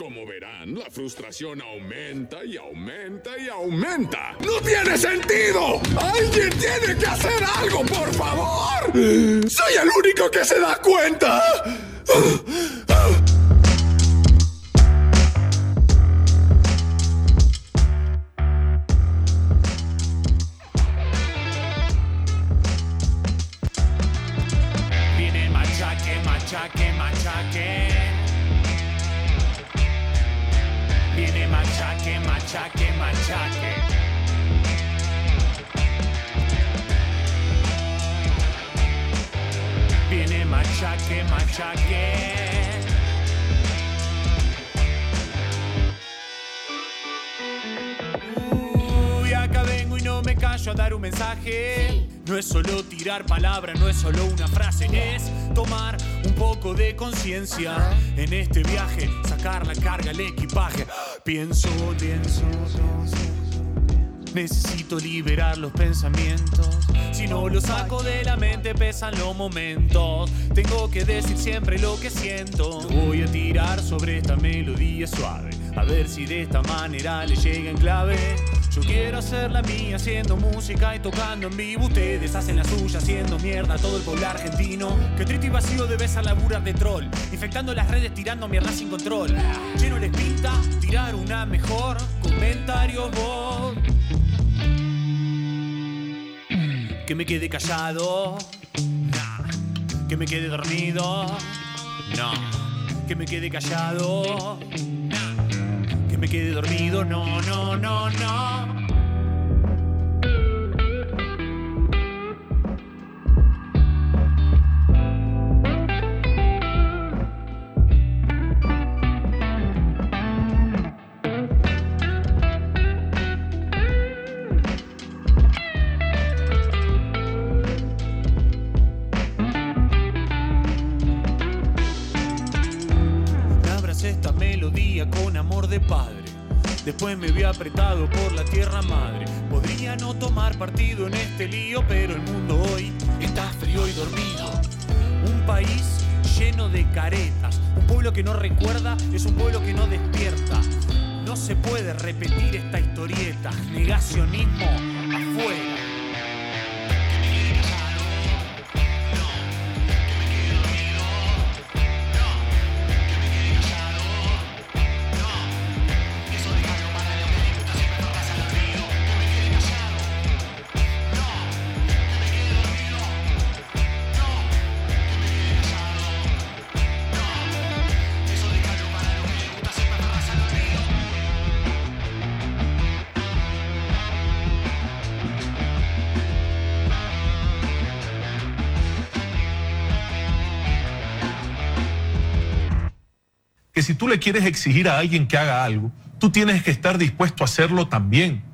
Como verán, la frustración aumenta y aumenta y aumenta. ¡No tiene sentido! ¡Alguien tiene que hacer algo, por favor! ¡Soy el único que se da cuenta! Viene machaque, machaque, machaque. Viene machaque, machaque, machaque. Viene machaque, machaque. Uy, acá vengo y no me callo a dar un mensaje. No es solo tirar palabras, no es solo una frase, es tomar un poco de conciencia en este viaje, sacar la carga, el equipaje. Pienso, necesito liberar los pensamientos. Si no los saco de la mente pesan los momentos. Tengo que decir siempre lo que siento. Lo voy a tirar sobre esta melodía suave, a ver si de esta manera le llega en clave. Yo quiero hacer la mía haciendo música y tocando en vivo. Ustedes hacen la suya haciendo mierda a todo el pueblo argentino. Que triste y vacío debe ser laburar de troll, infectando las redes tirando mierda sin control. Lleno les pinta tirar una mejor. Comentarios vos. Que me quede callado, nah. Que me quede dormido, no. Que me quede callado, nah. Que me quede dormido, no, no, no, no. Con amor de padre, después me vi apretado por la tierra madre. Podría no tomar partido en este lío, pero el mundo hoy está frío y dormido. Un país lleno de caretas, un pueblo que no recuerda es un pueblo que no despierta. No se puede repetir esta historieta, negacionismo afuera. Que si tú le quieres exigir a alguien que haga algo, tú tienes que estar dispuesto a hacerlo también.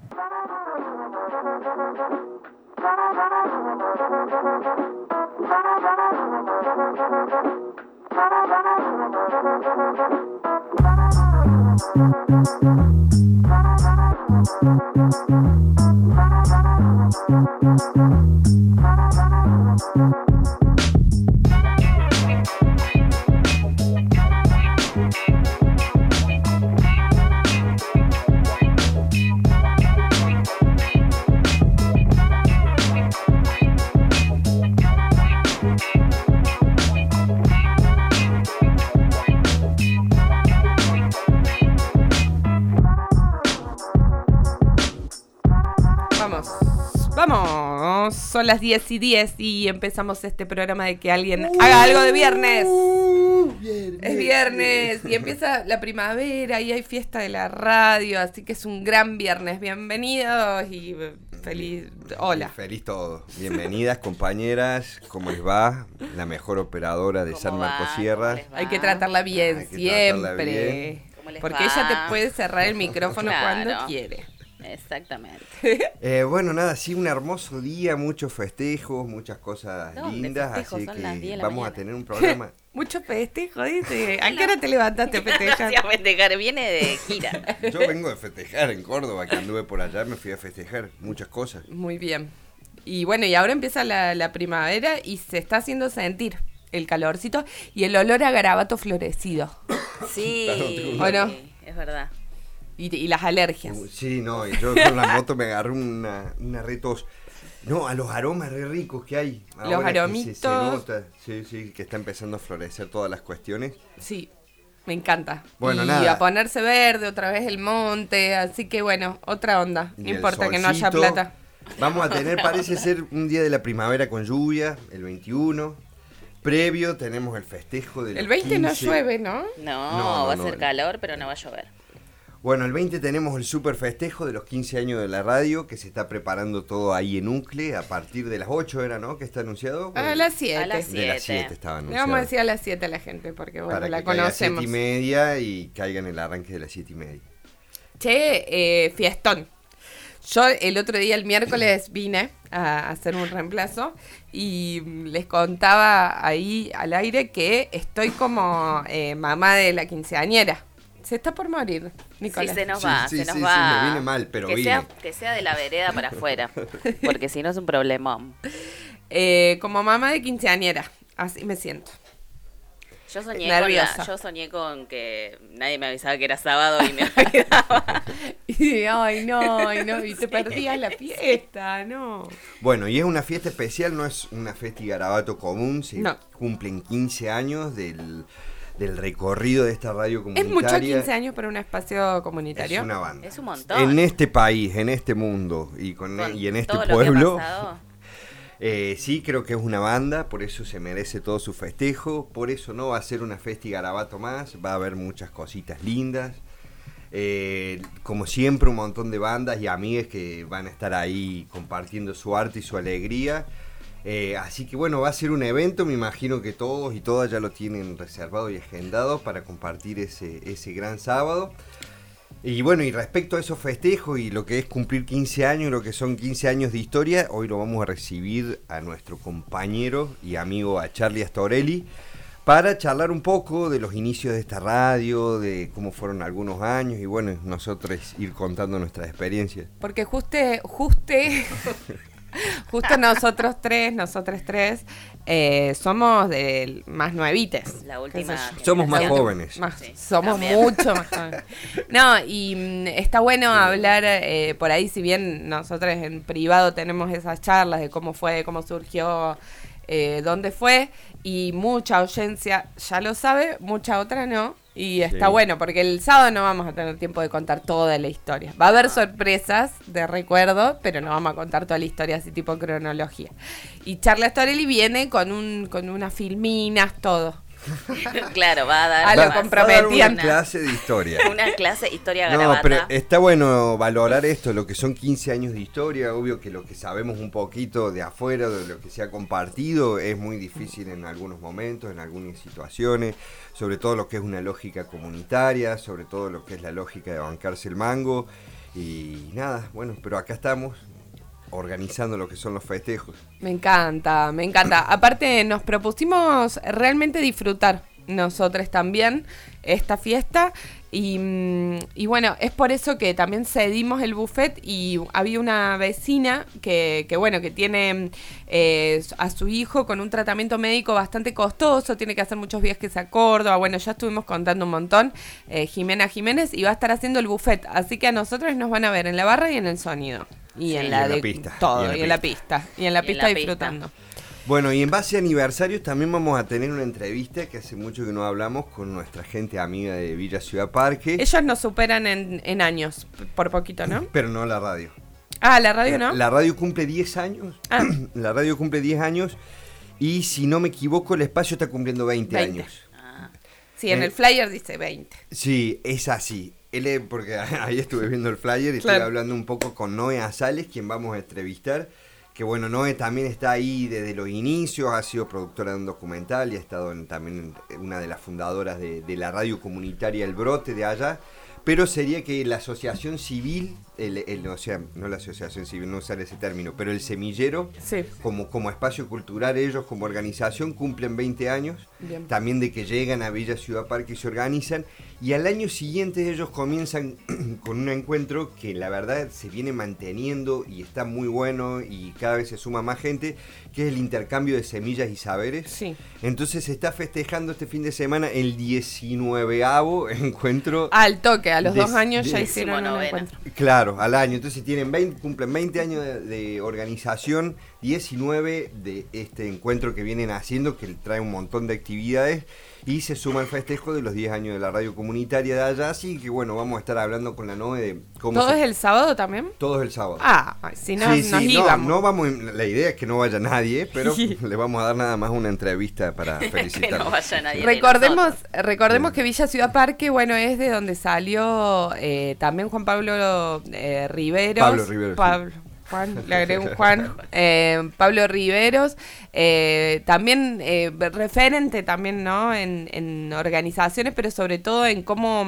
Vamos, son las 10:10 y empezamos este programa de que alguien haga algo de viernes. Es viernes y empieza la primavera y hay fiesta de la radio, así que es un gran viernes. Bienvenidos y feliz. Hola. Feliz todo. Bienvenidas, compañeras. ¿Cómo les va? La mejor operadora de San Marcos Sierra. Hay que tratarla bien siempre. Porque ella te puede cerrar el micrófono cuando quiere. Exactamente. Bueno, nada, sí, un hermoso día, muchos festejos, muchas cosas lindas, así que vamos a tener un programa. Mucho festejo, dice. ¿A qué hora te levantaste a festejar? A festejar, viene de gira. Yo vengo de festejar en Córdoba, que anduve por allá, me fui a festejar muchas cosas. Muy bien. Y bueno, y ahora empieza la primavera y se está haciendo sentir. el calorcito y el olor a garabato florecido. Sí, Bueno. es verdad. Y las alergias. Sí, no, y yo con la moto me agarré una retos. No, a los aromas re ricos que hay. Los aromitos. Se nota, sí, que está empezando a florecer todas las cuestiones. Sí, me encanta. Bueno, y nada. a ponerse verde, otra vez el monte, así que bueno, otra onda. Y No el importa que no haya solcito. plata. Vamos a tener, parece ser, un día de la primavera con lluvia, el 21. Previo tenemos el festejo del El 20 no llueve, ¿no? No, va a ser no. calor, pero no va a llover. Bueno, el 20 tenemos el super festejo de los 15 años de la radio, que se está preparando todo ahí en Ucle, a partir de las 8 era, ¿no? Que está anunciado. A las 7. A las De las 7. 7 estaba Le anunciado. vamos a decir a las 7 a la gente, porque bueno, para la que caiga a conocemos. 7:30 y caiga en el arranque de las 7:30. Che, fiestón. Yo el otro día, el miércoles, vine a hacer un reemplazo y les contaba ahí al aire que estoy como mamá de la quinceañera. Se está por morir, Nicolás. Sí, se nos Sí, va, sí, se nos sí, va. sí, me vine mal, pero que vine. que sea de la vereda para afuera, porque si no es un problemón. Como mamá de quinceañera, así me siento. Yo soñé, Nerviosa. yo soñé con que nadie me avisaba que era sábado y me olvidaba. Y, ay, no, y te perdías la fiesta, no. Bueno, y es una fiesta especial, no es una fiesta y garabato común, se No. cumplen 15 años del recorrido de esta radio ¿Es comunitaria. mucho 15 años para un espacio comunitario? Es una banda. Es un montón. En este país, en este mundo y en este todo lo que ha pueblo, pasado. sí creo que es una banda, por eso se merece todo su festejo, por eso no va a ser una fiesta y garabato más, va a haber muchas cositas lindas. Como siempre, un montón de bandas y amigas que van a estar ahí compartiendo su arte y su alegría. Así que bueno, va a ser un evento, me imagino que todos y todas ya lo tienen reservado y agendado para compartir ese gran sábado. Y bueno, y respecto a esos festejos y lo que es cumplir 15 años, lo que son 15 años de historia, hoy lo vamos a recibir a nuestro compañero y amigo, a Charlie Astorelli, para charlar un poco de los inicios de esta radio, de cómo fueron algunos años y bueno, nosotros ir contando nuestras experiencias. Porque justo nosotros tres, somos más nuevites. La última. Somos más generación. jóvenes. Sí, Somos también. mucho más jóvenes. No, y está bueno hablar por ahí, si bien nosotros en privado tenemos esas charlas de cómo fue, cómo surgió, dónde fue, y mucha audiencia ya lo sabe, mucha otra no. Y está Sí. bueno, porque el sábado no vamos a tener tiempo de contar toda la historia. Va a haber sorpresas de recuerdo, pero no vamos a contar toda la historia así tipo cronología. Y Charlie Astorelli viene con unas filminas, todo. Claro, va a dar. A lo Va a dar comprometían. una clase de historia. Una clase historia No, gravata. pero está bueno valorar esto, lo que son 15 años de historia, obvio que lo que sabemos un poquito de afuera, de lo que se ha compartido, es muy difícil en algunos momentos, en algunas situaciones, sobre todo lo que es una lógica comunitaria, sobre todo lo que es la lógica de bancarse el mango, y nada, bueno, pero acá estamos organizando lo que son los festejos. Me encanta, me encanta. Aparte, nos propusimos realmente disfrutar nosotros también esta fiesta y bueno, es por eso que también cedimos el buffet y había una vecina que bueno, que tiene a su hijo con un tratamiento médico bastante costoso, tiene que hacer muchos viajes a Córdoba, bueno, ya estuvimos contando un montón, Jimena Jiménez, y va a estar haciendo el buffet, así que a nosotros nos van a ver en la barra y en el sonido. Y Sí. en Y la en la de pista. todo, Y y en la pista. Y en la pista disfrutando. Bueno, y en base a aniversarios también vamos a tener una entrevista que hace mucho que no hablamos con nuestra gente amiga de Villa Ciudad Parque, Ellos nos superan en años, por poquito, ¿no? pero no la radio. Ah, la radio, ¿no? La radio cumple 10 años. Ah. La radio cumple 10 años y si no me equivoco el espacio está cumpliendo 20 20. años. Ah, Sí, en el flyer dice 20. Sí, es así. Porque ahí estuve viendo el flyer y Claro. estoy hablando un poco con Noé Azales, quien vamos a entrevistar. Que bueno, Noé también está ahí desde los inicios, ha sido productora de un documental y ha estado también una de las fundadoras de la radio comunitaria El Brote de allá. Pero sería que la asociación civil o sea, no la asociación civil, no usar ese término, pero el semillero, Sí. como espacio cultural, ellos como organización cumplen 20 años, Bien. también de que llegan a Villa Ciudad Parque y se organizan, y al año siguiente ellos comienzan con un encuentro que la verdad se viene manteniendo y está muy bueno y cada vez se suma más gente, que es el intercambio de semillas y saberes. Sí. Entonces se está festejando este fin de semana el 19º encuentro. Al toque, a los de- 2 años ya de- hicieron un 19º. encuentro. Claro, al año. Entonces cumplen 20 años de organización, 19 de este encuentro que vienen haciendo, que trae un montón de actividades, y se suma el festejo de los 10 años de la radio comunitaria de allá. Así que bueno, vamos a estar hablando con la Noe de cómo ¿Todo es el sábado también? Todo es el sábado. Ah, si no, Sí, nos sí, íbamos. no vamos, la idea es que no vaya nadie, pero le vamos a dar nada más una entrevista para Que felicitarlo. no vaya nadie. de Recordemos que Villa Ciudad Parque, bueno, es de donde salió también Juan Pablo Riveros. Pablo Riveros, sí. Juan, le agregué un Juan. Pablo Riveros, también referente también, ¿no? En organizaciones, pero sobre todo en cómo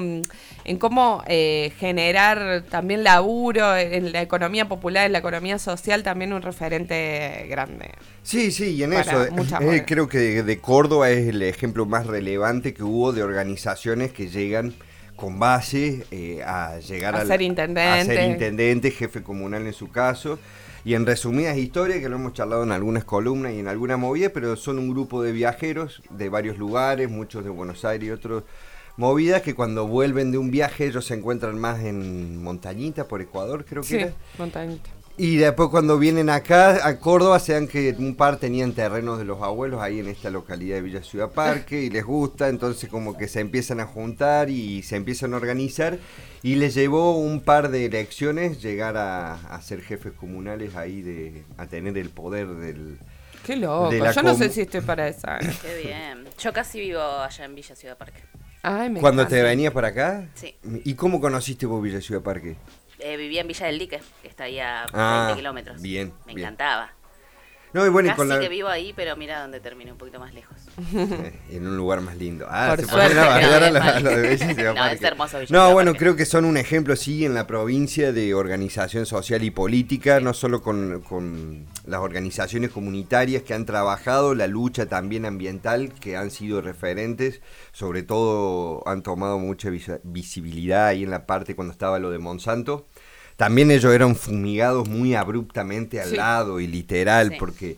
generar también laburo en la economía popular, en la economía social, también un referente grande. Sí, y en Para eso muchas obras. creo que de Córdoba es el ejemplo más relevante que hubo de organizaciones que llegan con base a llegar A ser intendente. a ser intendente, jefe comunal en su caso. Y en resumidas historias, que lo hemos charlado en algunas columnas y en alguna movida, pero son un grupo de viajeros de varios lugares, muchos de Buenos Aires y otros movidas, que cuando vuelven de un viaje ellos se encuentran más en Montañita, por Ecuador, creo que Sí, era. Montañita. Y después cuando vienen acá a Córdoba se dan que un par tenían terrenos de los abuelos ahí en esta localidad de Villa Ciudad Parque y les gusta, entonces como que se empiezan a juntar y se empiezan a organizar y les llevó un par de elecciones llegar a ser jefes comunales ahí, a tener el poder del... Qué loco. de la Yo no com- sé si estoy para esa. Qué bien. Yo casi vivo allá en Villa Ciudad Parque. Ay, me Cuando encanta. te venías para acá. Sí. ¿Y cómo conociste vos Villa Ciudad Parque? Vivía en Villa del Dique, que está ahí a Ah, 20 kilómetros. bien, Me bien. encantaba. No, y bueno, y Casi con la... que vivo ahí, pero mira dónde terminé, un poquito más lejos. En un lugar más lindo. Por se suerte. ponen a bailar a No, lo de Villa Ciudad no, Parque. es hermoso Villa No, Ciudad bueno, Parque. creo que son un ejemplo, sí, en la provincia de organización social y política, no solo con las organizaciones comunitarias que han trabajado, la lucha también ambiental, que han sido referentes, sobre todo han tomado mucha visibilidad ahí en la parte cuando estaba lo de Monsanto. También ellos eran fumigados muy abruptamente al Sí. lado y literal, Sí. porque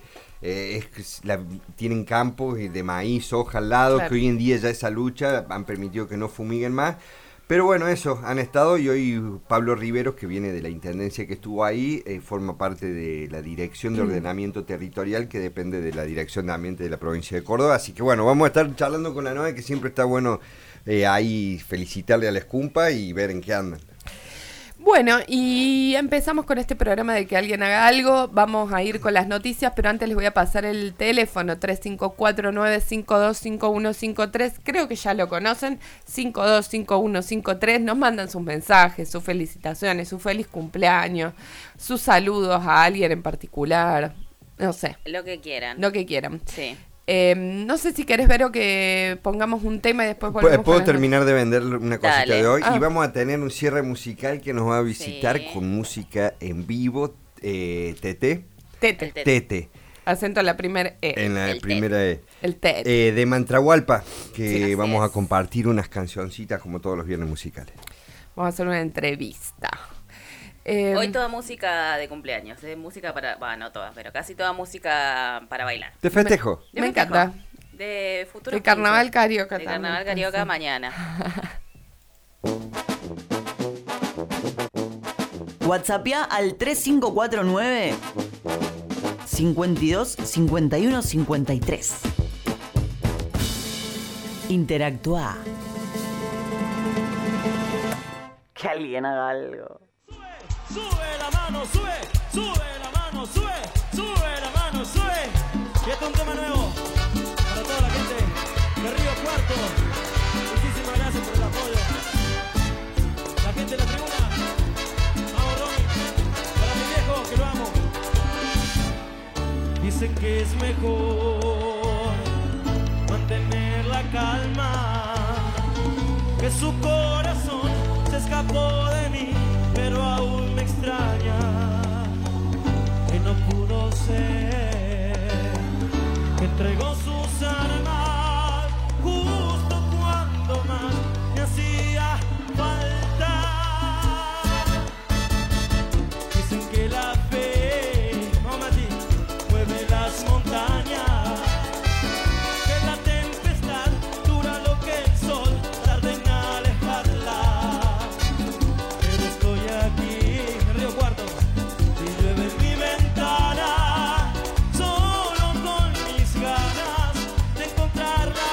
tienen campos de maíz, soja al lado, Claro. que hoy en día ya esa lucha han permitido que no fumiguen más. Pero bueno, eso, han estado y hoy Pablo Riveros, que viene de la intendencia que estuvo ahí, forma parte de la Dirección de Ordenamiento Territorial, que depende de la Dirección de Ambiente de la provincia de Córdoba. Así que bueno, vamos a estar charlando con la Noe, que siempre está bueno ahí felicitarle a la Escumpa y ver en qué andan. Bueno, y empezamos con este programa de que alguien haga algo. Vamos a ir con las noticias, pero antes les voy a pasar el teléfono 3549525153. Creo que ya lo conocen, 525153. Nos mandan sus mensajes, sus felicitaciones, su feliz cumpleaños, sus saludos a alguien en particular. No sé, Lo que quieran. lo que quieran. Sí. No sé si querés, Vero, que pongamos un tema y después volvemos con Puedo las terminar de vender una cosita Dale. de hoy Ah. y vamos a tener un cierre musical que nos va a visitar Sí. con música en vivo, Tete. Tete. El Tete. Tete, Acento en la primera E. en la El primera E. El Tete. De Mantrahualpa, que Sí, así vamos a es. compartir unas cancioncitas como todos los viernes musicales. Vamos a hacer una entrevista. Hoy toda música de cumpleaños, música para, bueno, no todas, pero casi toda música para bailar. Te festejo. Me encanta. De futuro. De Carnaval Carioca De también. Carnaval Carioca mañana. WhatsAppea al 3549 52 51 53. Interactúa. Que alguien haga algo. Sube la mano, sube la mano, sube la mano, sube. Y este es un tema nuevo para toda la gente de Río Cuarto. Muchísimas gracias por el apoyo. La gente de la tribuna, vamos Ronnie, para mi viejo que lo amo. Dicen que es mejor mantener la calma, que su corazón se escapó de mí. pero aún me extraña que no pudo ser, que entregó sus armas justo cuando más me hacía falta. Dicen que la fe, Mati, mueve las montañas, que la tempestad dura lo que el sol tarda en alejarla. Pero estoy aquí en Río Cuarto y llueve en mi ventana, solo con mis ganas de encontrarla.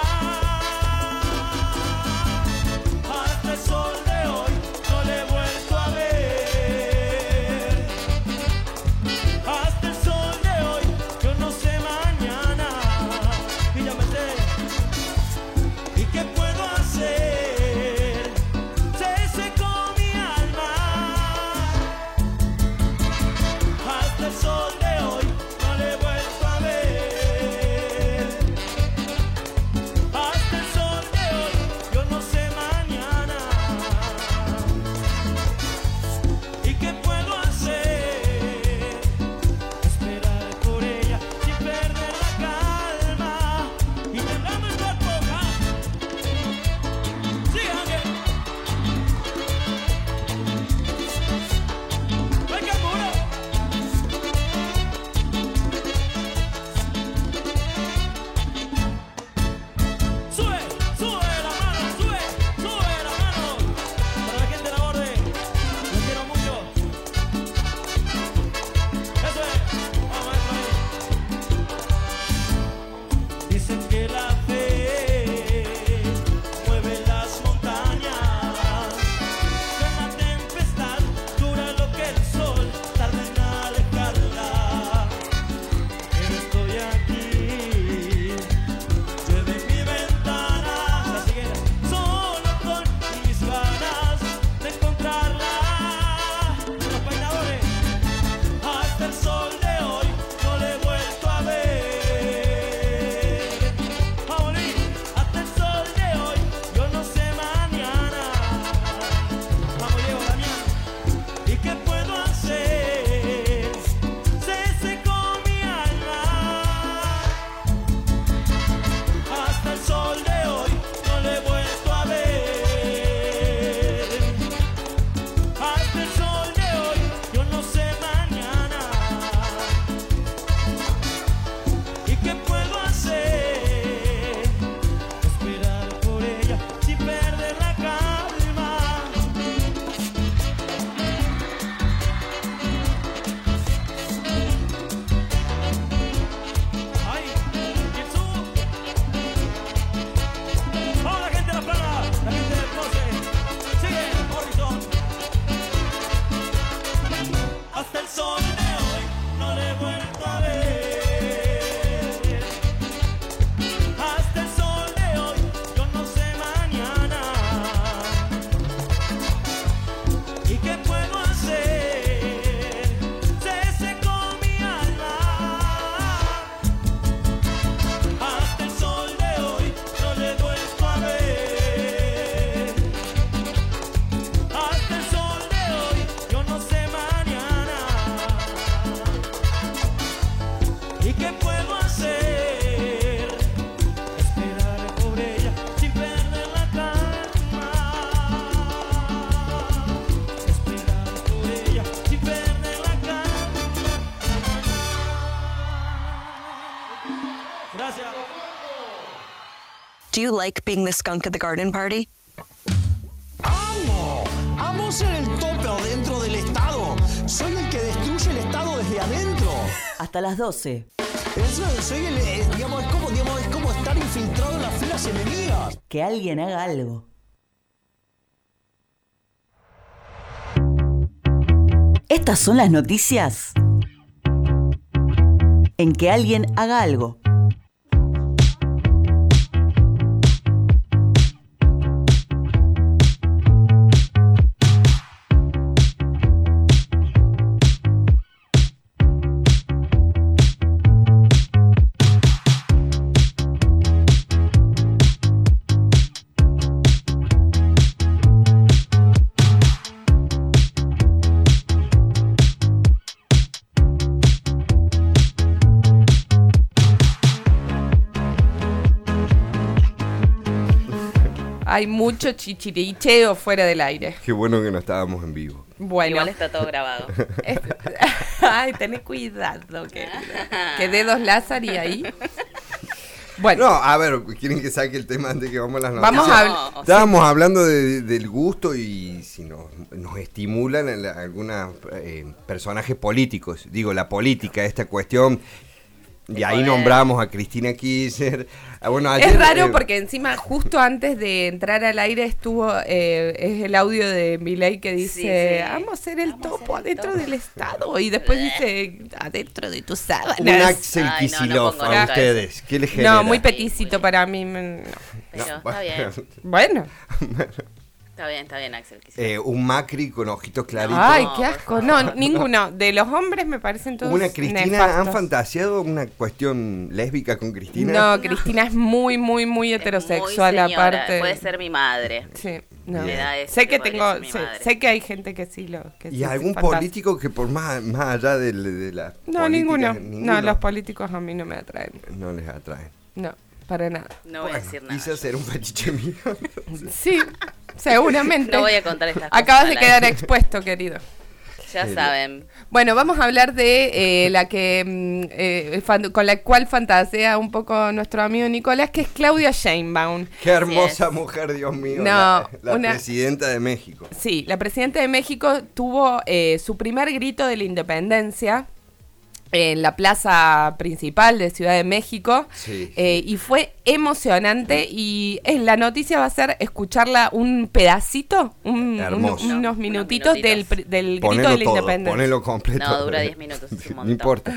Hasta el sol de hoy no le he vuelto a ver. Hasta el sol de hoy yo no sé mañana. Y ya me sé. ¿Y qué puedo hacer? Se secó mi alma. Hasta el sol de hoy no le he vuelto a ver. Hasta el sol de hoy yo no sé mañana. ¿Y qué puedo hacer? Esperar por ella sin perder la calma y temblando el cuerpo. Sí, Ángel. Venga, puro. Sube, sube la mano, sube, sube la mano. Para la gente de la borde, los quiero mucho. Eso es, vamos a ver. Dicen que la fe mueve las montañas, que la tempestad dura lo que el sol tarda en alejarla. Pero estoy aquí, llueve en mi ventana, la siguiente, solo con mis ganas de encontrarla. Los peinadores, hasta el sol de hoy no le he vuelto a ver. Vamos, Luis, hasta el sol de hoy yo no sé mañana. Vamos, Diego, Damián. ¿Y qué puedo hacer? Se secó mi alma. Hasta el sol de hoy no le he vuelto a ver. Hasta el sol de hoy yo no sé mañana. ¿Y qué puedo hacer? Esperar por ella sin perder la calma. Ay, Jesús. Vamos, la gente de La Plana, la gente del Monte. Sigue, Morrison. Hasta el sol de hoy no le he vuelto a ver. Hasta el sol de hoy yo no sé mañana. ¿Y qué puedo hacer? Se secó mi alma. Hasta el sol de hoy no le he vuelto a ver. Hasta el sol de hoy yo no sé mañana. ¿Y qué puedo hacer? Esperar por ella sin perder la calma. Esperar por ella sin perder la calma. Gracias. Do you like being the skunk at the garden party? ¡Amo! ¡Amo ser el tope adentro del Estado! ¡Soy el que destruye el Estado desde adentro! Hasta las 12. Soy el, digamos, es como estar infiltrado en las filas enemigas. Que alguien haga algo. Estas son las noticias en que alguien haga algo. hay mucho chichiricheo fuera del aire. Qué bueno que no estábamos en vivo. Bueno. Igual está todo grabado. Ay, tenés cuidado, querida. Que dedos Lázaro y ahí. Bueno. No, a ver, ¿quieren que saque el tema antes que vamos a las noticias? Vamos a hablar. Estábamos hablando del gusto y si nos estimulan algunos personajes políticos. Digo, la política, esta cuestión. Y ahí nombramos a Cristina Kirchner. Bueno, ayer, es raro porque encima justo antes de entrar al aire estuvo es el audio de Milei que dice vamos a ser el topo adentro del Estado y después dice adentro de tus sábanas. Un Axel Kicillof a ustedes. ¿Qué les genera? No, muy peticito para mí. No. Pero está bien. Bueno. Está bien, Axel. Un Macri con ojitos claritos. Ay, qué asco. No, ninguno. De los hombres me parecen todos Una Cristina, nefastos. ¿han fantaseado una cuestión lésbica con Cristina? No, Cristina es muy, muy, muy heterosexual muy señora, aparte. Puede ser mi madre. Sí, no. Sé que sé que hay gente que sí lo... Que ¿Y sí algún político que por más allá de la No, política, ninguno. No, los políticos a mí no me atraen. No les atraen. No, para nada. No voy a decir nada. Quise hacer un fetiche mío. Sí, seguramente. No voy a contar estas cosas. Acabas de quedar expuesto, querido. Ya saben. Bueno, vamos a hablar de la que con la cual fantasea un poco nuestro amigo Nicolás, que es Claudia Sheinbaum. Qué hermosa mujer, Dios mío. No, la presidenta de México. Sí, la presidenta de México tuvo su primer grito de la independencia en la plaza principal de Ciudad de México, y fue emocionante, y la noticia va a ser escucharla un pedacito, unos minutitos del grito de la independencia. Ponelo completo. No, dura 10 minutos, es un montón. No importa.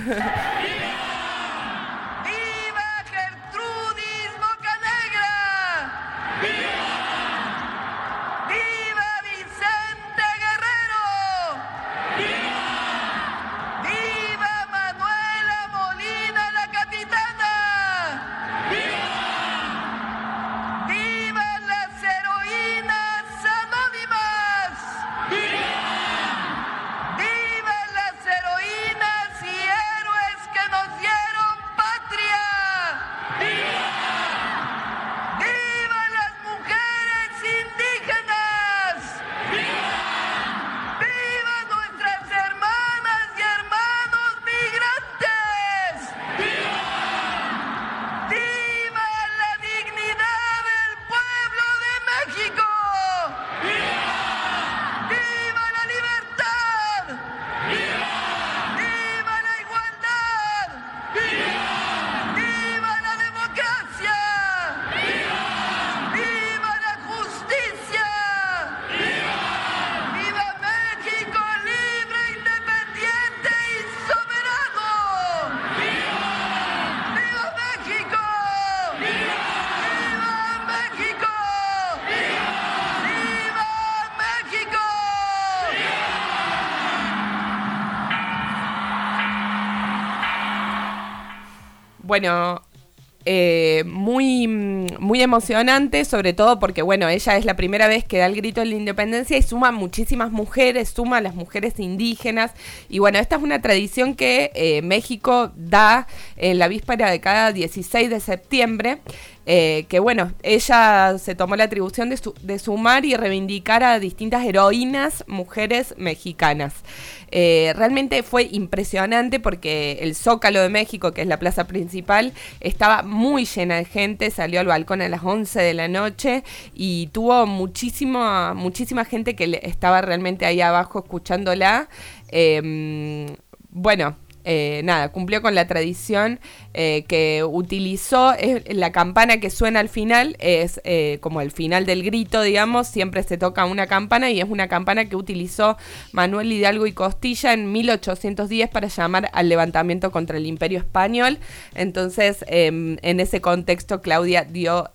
Bueno, muy emocionante, sobre todo porque, bueno, ella es la primera vez que da el grito de la independencia y suma muchísimas mujeres, suma a las mujeres indígenas. Y bueno, esta es una tradición que México da en la víspera de cada 16 de septiembre. Que bueno, ella se tomó la atribución de sumar y reivindicar a distintas heroínas mujeres mexicanas. Realmente fue impresionante porque el Zócalo de México, que es la plaza principal, estaba muy llena de gente, salió al balcón a las 11 de la noche y tuvo muchísima gente que estaba realmente ahí abajo escuchándola. Bueno, nada, cumplió con la tradición que utilizó. La campana que suena al final es como el final del grito, digamos, siempre se toca una campana y es una campana que utilizó Manuel Hidalgo y Costilla en 1810 para llamar al levantamiento contra el Imperio Español. Entonces, en ese contexto, Claudia dio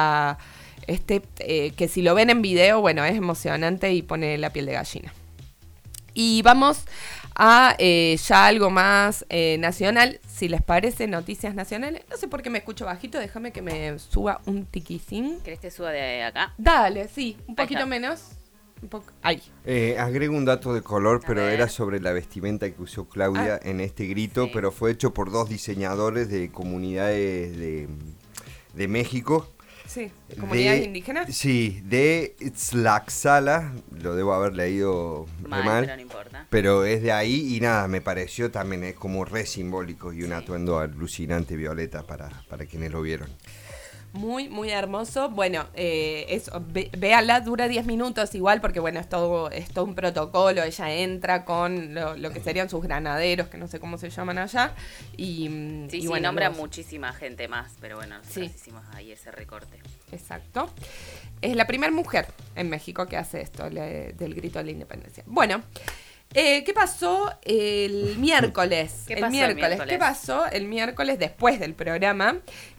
que si lo ven en video, bueno, es emocionante y pone la piel de gallina. Y vamos a ya algo más nacional, si les parece, noticias nacionales. No sé por qué me escucho bajito, déjame que me suba un tiquicín. ¿Querés que suba de acá? Dale, sí, un poquito menos. Ahí. Agrego un dato de color, pero era sobre la vestimenta que usó Claudia en este grito, sí. Pero fue hecho por dos diseñadores de comunidades de México. Sí, comunidades indígenas. Sí, de Tlaxcala, lo debo haber leído mal, pero no importa. Pero es de ahí y nada, me pareció también es como re simbólico y un atuendo alucinante, Violeta, para quienes lo vieron. Muy, muy hermoso. Bueno, véala, dura 10 minutos igual porque, bueno, es todo un protocolo. Ella entra con lo que serían sus granaderos, que no sé cómo se llaman allá. Y bueno, nombra muchísima gente más, pero bueno, nosotros hicimos ahí ese recorte. Exacto. Es la primera mujer en México que hace esto, del grito de la independencia. Bueno, ¿qué pasó el miércoles? ¿Qué pasó el miércoles después del programa?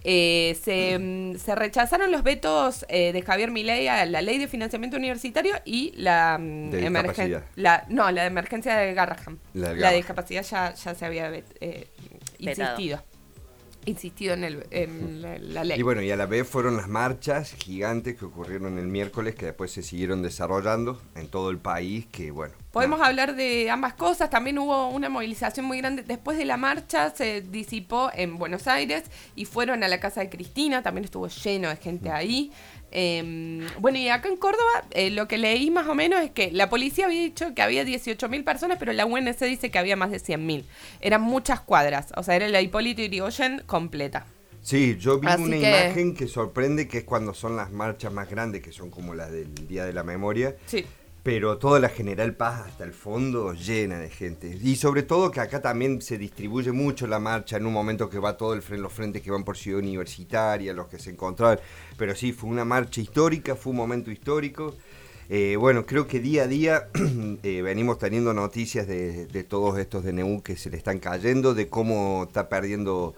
Se rechazaron los vetos de Javier Milei a la ley de financiamiento universitario y la emergencia. La de emergencia de Garrahan. La discapacidad ya se había insistido en la ley. Y bueno, y a la vez fueron las marchas gigantes que ocurrieron el miércoles, que después se siguieron desarrollando en todo el país, que bueno. Podemos hablar de ambas cosas. También hubo una movilización muy grande. Después de la marcha se disipó en Buenos Aires y fueron a la casa de Cristina. También estuvo lleno de gente ahí. Bueno, y acá en Córdoba lo que leí más o menos es que la policía había dicho que había 18.000 personas, pero la UNC dice que había más de 100.000. Eran muchas cuadras, o sea, era la Hipólito Yrigoyen completa. Sí, yo vi una imagen que sorprende, que es cuando son las marchas más grandes, que son como las del Día de la Memoria. Sí. Pero toda la General Paz hasta el fondo llena de gente. Y sobre todo que acá también se distribuye mucho la marcha en un momento que va todo los frentes que van por Ciudad Universitaria, los que se encontraban. Pero sí, fue una marcha histórica, fue un momento histórico. Bueno, creo que día a día venimos teniendo noticias de todos estos DNU que se le están cayendo, de cómo está perdiendo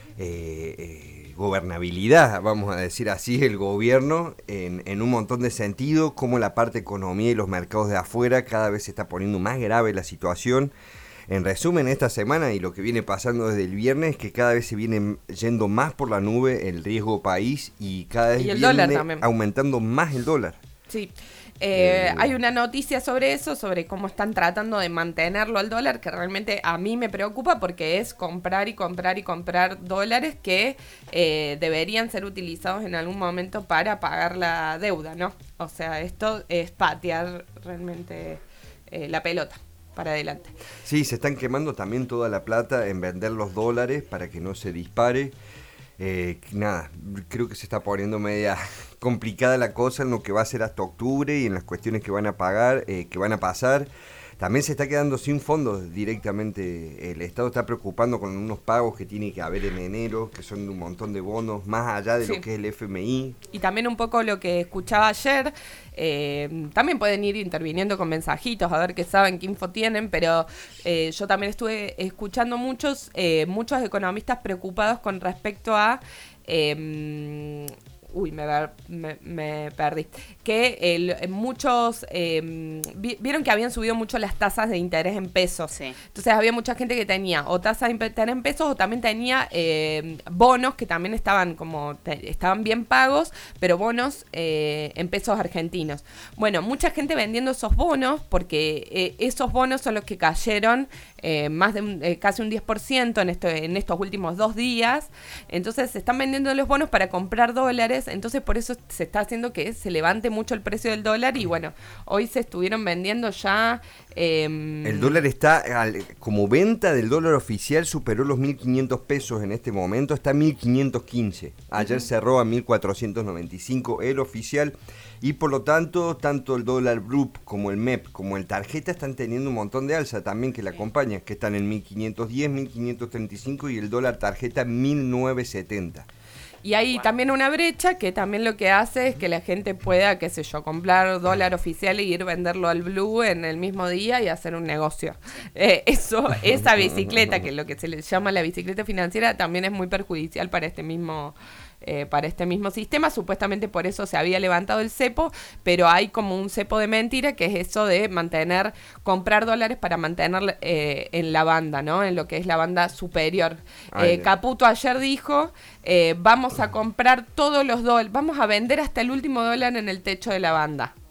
gobernabilidad, vamos a decir así, el gobierno en un montón de sentidos, como la parte economía y los mercados de afuera cada vez se está poniendo más grave la situación. En resumen, esta semana y lo que viene pasando desde el viernes es que cada vez se viene yendo más por la nube el riesgo país y cada vez viene aumentando más el dólar. Sí. Hay una noticia sobre eso, sobre cómo están tratando de mantenerlo al dólar, que realmente a mí me preocupa porque es comprar y comprar y comprar dólares que deberían ser utilizados en algún momento para pagar la deuda, ¿no? O sea, esto es patear realmente la pelota para adelante. Sí, se están quemando también toda la plata en vender los dólares para que no se dispare. Nada, creo que se está poniendo media complicada la cosa en lo que va a ser hasta octubre y en las cuestiones que van a pagar, que van a pasar. También se está quedando sin fondos directamente. El Estado está preocupando con unos pagos que tiene que haber en enero, que son de un montón de bonos, más allá de lo que es el FMI. Y también un poco lo que escuchaba ayer, también pueden ir interviniendo con mensajitos, a ver qué saben, qué info tienen, pero yo también estuve escuchando muchos economistas preocupados con respecto a... me perdí. Que muchos vieron que habían subido mucho las tasas de interés en pesos. Sí. Entonces había mucha gente que tenía o tasa de interés en pesos o también tenía bonos que también estaban estaban bien pagos, pero bonos en pesos argentinos. Bueno, mucha gente vendiendo esos bonos porque esos bonos son los que cayeron más de casi un 10% en estos últimos 2 días. Entonces se están vendiendo los bonos para comprar dólares. Entonces por eso se está haciendo que se levante mucho el precio del dólar y bueno, hoy se estuvieron vendiendo ya... el dólar está, como venta del dólar oficial superó los 1.500 pesos en este momento, está a 1.515. Ayer cerró a 1.495 el oficial y por lo tanto, tanto el dólar BRUP como el MEP como el tarjeta están teniendo un montón de alza también que la acompaña, que están en 1.510, 1.535 y el dólar tarjeta 1.970. Y hay también una brecha que también lo que hace es que la gente pueda, qué sé yo, comprar dólar oficial e ir venderlo al blue en el mismo día y hacer un negocio. Esa bicicleta, que es lo que se le llama la bicicleta financiera, también es muy perjudicial para este mismo sistema. Supuestamente por eso se había levantado el cepo, pero hay como un cepo de mentira, que es eso de comprar dólares para mantener en la banda, ¿no? En lo que es la banda superior. Caputo ayer dijo, vamos a comprar todos los dólares, vamos a vender hasta el último dólar en el techo de la banda.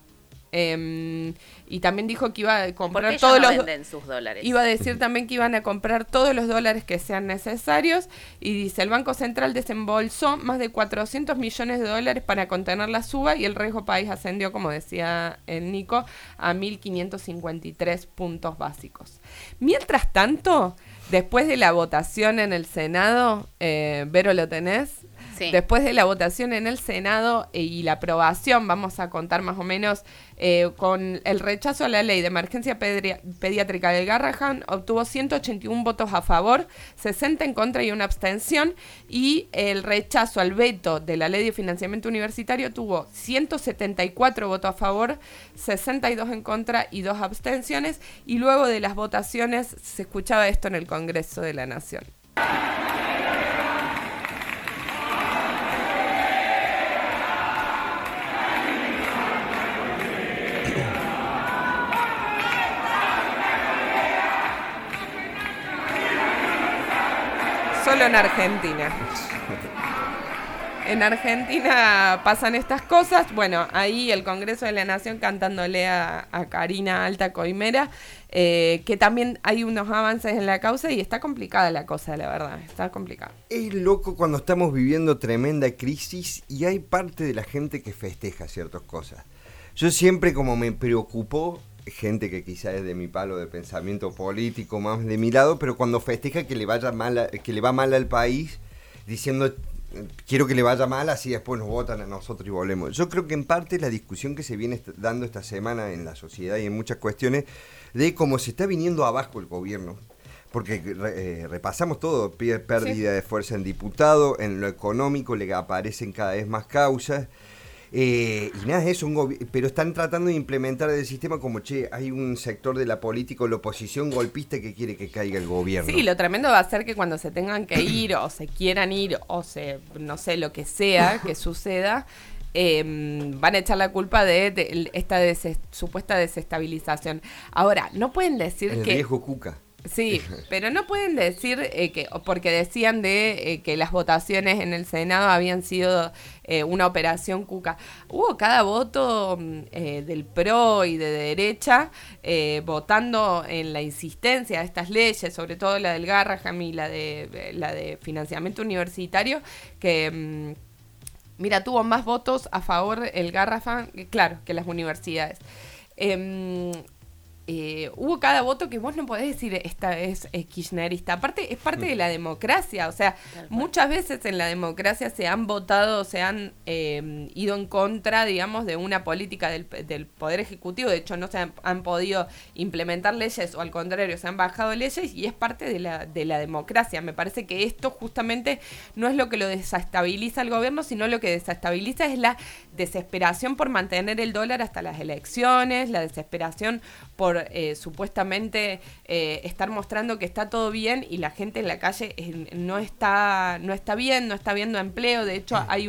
Y también dijo que iba a comprar todos los venden sus dólares. Iba a decir también que iban a comprar todos los dólares que sean necesarios. Y dice, el Banco Central desembolsó más de 400 millones de dólares para contener la suba y el riesgo país ascendió, como decía el Nico, a 1.553 puntos básicos. Mientras tanto, después de la votación en el Senado, Vero, ¿lo tenés? Sí. Después de la votación en el Senado y la aprobación, vamos a contar más o menos, con el rechazo a la ley de emergencia pediátrica del Garrahan, obtuvo 181 votos a favor, 60 en contra y una abstención, y el rechazo al veto de la ley de financiamiento universitario tuvo 174 votos a favor, 62 en contra y 2 abstenciones, y luego de las votaciones se escuchaba esto en el Congreso de la Nación. Solo en Argentina. En Argentina pasan estas cosas. Bueno, ahí el Congreso de la Nación cantándole a Karina Alta Coimera, que también hay unos avances en la causa y está complicada la cosa, la verdad. Está complicada. Es loco cuando estamos viviendo tremenda crisis y hay parte de la gente que festeja ciertas cosas. Yo siempre, como me preocupó, gente que quizá es de mi palo de pensamiento político, más de mi lado, pero cuando festeja que le va mal al país, diciendo quiero que le vaya mal, así después nos votan a nosotros y volvemos. Yo creo que en parte la discusión que se viene dando esta semana en la sociedad y en muchas cuestiones de cómo se está viniendo abajo el gobierno, porque repasamos todo, pérdida de fuerza en diputado, en lo económico le aparecen cada vez más causas. Y nada, es pero están tratando de implementar el sistema como, hay un sector de la política o la oposición golpista que quiere que caiga el gobierno. Sí, lo tremendo va a ser que cuando se tengan que ir o se quieran ir o no sé, lo que sea que suceda, van a echar la culpa de esta supuesta desestabilización. Ahora, no pueden decir el riesgo Cuca. Sí, pero no pueden decir porque decían que las votaciones en el Senado habían sido una operación Cuca. Hubo cada voto del PRO y de derecha votando en la insistencia de estas leyes, sobre todo la del Garrahan y la de financiamiento universitario, que mira, tuvo más votos a favor el Garrahan, claro, que las universidades. Hubo cada voto que vos no podés decir esta es kirchnerista. Aparte, es parte de la democracia. O sea, muchas veces en la democracia se han votado, se han ido en contra, digamos, de una política del Poder Ejecutivo. De hecho, no se han podido implementar leyes, o al contrario, se han bajado leyes, y es parte de la democracia. Me parece que esto justamente no es lo que lo desestabiliza al gobierno, sino lo que desestabiliza es la desesperación por mantener el dólar hasta las elecciones, la desesperación por supuestamente estar mostrando que está todo bien y la gente en la calle no está bien, no está viendo empleo. De hecho, hay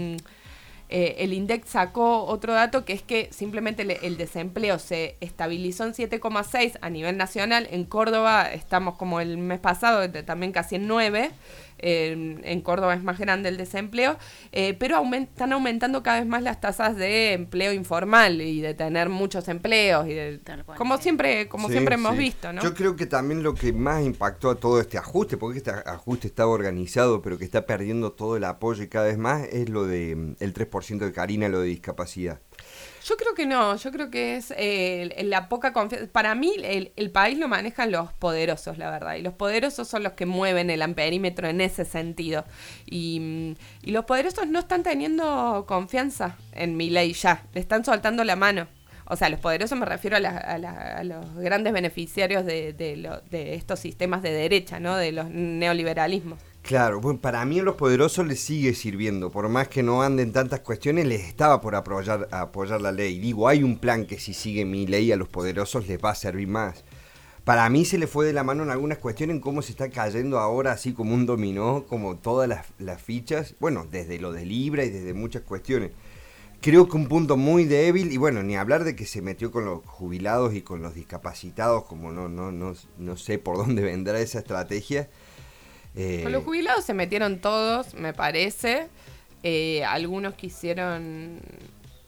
el INDEC sacó otro dato, que es que simplemente el desempleo se estabilizó en 7,6 a nivel nacional. En Córdoba estamos como el mes pasado, también casi en 9. En Córdoba es más grande el desempleo, pero están aumentando cada vez más las tasas de empleo informal y de tener muchos empleos, y como siempre hemos visto, ¿no? Yo creo que también lo que más impactó a todo este ajuste, porque este ajuste estaba organizado, pero que está perdiendo todo el apoyo y cada vez más, es lo de el 3% de Karina, lo de discapacidad. Yo creo que no, yo creo que es la poca confianza. Para mí el país lo manejan los poderosos, la verdad, y los poderosos son los que mueven el amperímetro en ese sentido. Y los poderosos no están teniendo confianza en Milei ya, le están soltando la mano. O sea, los poderosos me refiero a los grandes beneficiarios de estos sistemas de derecha, ¿no? De los neoliberalismos. Claro, bueno, para mí a los poderosos les sigue sirviendo, por más que no anden tantas cuestiones, les estaba por apoyar la ley. Digo, hay un plan que si sigue mi ley a los poderosos les va a servir más. Para mí se le fue de la mano en algunas cuestiones, en cómo se está cayendo ahora así como un dominó, como todas las fichas, bueno, desde lo de Libra y desde muchas cuestiones. Creo que un punto muy débil, y bueno, ni hablar de que se metió con los jubilados y con los discapacitados, como no sé por dónde vendrá esa estrategia. Con los jubilados se metieron todos, me parece. Algunos quisieron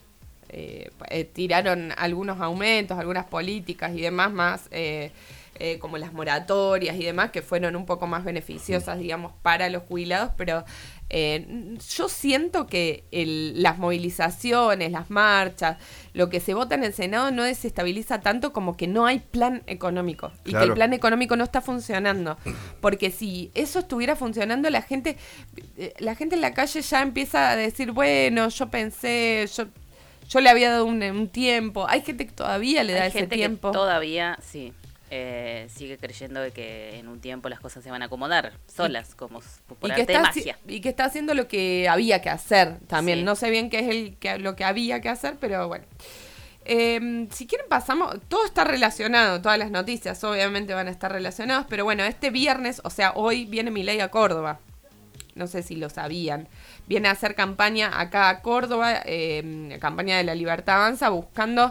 tiraron algunos aumentos, algunas políticas y demás más, como las moratorias y demás, que fueron un poco más beneficiosas, digamos, para los jubilados, pero yo siento que las movilizaciones, las marchas, lo que se vota en el Senado no desestabiliza tanto como que no hay plan económico y que el plan económico no está funcionando, porque si eso estuviera funcionando, la gente en la calle ya empieza a decir, bueno, yo pensé, yo le había dado un tiempo. Hay gente que todavía le da ese tiempo. Que todavía, sí. Sigue creyendo de que en un tiempo las cosas se van a acomodar solas, como por arte de magia. Y que está haciendo lo que había que hacer también. Sí. No sé bien qué es lo que había que hacer, pero bueno. Si quieren pasamos, todo está relacionado, todas las noticias obviamente van a estar relacionadas, pero bueno, este viernes, o sea, hoy viene Milei a Córdoba. No sé si lo sabían. Viene a hacer campaña acá a Córdoba, campaña de La Libertad Avanza, buscando,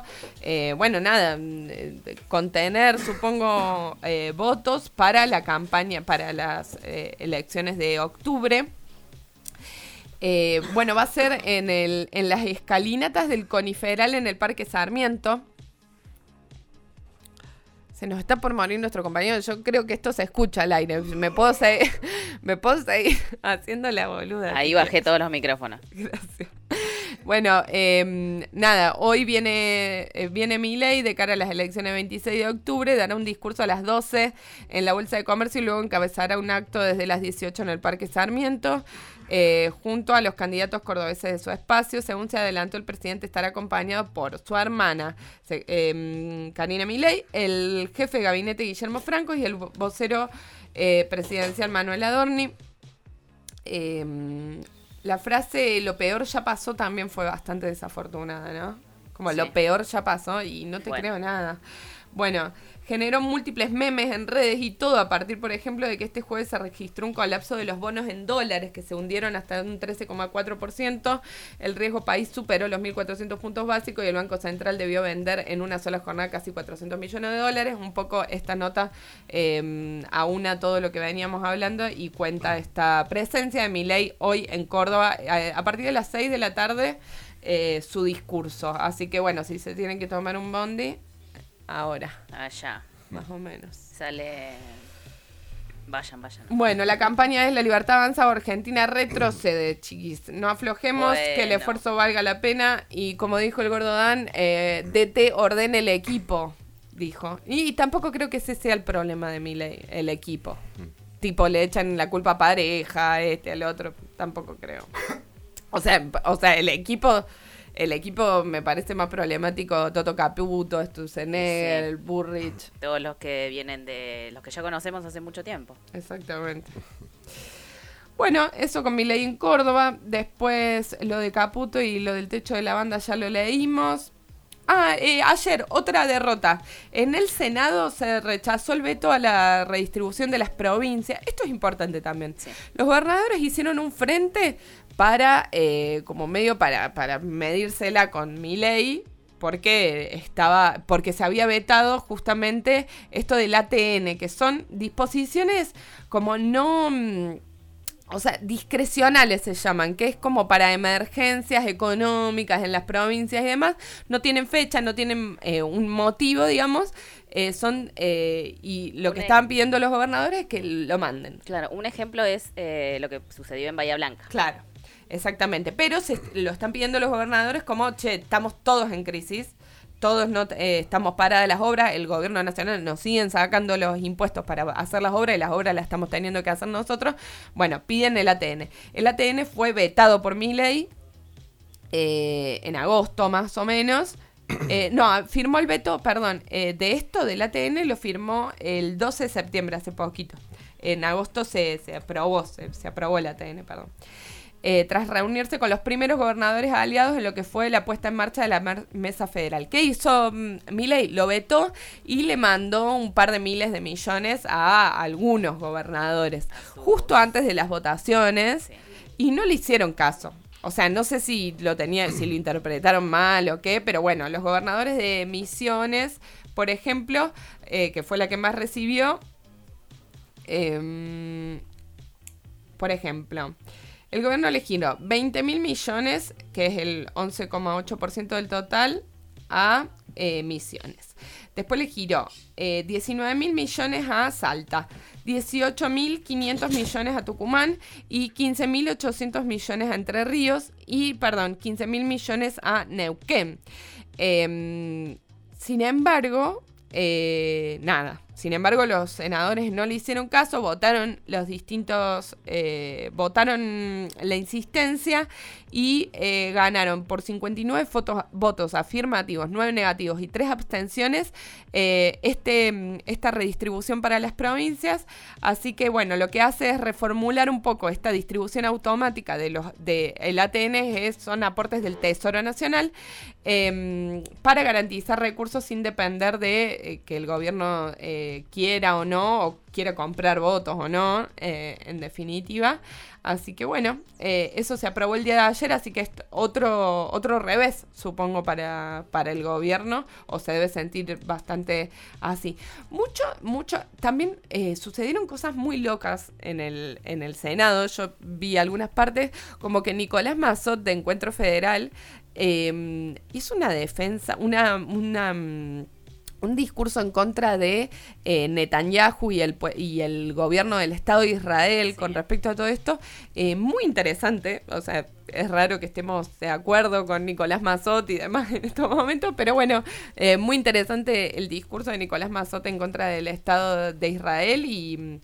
contener, supongo, votos para la campaña, para las elecciones de octubre. Va a ser en las escalinatas del Coniferal en el Parque Sarmiento. Se nos está por morir nuestro compañero. Yo creo que esto se escucha al aire. Me puedo seguir haciendo la boluda. Ahí bajé todos los micrófonos. Gracias. Bueno, hoy viene Milei de cara a las elecciones 26 de octubre, dará un discurso a las 12 en la Bolsa de Comercio y luego encabezará un acto desde las 18 en el Parque Sarmiento, junto a los candidatos cordobeses de su espacio. Según se adelantó, el presidente estará acompañado por su hermana, Karina Milei, el jefe de gabinete Guillermo Franco y el vocero presidencial Manuel Adorni. La frase "lo peor ya pasó" también fue bastante desafortunada, ¿no? Como sí. Lo peor ya pasó y no te creo nada. Bueno, generó múltiples memes en redes y todo a partir, por ejemplo, de que este jueves se registró un colapso de los bonos en dólares que se hundieron hasta un 13,4%. El riesgo país superó los 1.400 puntos básicos y el Banco Central debió vender en una sola jornada casi 400 millones de dólares. Un poco esta nota aúna todo lo que veníamos hablando y cuenta esta presencia de Milei hoy en Córdoba a partir de las 6 de la tarde, su discurso. Así que bueno, si se tienen que tomar un bondi, ahora. Allá. Más o menos. Sale. Vayan. Bueno, la campaña es La Libertad Avanza o Argentina retrocede, chiquis. No aflojemos, que el esfuerzo valga la pena. Y como dijo el gordo Dan, DT ordene el equipo, dijo. Y tampoco creo que ese sea el problema de Milei, el equipo. Tipo, le echan la culpa a pareja, al otro. Tampoco creo. O sea, el equipo me parece más problemático. Toto Caputo, Sturzenegger, Burrich. Todos los que vienen de los que ya conocemos hace mucho tiempo. Exactamente. Bueno, eso con Milei en Córdoba. Después lo de Caputo y lo del techo de la banda ya lo leímos. Ayer, otra derrota. En el Senado se rechazó el veto a la redistribución de las provincias. Esto es importante también. Sí. Los gobernadores hicieron un frente para, como medio para medírsela con Milei, porque se había vetado justamente esto del ATN, que son disposiciones como no... O sea, discrecionales se llaman, que es como para emergencias económicas en las provincias y demás. No tienen fecha, no tienen un motivo, digamos. Y lo que estaban pidiendo los gobernadores es que lo manden. Claro, un ejemplo es lo que sucedió en Bahía Blanca. Claro, exactamente. Pero lo están pidiendo los gobernadores como, estamos todos en crisis. Todos estamos paradas las obras, el gobierno nacional nos siguen sacando los impuestos para hacer las obras y las obras las estamos teniendo que hacer nosotros. Bueno, piden el ATN. El ATN fue vetado por Milei en agosto más o menos. Firmó el veto, de esto del ATN lo firmó el 12 de septiembre, hace poquito. En agosto se aprobó el ATN, perdón. Tras reunirse con los primeros gobernadores aliados en lo que fue la puesta en marcha de la mesa federal. ¿Qué hizo Milei? Lo vetó y le mandó un par de miles de millones a algunos gobernadores justo antes de las votaciones y no le hicieron caso. O sea, no sé si lo interpretaron mal o qué, pero bueno, los gobernadores de Misiones, por ejemplo, que fue la que más recibió, por ejemplo... El gobierno le giró 20.000 millones, que es el 11,8% del total, a Misiones. Después le giró 19.000 millones a Salta, 18.500 millones a Tucumán y 15.800 millones a Entre Ríos y, 15.000 millones a Neuquén. Sin embargo, nada. Sin embargo, los senadores no le hicieron caso, votaron la insistencia y ganaron por 59 votos afirmativos, 9 negativos y 3 abstenciones esta redistribución para las provincias. Así que, bueno, lo que hace es reformular un poco esta distribución automática el ATN, son aportes del Tesoro Nacional, para garantizar recursos sin depender de que el gobierno quiera o no, o quiera comprar votos o no, en definitiva. Así que bueno, eso se aprobó el día de ayer, así que es otro revés, supongo, para el gobierno, o se debe sentir bastante así. Mucho, también sucedieron cosas muy locas en el Senado. Yo vi algunas partes, como que Nicolás Mazzot, de Encuentro Federal, hizo una defensa, un discurso en contra de Netanyahu y el gobierno del Estado de Israel, sí, con respecto a todo esto, muy interesante. O sea, es raro que estemos de acuerdo con Nicolás Mazzot y demás en estos momentos, pero bueno, muy interesante el discurso de Nicolás Mazzot en contra del Estado de Israel y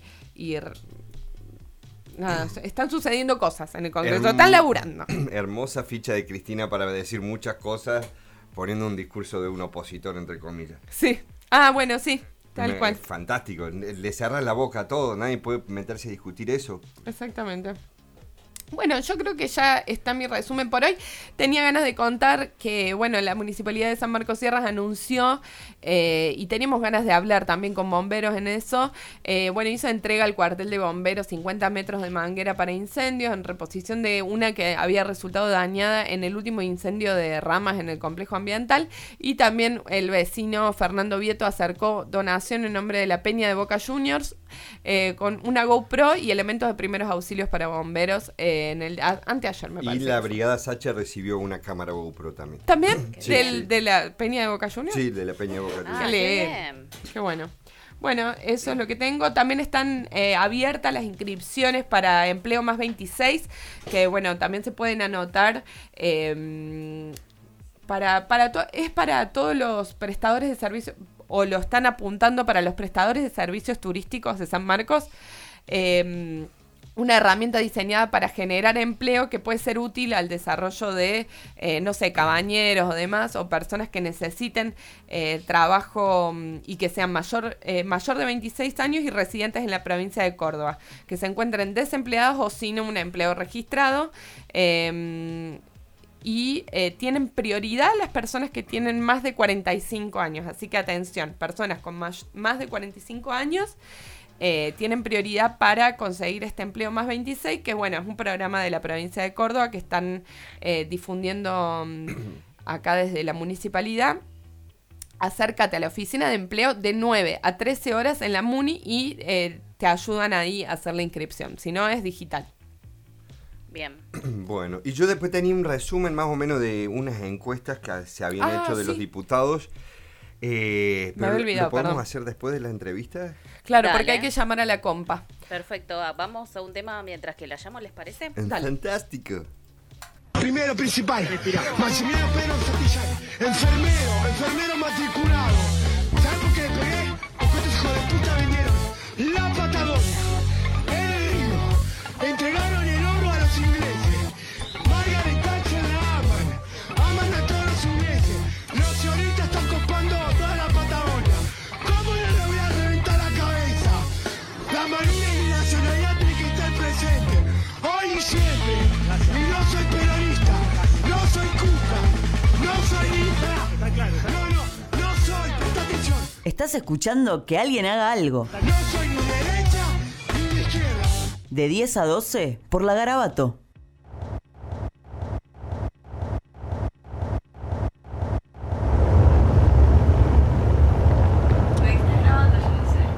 nada, están sucediendo cosas en el Congreso, están laburando. Hermosa ficha de Cristina para decir muchas cosas, poniendo un discurso de un opositor, entre comillas. Sí. Bueno, sí, tal cual. Fantástico. Le cerran la boca a todo. Nadie puede meterse a discutir eso. Exactamente. Bueno, yo creo que ya está mi resumen por hoy. Tenía ganas de contar que, bueno, la Municipalidad de San Marcos Sierras anunció, y teníamos ganas de hablar también con bomberos en eso, hizo entrega al cuartel de bomberos 50 metros de manguera para incendios en reposición de una que había resultado dañada en el último incendio de ramas en el complejo ambiental, y también el vecino Fernando Vieto acercó donación en nombre de la Peña de Boca Juniors, con una GoPro y elementos de primeros auxilios para bomberos, anteayer, me parece. Y la Brigada Sacha recibió una cámara GoPro también. ¿También? Sí, ¿De la Peña de Boca Juniors? Sí, de la Peña de Boca Juniors. Qué bien. Qué bueno. Bueno, eso es lo que tengo. También están abiertas las inscripciones para Empleo Más 26, que bueno, también se pueden anotar. Es para todos los prestadores de servicios, o lo están apuntando para los prestadores de servicios turísticos de San Marcos. Una herramienta diseñada para generar empleo que puede ser útil al desarrollo de, cabañeros o demás, o personas que necesiten trabajo y que sean mayor de 26 años y residentes en la provincia de Córdoba, que se encuentren desempleados o sin un empleo registrado. Y tienen prioridad las personas que tienen más de 45 años. Así que atención, personas con más de 45 años tienen prioridad para conseguir este empleo Más 26, que bueno, es un programa de la provincia de Córdoba que están difundiendo acá desde la municipalidad. Acércate a la oficina de empleo de 9 a 13 horas en la Muni y te ayudan ahí a hacer la inscripción. Si no, es digital. Bien. Bueno, y yo después tenía un resumen más o menos de unas encuestas que se habían hecho de los diputados. Me había olvidado, ¿lo podemos hacer después de la entrevista? Claro, dale, porque hay que llamar a la compa. Perfecto, vamos a un tema mientras que la llamo, ¿les parece? Dale. Fantástico. Primero principal, Maximiliano Pedro Santillán, enfermero matriculado. ¿Sabes por qué le pegué? Porque estos hijos de puta vendieron la Patagonia, el río, entregaron el oro a los ingleses. Margaret Thatcher la aman a todos los ingleses. Los sionistas están copando toda la Patagonia. ¿Cómo no le voy a reventar la cabeza? La marina y la nacionalidad tiene que estar presente, hoy y siempre. Y no soy peronista, no soy cuca, no soy no soy, presta atención. Estás escuchando Que Alguien Haga Algo. No soy ni derecha ni de izquierda. De 10 a 12 por La Garabato.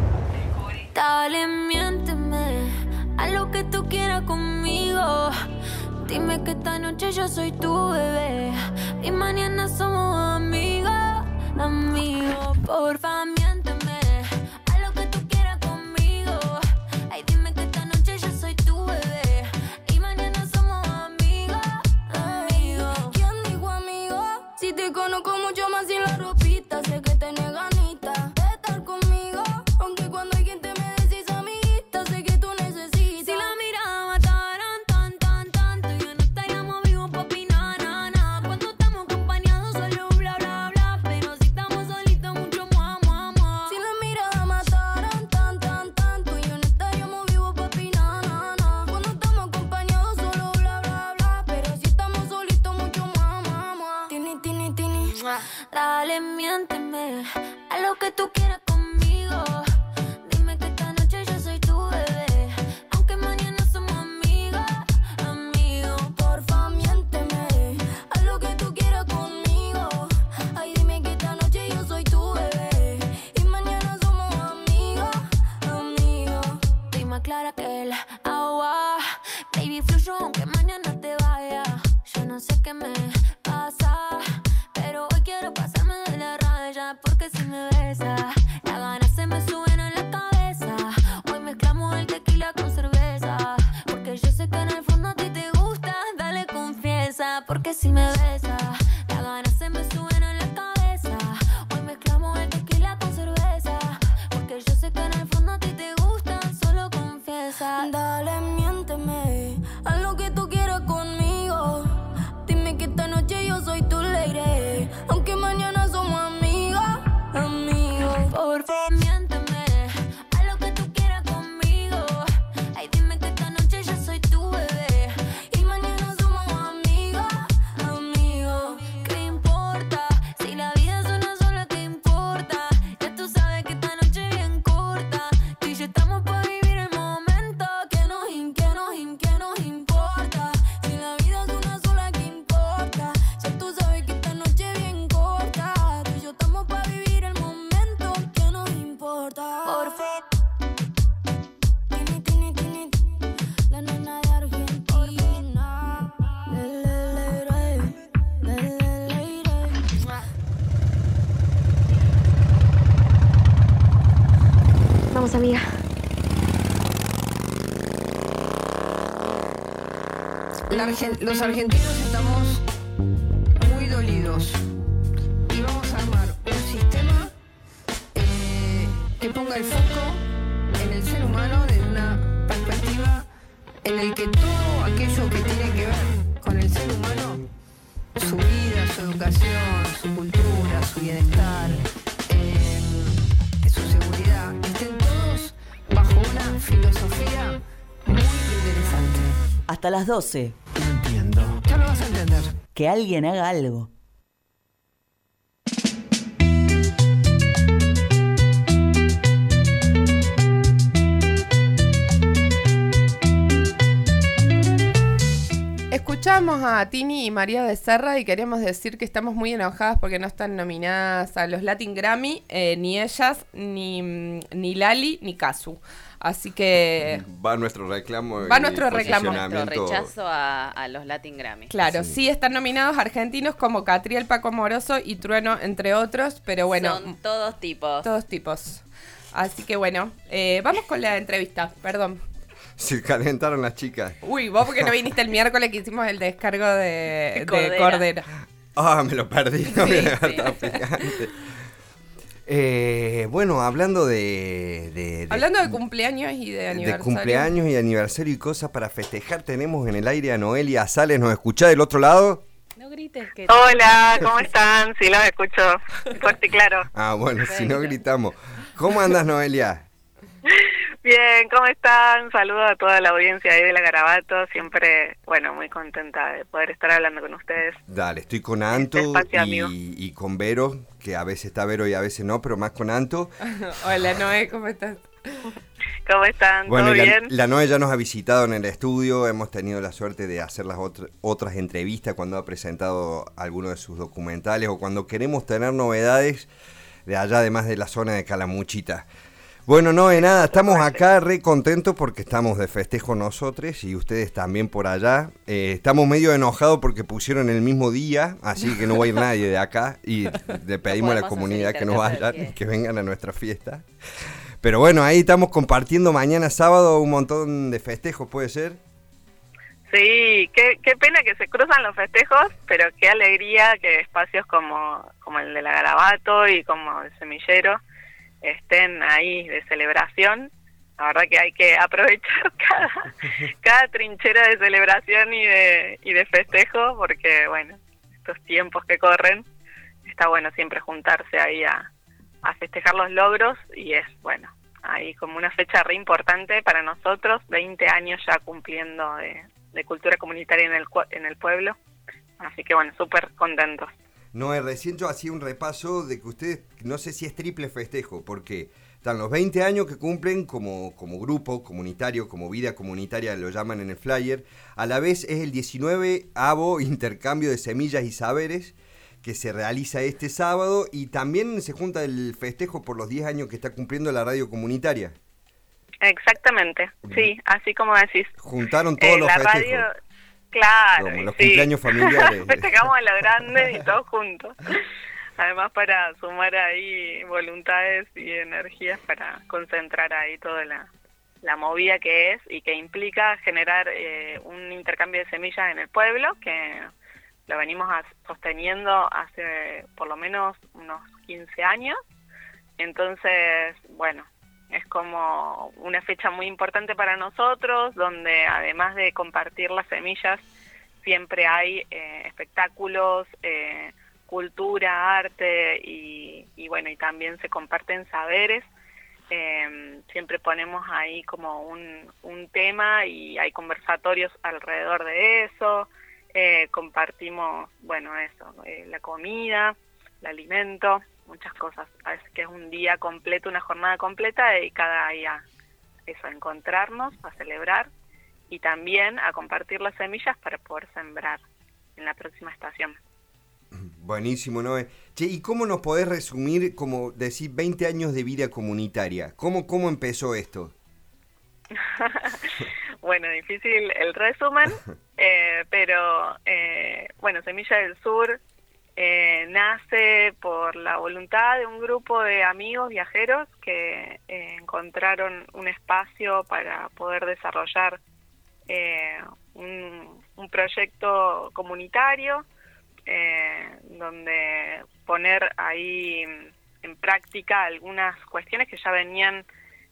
Dale, miénteme, haz lo que tú quieras conmigo. Dime que esta noche yo soy tu bebé y mañana somos amigos, amigos. Porfa, miénteme, haz lo que tú quieras conmigo. Ay, dime que esta noche yo soy tu bebé y mañana somos amigos, amigos. ¿Quién dijo amigo? Si te conozco mucho más sin la ropita, sé que tenés ganita de estar conmigo, aunque cuando alguien te me decís amiguita, sé que tú necesitas. Si la mirada mataran tanto, ya no estaríamos vivos, papi, na, na, na. Cuando estamos acompañados solo bla, bla, bla, pero si estamos solitos mucho mua, mua, mua. Si la mirada mataran tanto, ya no estaríamos vivos, papi, na, na, na. Cuando estamos acompañados solo bla, bla, bla, pero si estamos solitos mucho mua, mua, mua. Tini, tini, tini, dale, miénteme, haz lo que tú quieras conmigo. Dime que esta noche yo soy tu bebé, aunque mañana somos amigos, amigos. Porfa, miénteme, haz lo que tú quieras conmigo. Ay, dime que esta noche yo soy tu bebé y mañana somos amigos, amigos. Estoy más clara que el agua, baby, fluyo aunque mañana te vaya. Yo no sé qué me pasa, pero hoy quiero pasarme de la raya, porque si me besas, las ganas se me suben a la cabeza. Hoy mezclamos el tequila con cerveza, porque yo sé que en el fondo a ti te gusta. Dale, confiesa, porque si me besas, las ganas se me suben a la cabeza. Hoy mezclamos el tequila con cerveza, porque yo sé que en el fondo a ti te gusta. Solo confiesa. Dale, miénteme, haz lo que tú quieras conmigo. Dime que esta noche yo soy tu lady, aunque mañana somos amigos, amigos. Por favor, miénteme, haz lo que tú quieras conmigo. Ay, dime que esta noche yo soy tu bebé y mañana somos amigos, amigos. ¿Qué importa? Si la vida es una sola, ¿qué importa? Ya tú sabes que esta noche es bien corta. Tú y yo estamos para vivir el momento. ¿Qué nos importa? Si la vida es una sola, ¿qué importa? Ya tú sabes que esta noche es bien corta. Tú y yo estamos para vivir el momento. ¿Qué nos importa? Por favor. Tini, tini, tini, la nena de Argentina. Vamos, amiga. Los argentinos estamos muy dolidos y vamos a armar un sistema que ponga el foco en el ser humano desde una perspectiva en el que todo aquello que tiene que ver con el ser humano, su vida, su educación, su cultura, su bienestar, su seguridad, estén todos bajo una filosofía muy interesante. Hasta las 12. No entiendo. Ya lo vas a entender. Que alguien haga algo. Escuchamos a Tini y María Becerra y queríamos decir que estamos muy enojadas porque no están nominadas a los Latin Grammy, ni ellas, ni Lali, ni Kazu. Así que... Va nuestro reclamo. Nuestro rechazo a los Latin Grammy. Claro, sí están nominados argentinos como Catriel, Paco Moroso y Trueno, entre otros, pero bueno... Son todos tipos. Todos tipos. Así que bueno, vamos con la entrevista, perdón. Se calentaron las chicas. Uy, vos porque no viniste el miércoles que hicimos el descargo de Cordera. Ah, me lo perdí. No Sí, bueno, hablando de cumpleaños y de aniversario. De cumpleaños y aniversario y cosas para festejar, tenemos en el aire a Noelia Sales. ¿Nos escuchá del otro lado? No grites que... Hola, ¿cómo están? Sí, los escucho fuerte y claro. Ah, bueno, si no gritamos. ¿Cómo andas, Noelia? Bien, ¿cómo están? Saludos a toda la audiencia ahí de la Garabato. Siempre, bueno, muy contenta de poder estar hablando con ustedes. Dale, estoy con Anto y con Vero, que a veces está Vero y a veces no, pero más con Anto. Hola, Noé, ¿cómo estás? ¿Cómo están? Bueno, ¿Todo bien? La Noé ya nos ha visitado en el estudio, hemos tenido la suerte de hacer las otras entrevistas cuando ha presentado alguno de sus documentales o cuando queremos tener novedades de allá, además de la zona de Calamuchita. Bueno, no, de nada, estamos acá re contentos porque estamos de festejo nosotros y ustedes también por allá. Estamos medio enojados porque pusieron el mismo día, así que no va a ir nadie de acá y le pedimos a la comunidad que no vayan, que vengan a nuestra fiesta. Pero bueno, ahí estamos compartiendo mañana sábado un montón de festejos, ¿puede ser? Sí, qué pena que se cruzan los festejos, pero qué alegría que espacios como el de la Garabato y como el Semillero estén ahí de celebración. La verdad que hay que aprovechar cada trinchera de celebración y de festejo, porque bueno, estos tiempos que corren, está bueno siempre juntarse ahí a festejar los logros, y es bueno, ahí como una fecha re importante para nosotros, 20 años ya cumpliendo de cultura comunitaria en el pueblo, así que bueno, súper contentos. No, recién yo hacía un repaso de que ustedes, no sé si es triple festejo, porque están los 20 años que cumplen como grupo comunitario, como vida comunitaria, lo llaman en el flyer. A la vez es el 19º intercambio de semillas y saberes que se realiza este sábado, y también se junta el festejo por los 10 años que está cumpliendo la radio comunitaria. Exactamente, sí, así como decís. Juntaron todos los festejos. Radio, claro, como los cumpleaños familiares. Festejamos a los grandes y todos juntos. Además, para sumar ahí voluntades y energías para concentrar ahí toda la movida que es y que implica generar un intercambio de semillas en el pueblo, que lo venimos sosteniendo hace por lo menos unos 15 años. Entonces, bueno, es como una fecha muy importante para nosotros, donde además de compartir las semillas, siempre hay espectáculos, cultura, arte y bueno, y también se comparten saberes. Siempre ponemos ahí como un tema y hay conversatorios alrededor de eso. Compartimos, bueno, eso, la comida, el alimento, muchas cosas. Es que es un día completo, una jornada completa dedicada ahí a eso, a encontrarnos, a celebrar y también a compartir las semillas para poder sembrar en la próxima estación. Buenísimo, Noé. Che, ¿y cómo nos podés resumir, como decir, 20 años de vida comunitaria? ¿Cómo empezó esto? Bueno, difícil el resumen, pero bueno, Semilla del Sur nace por la voluntad de un grupo de amigos viajeros que encontraron un espacio para poder desarrollar un proyecto comunitario, donde poner ahí en práctica algunas cuestiones que ya venían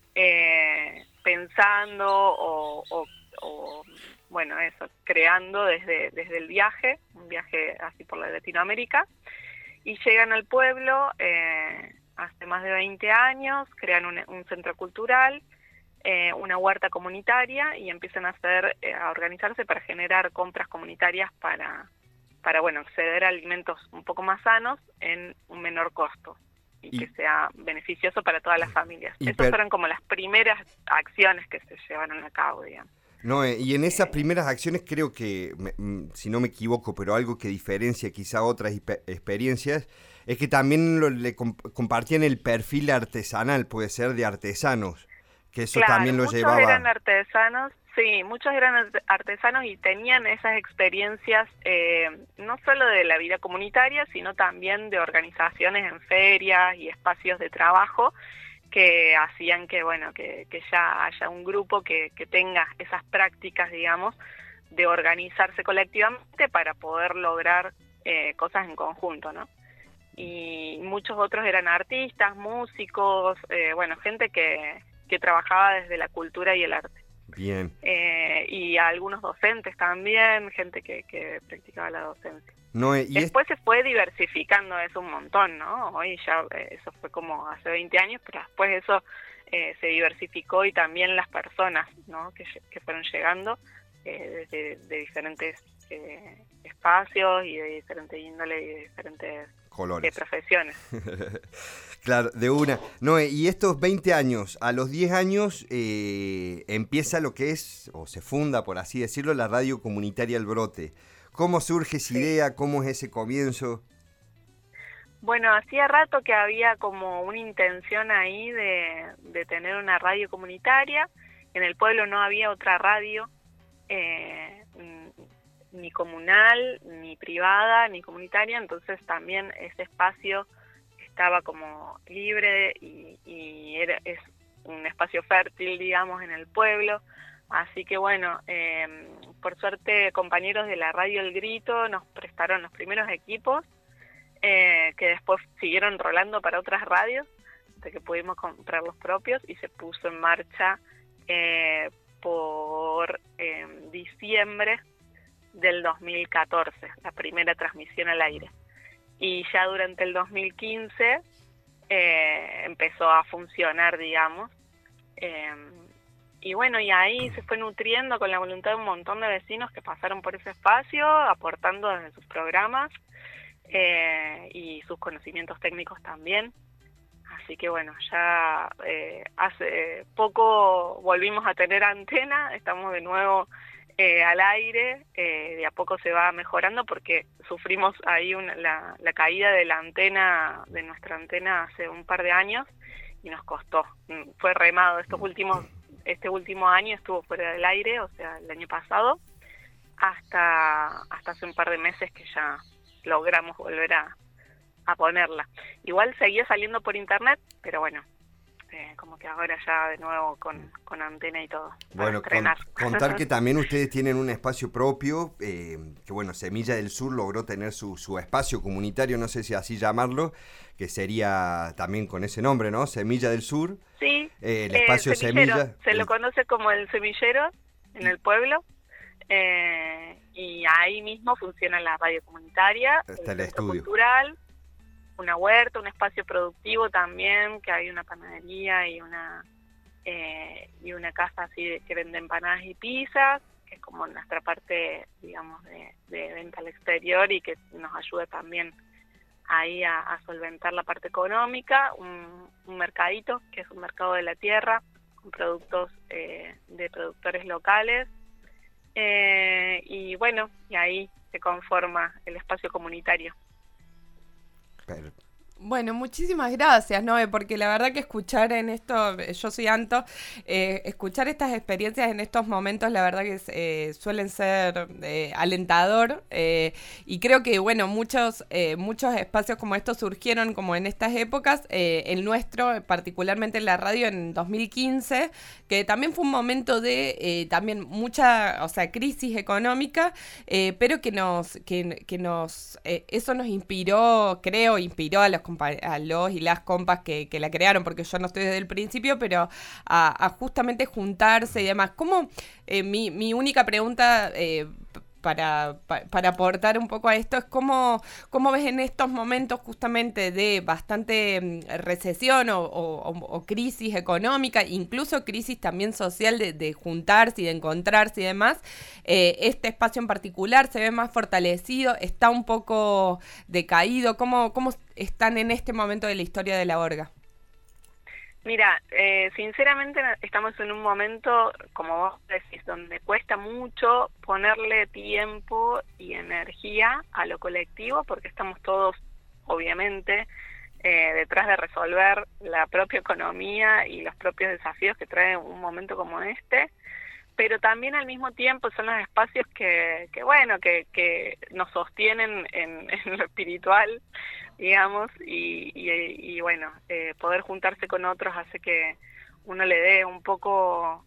pensando o bueno, eso, creando desde el viaje, un viaje así por la Latinoamérica, y llegan al pueblo hace más de 20 años, crean un centro cultural, una huerta comunitaria, y empiezan a organizarse para generar compras comunitarias para bueno, acceder a alimentos un poco más sanos en un menor costo y que sea beneficioso para todas las familias. Esas fueron como las primeras acciones que se llevaron a cabo, digamos. No, y en esas primeras acciones creo que, si no me equivoco, pero algo que diferencia quizá otras experiencias, es que también le compartían el perfil artesanal, puede ser de artesanos, que eso claro, también lo llevaba. Muchos eran artesanos, sí, muchos eran artesanos y tenían esas experiencias no solo de la vida comunitaria, sino también de organizaciones en ferias y espacios de trabajo que hacían que, bueno, que ya haya un grupo que tenga esas prácticas, digamos, de organizarse colectivamente para poder lograr cosas en conjunto, ¿no? Y muchos otros eran artistas, músicos, bueno, gente que trabajaba desde la cultura y el arte. Bien. Y algunos docentes también, gente que practicaba la docencia. No, después se fue diversificando eso un montón, ¿no? Hoy ya eso fue como hace 20 años, pero después eso se diversificó y también las personas, ¿no? que fueron llegando de diferentes espacios y de diferentes índole y de diferentes colores, profesiones. Claro, de una. No, y estos 20 años, a los 10 años empieza lo que es, o se funda, por así decirlo, la radio comunitaria El Brote. ¿Cómo surge esa idea? ¿Cómo es ese comienzo? Bueno, hacía rato que había como una intención ahí de tener una radio comunitaria. En el pueblo no había otra radio, ni comunal, ni privada, ni comunitaria, entonces también ese espacio estaba como libre y es un espacio fértil, digamos, en el pueblo. Así que bueno, por suerte compañeros de la radio El Grito nos prestaron los primeros equipos, que después siguieron rolando para otras radios, hasta que pudimos comprar los propios y se puso en marcha por diciembre del 2014, la primera transmisión al aire. Y ya durante el 2015 empezó a funcionar, digamos. Y bueno, y ahí se fue nutriendo con la voluntad de un montón de vecinos que pasaron por ese espacio, aportando desde sus programas y sus conocimientos técnicos también. Así que bueno, ya hace poco volvimos a tener antena, estamos de nuevo al aire, de a poco se va mejorando porque sufrimos ahí la caída de la antena, de nuestra antena hace un par de años y nos costó, fue remado. Este último año estuvo fuera del aire, o sea, el año pasado, hasta hace un par de meses que ya logramos volver a ponerla. Igual seguía saliendo por internet, pero bueno, como que ahora ya de nuevo con antena y todo. Bueno, contar que también ustedes tienen un espacio propio, que bueno, Semilla del Sur logró tener su espacio comunitario, no sé si así llamarlo, que sería también con ese nombre, ¿no? Semilla del Sur. Sí, el espacio Semilla. Se lo conoce como el semillero en el pueblo. Y ahí mismo funciona la radio comunitaria, está el centro estudio cultural, una huerta, un espacio productivo también, que hay una panadería y una casa así que vende empanadas y pizzas, que es como nuestra parte, digamos, de venta al exterior y que nos ayuda también ahí a solventar la parte económica. Un mercadito, que es un mercado de la tierra, con productos de productores locales. Y bueno, y ahí se conforma el espacio comunitario. Bueno, muchísimas gracias, Noé, porque la verdad que escuchar en esto, yo soy Anto, escuchar estas experiencias en estos momentos, la verdad que suelen ser alentador, y creo que, bueno, muchos espacios como estos surgieron como en estas épocas, el nuestro, particularmente en la radio en 2015, que también fue un momento de también mucha, o sea, crisis económica, pero que eso nos inspiró, creo, inspiró a los y las compas que la crearon, porque yo no estoy desde el principio, pero a justamente juntarse y demás. ¿Cómo, mi única pregunta para aportar un poco a esto es cómo ves en estos momentos justamente de bastante recesión o crisis económica, incluso crisis también social de juntarse y de encontrarse y demás, este espacio en particular se ve más fortalecido, está un poco decaído? ¿Cómo están en este momento de la historia de la orga? Mira, sinceramente estamos en un momento, como vos decís, donde cuesta mucho ponerle tiempo y energía a lo colectivo, porque estamos todos, obviamente, detrás de resolver la propia economía y los propios desafíos que trae un momento como este, pero también al mismo tiempo son los espacios que nos sostienen en lo espiritual, digamos, y bueno, poder juntarse con otros hace que uno le dé un poco,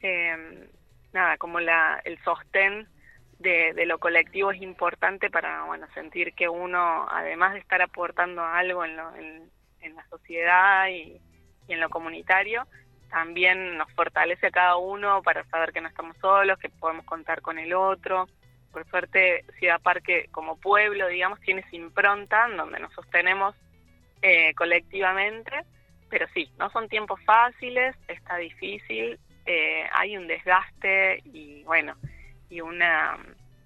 como el sostén de lo colectivo es importante para, bueno, sentir que uno, además de estar aportando algo en la sociedad y en lo comunitario, también nos fortalece a cada uno para saber que no estamos solos, que podemos contar con el otro. Por suerte, Ciudad Parque como pueblo, digamos, tiene esa impronta en donde nos sostenemos colectivamente, pero sí, no son tiempos fáciles, está difícil, hay un desgaste y bueno, y una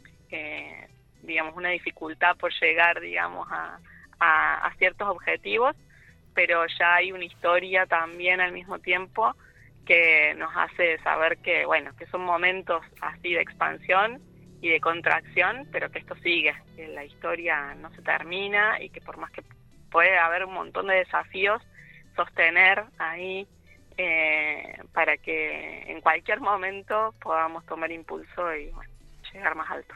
dificultad por llegar, digamos, a ciertos objetivos, pero ya hay una historia también al mismo tiempo que nos hace saber que, bueno, que son momentos así de expansión y de contracción, pero que esto sigue, que la historia no se termina y que por más que puede haber un montón de desafíos, sostener ahí para que en cualquier momento podamos tomar impulso y bueno, llegar más alto.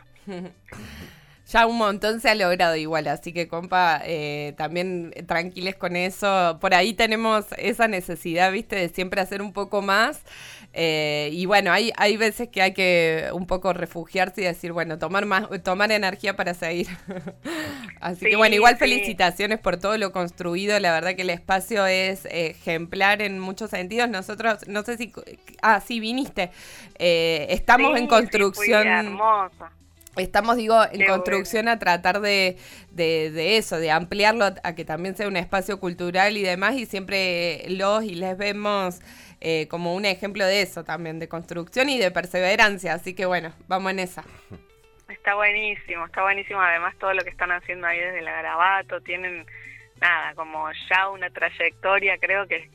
Ya un montón se ha logrado igual, así que compa, también tranquiles con eso. Por ahí tenemos esa necesidad, viste, de siempre hacer un poco más. Y bueno, hay veces que hay que un poco refugiarse y decir, bueno, tomar energía para seguir. Así que bueno, igual felicitaciones por todo lo construido. La verdad que el espacio es ejemplar en muchos sentidos. Nosotros, no sé si... sí, viniste. Estamos en construcción... Sí, hermosa. Estamos, en construcción a tratar de eso, de ampliarlo a que también sea un espacio cultural y demás, y siempre les vemos como un ejemplo de eso también, de construcción y de perseverancia, así que bueno, vamos en esa. Está buenísimo, además todo lo que están haciendo ahí desde la Garabato, tienen, como ya una trayectoria, creo que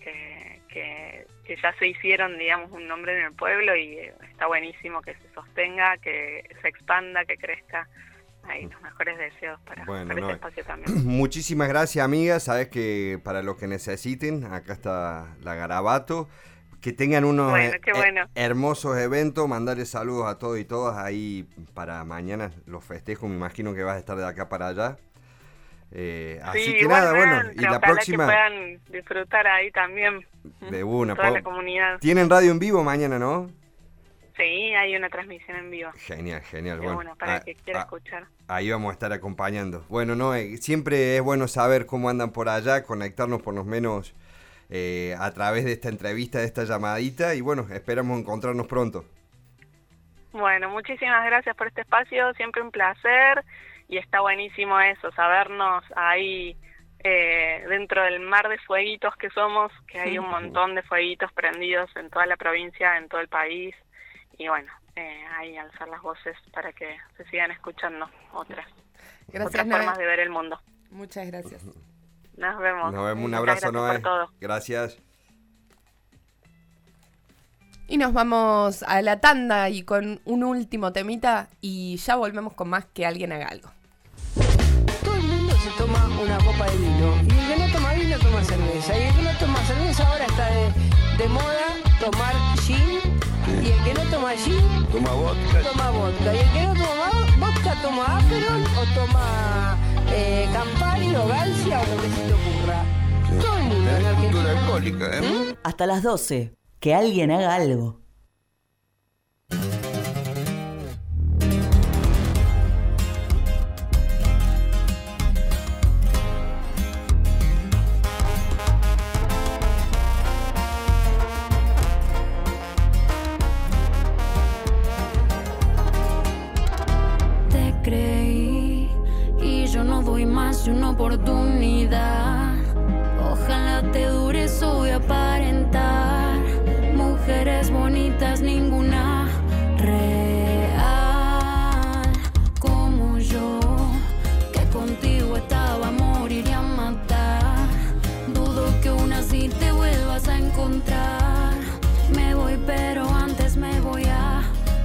ya se hicieron, digamos, un nombre en el pueblo y está buenísimo que se sostenga, que se expanda, que crezca. Ahí los mejores deseos para este espacio también. Muchísimas gracias, amigas. Sabes que para lo que necesiten, acá está la Garabato. Que tengan unos hermosos eventos. Mandarles saludos a todos y todas ahí para mañana los festejos. Me imagino que vas a estar de acá para allá. Así que nada, bueno, y la próxima que puedan disfrutar ahí también de una toda la comunidad. Tienen radio en vivo mañana, ¿no? Sí, hay una transmisión en vivo. Genial. Bueno, para el que quiera escuchar. Ahí vamos a estar acompañando. Bueno, siempre es bueno saber cómo andan por allá, conectarnos por lo menos a través de esta entrevista, de esta llamadita, y bueno, esperamos encontrarnos pronto. Bueno, muchísimas gracias por este espacio, siempre un placer. Y está buenísimo eso, sabernos ahí dentro del mar de fueguitos que somos, que hay un montón de fueguitos prendidos en toda la provincia, en todo el país. Y bueno, ahí alzar las voces para que se sigan escuchando otras formas de ver el mundo. Muchas gracias. Nos vemos. Un abrazo, Noé. Gracias. Y nos vamos a la tanda y con un último temita y ya volvemos con más Que Alguien Haga Algo. Todo el mundo se toma una copa de vino y el que no toma vino toma cerveza y el que no toma cerveza ahora está de moda tomar gin y el que no toma gin toma vodka y el que no toma vodka toma Aperol o toma Campari o Galcia o lo que se te ocurra. Todo el mundo en Argentina. Alcohólica, Hasta las 12. Que alguien haga algo. Te creí y yo no doy más de una oportunidad. Ojalá te dure, soy aparentar. Mujeres bonitas, ninguna real como yo, que contigo estaba a morir y a matar. Dudo que una así te vuelvas a encontrar. Me voy, pero antes me voy a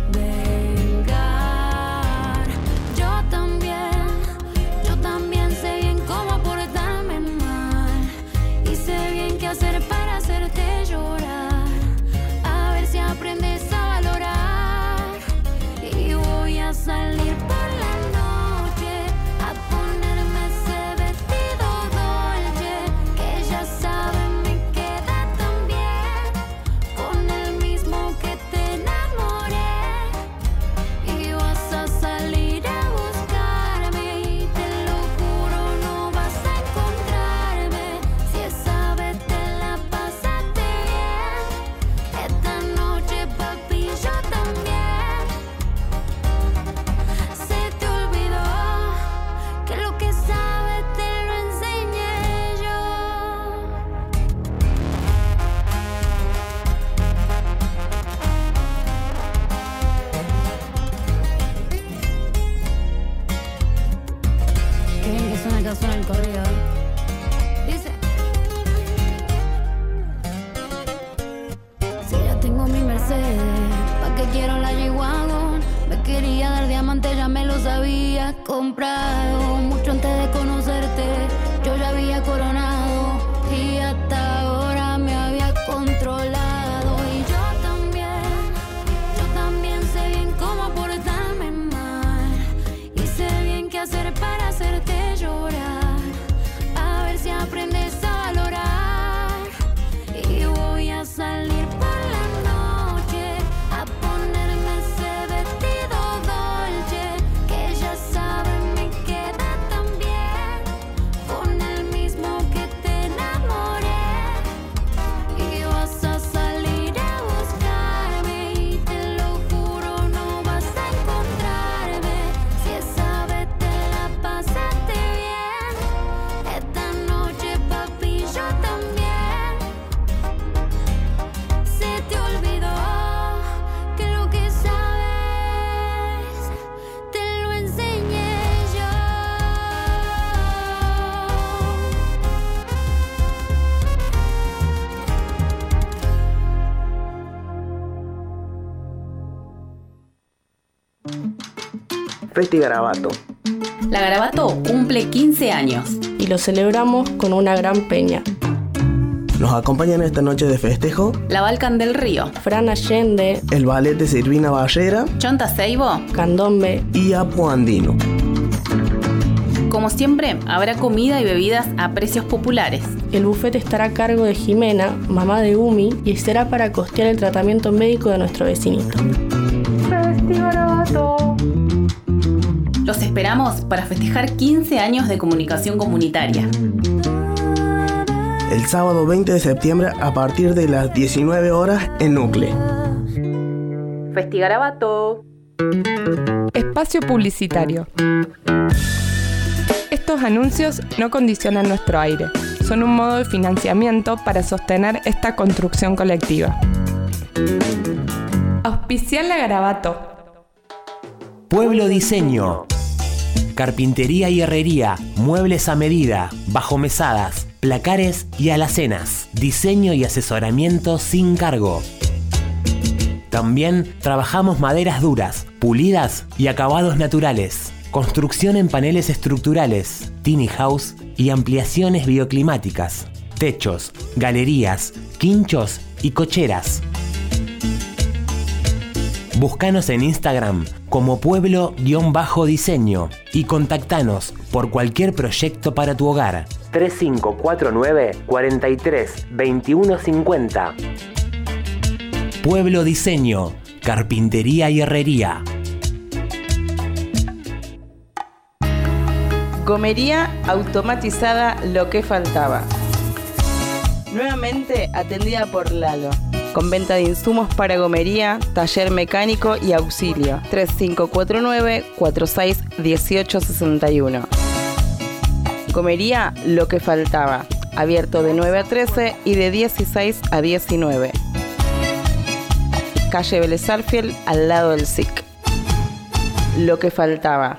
vengar. Yo también sé bien cómo portarme mal y sé bien qué hacer para hacerte llorar. Aprendes a valorar y voy a salir por la noche a ponerme ese vestido dolce que ya saben me queda tan bien, con el mismo que te enamoré, y vas a salir a buscarme y te lo juro no vas a encontrarme si esa vez te la pasaste bien. Esta noche papi, yo también. Se te olvidó que lo que sabes te lo enseñé yo. Qué bien que suena acá, suena el corrido. Dice: si ya tengo mi Mercedes, ¿pa' qué quiero la G-Wagon? Me quería dar diamante, ya me los había comprado mucho antes de conocerte. Yo ya había Festi Garabato. La Garabato cumple 15 años. Y lo celebramos con una gran peña. Nos acompañan esta noche de festejo La Balcan del Río, Fran Allende, el ballet de Silvina Barrera, Chonta Seibo, Candombe y Apu Andino. Como siempre, habrá comida y bebidas a precios populares. El buffet estará a cargo de Jimena, mamá de Umi, y será para costear el tratamiento médico de nuestro vecinito. Festi Garabato. Los esperamos para festejar 15 años de comunicación comunitaria. El sábado 20 de septiembre a partir de las 19 horas en Núcleo. Festi Garabato. Espacio publicitario. Estos anuncios no condicionan nuestro aire. Son un modo de financiamiento para sostener esta construcción colectiva. Auspiciar la Garabato. Pueblo Diseño. Carpintería y herrería, muebles a medida, bajomesadas, placares y alacenas. Diseño y asesoramiento sin cargo. También trabajamos maderas duras, pulidas y acabados naturales. Construcción en paneles estructurales, tiny house y ampliaciones bioclimáticas. Techos, galerías, quinchos y cocheras. Búscanos en Instagram como pueblo-diseño y contactanos por cualquier proyecto para tu hogar. 3549 43 21 50. Pueblo Diseño, carpintería y herrería. Gomería automatizada Lo que faltaba. Nuevamente atendida por Lalo. Con venta de insumos para gomería, taller mecánico y auxilio. 3549-461861. Gomería Lo que faltaba. Abierto de 9 a 13 y de 16 a 19. Calle Vélez Sarsfield, al lado del SIC. Lo que faltaba.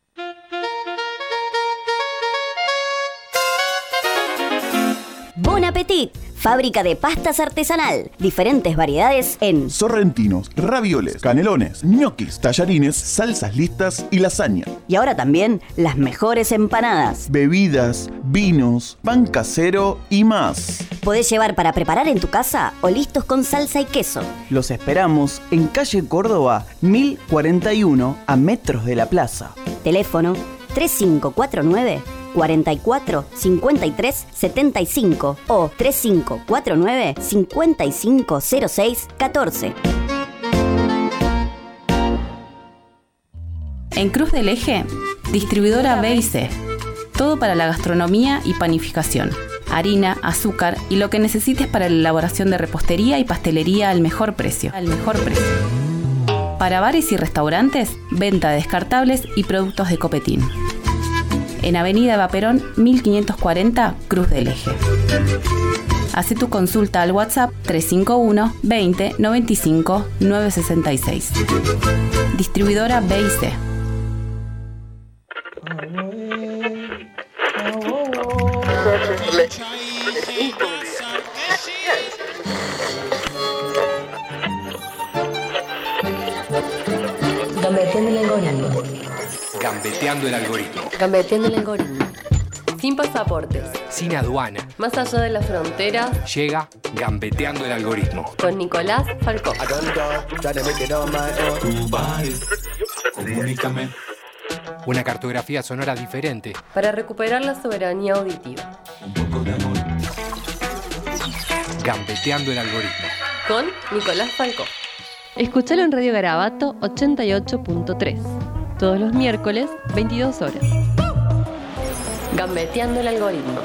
Bon Appetit, fábrica de pastas artesanal, diferentes variedades en sorrentinos, ravioles, canelones, ñoquis, tallarines, salsas listas y lasaña. Y ahora también las mejores empanadas, bebidas, vinos, pan casero y más. Podés llevar para preparar en tu casa o listos con salsa y queso. Los esperamos en calle Córdoba 1041 a metros de la plaza. Teléfono 3549 44 53 75 o 3549 5506 14. En Cruz del Eje, distribuidora B&C. Todo para la gastronomía y panificación. Harina, azúcar y lo que necesites para la elaboración de repostería y pastelería al mejor precio. Para bares y restaurantes, venta de descartables y productos de Copetín. En Avenida Eva Perón, 1540, Cruz del Eje. Haz tu consulta al WhatsApp 351 20 95 966. Distribuidora B&C. Gambeteando el algoritmo. Gambeteando el algoritmo. Gambeteando el algoritmo. Sin pasaportes. Sin aduana. Más allá de las fronteras. Llega Gambeteando el algoritmo. Con Nicolás Falcó. Comunícame. Una cartografía sonora diferente. Para recuperar la soberanía auditiva. Un poco de amor. Gambeteando el algoritmo. Con Nicolás Falcó. Escuchalo en Radio Garabato 88.3. Todos los miércoles, 22 horas. Gambeteando el algoritmo.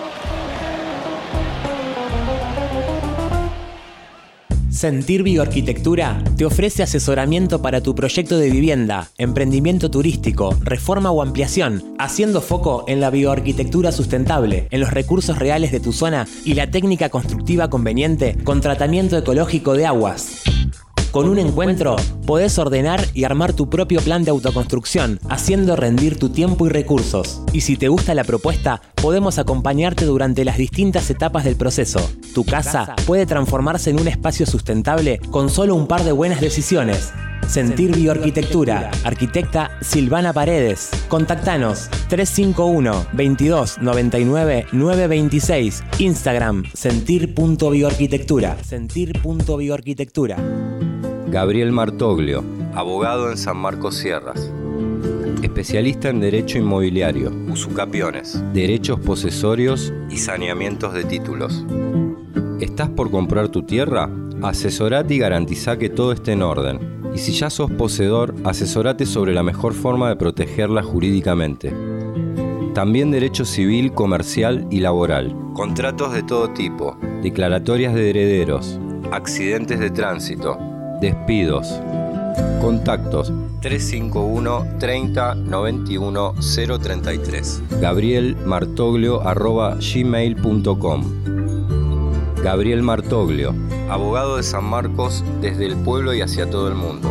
Sentir Bioarquitectura te ofrece asesoramiento para tu proyecto de vivienda, emprendimiento turístico, reforma o ampliación, haciendo foco en la bioarquitectura sustentable, en los recursos reales de tu zona y la técnica constructiva conveniente con tratamiento ecológico de aguas. Con un encuentro, podés ordenar y armar tu propio plan de autoconstrucción, haciendo rendir tu tiempo y recursos. Y si te gusta la propuesta, podemos acompañarte durante las distintas etapas del proceso. Tu casa puede transformarse en un espacio sustentable con solo un par de buenas decisiones. Sentir Bioarquitectura, arquitecta Silvana Paredes. Contactanos 351 22 99 926. Instagram sentir.bioarquitectura. Sentir.bioarquitectura. Gabriel Martoglio, abogado en San Marcos Sierras. Especialista en Derecho Inmobiliario, usucapiones, derechos posesorios y saneamientos de títulos. ¿Estás por comprar tu tierra? Asesorate y garantizá que todo esté en orden. Y si ya sos poseedor, asesorate sobre la mejor forma de protegerla jurídicamente. También derecho civil, comercial y laboral. Contratos de todo tipo, declaratorias de herederos, accidentes de tránsito, despidos. Contactos 351 30 91 033. gabrielmartoglio@gmail.com. Gabriel Martoglio, abogado de San Marcos desde el pueblo y hacia todo el mundo.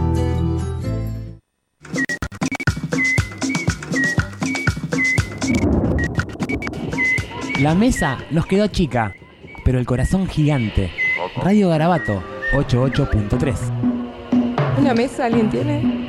La mesa nos quedó chica, pero el corazón gigante. Radio Garabato 88.3. ¿Una mesa alguien tiene?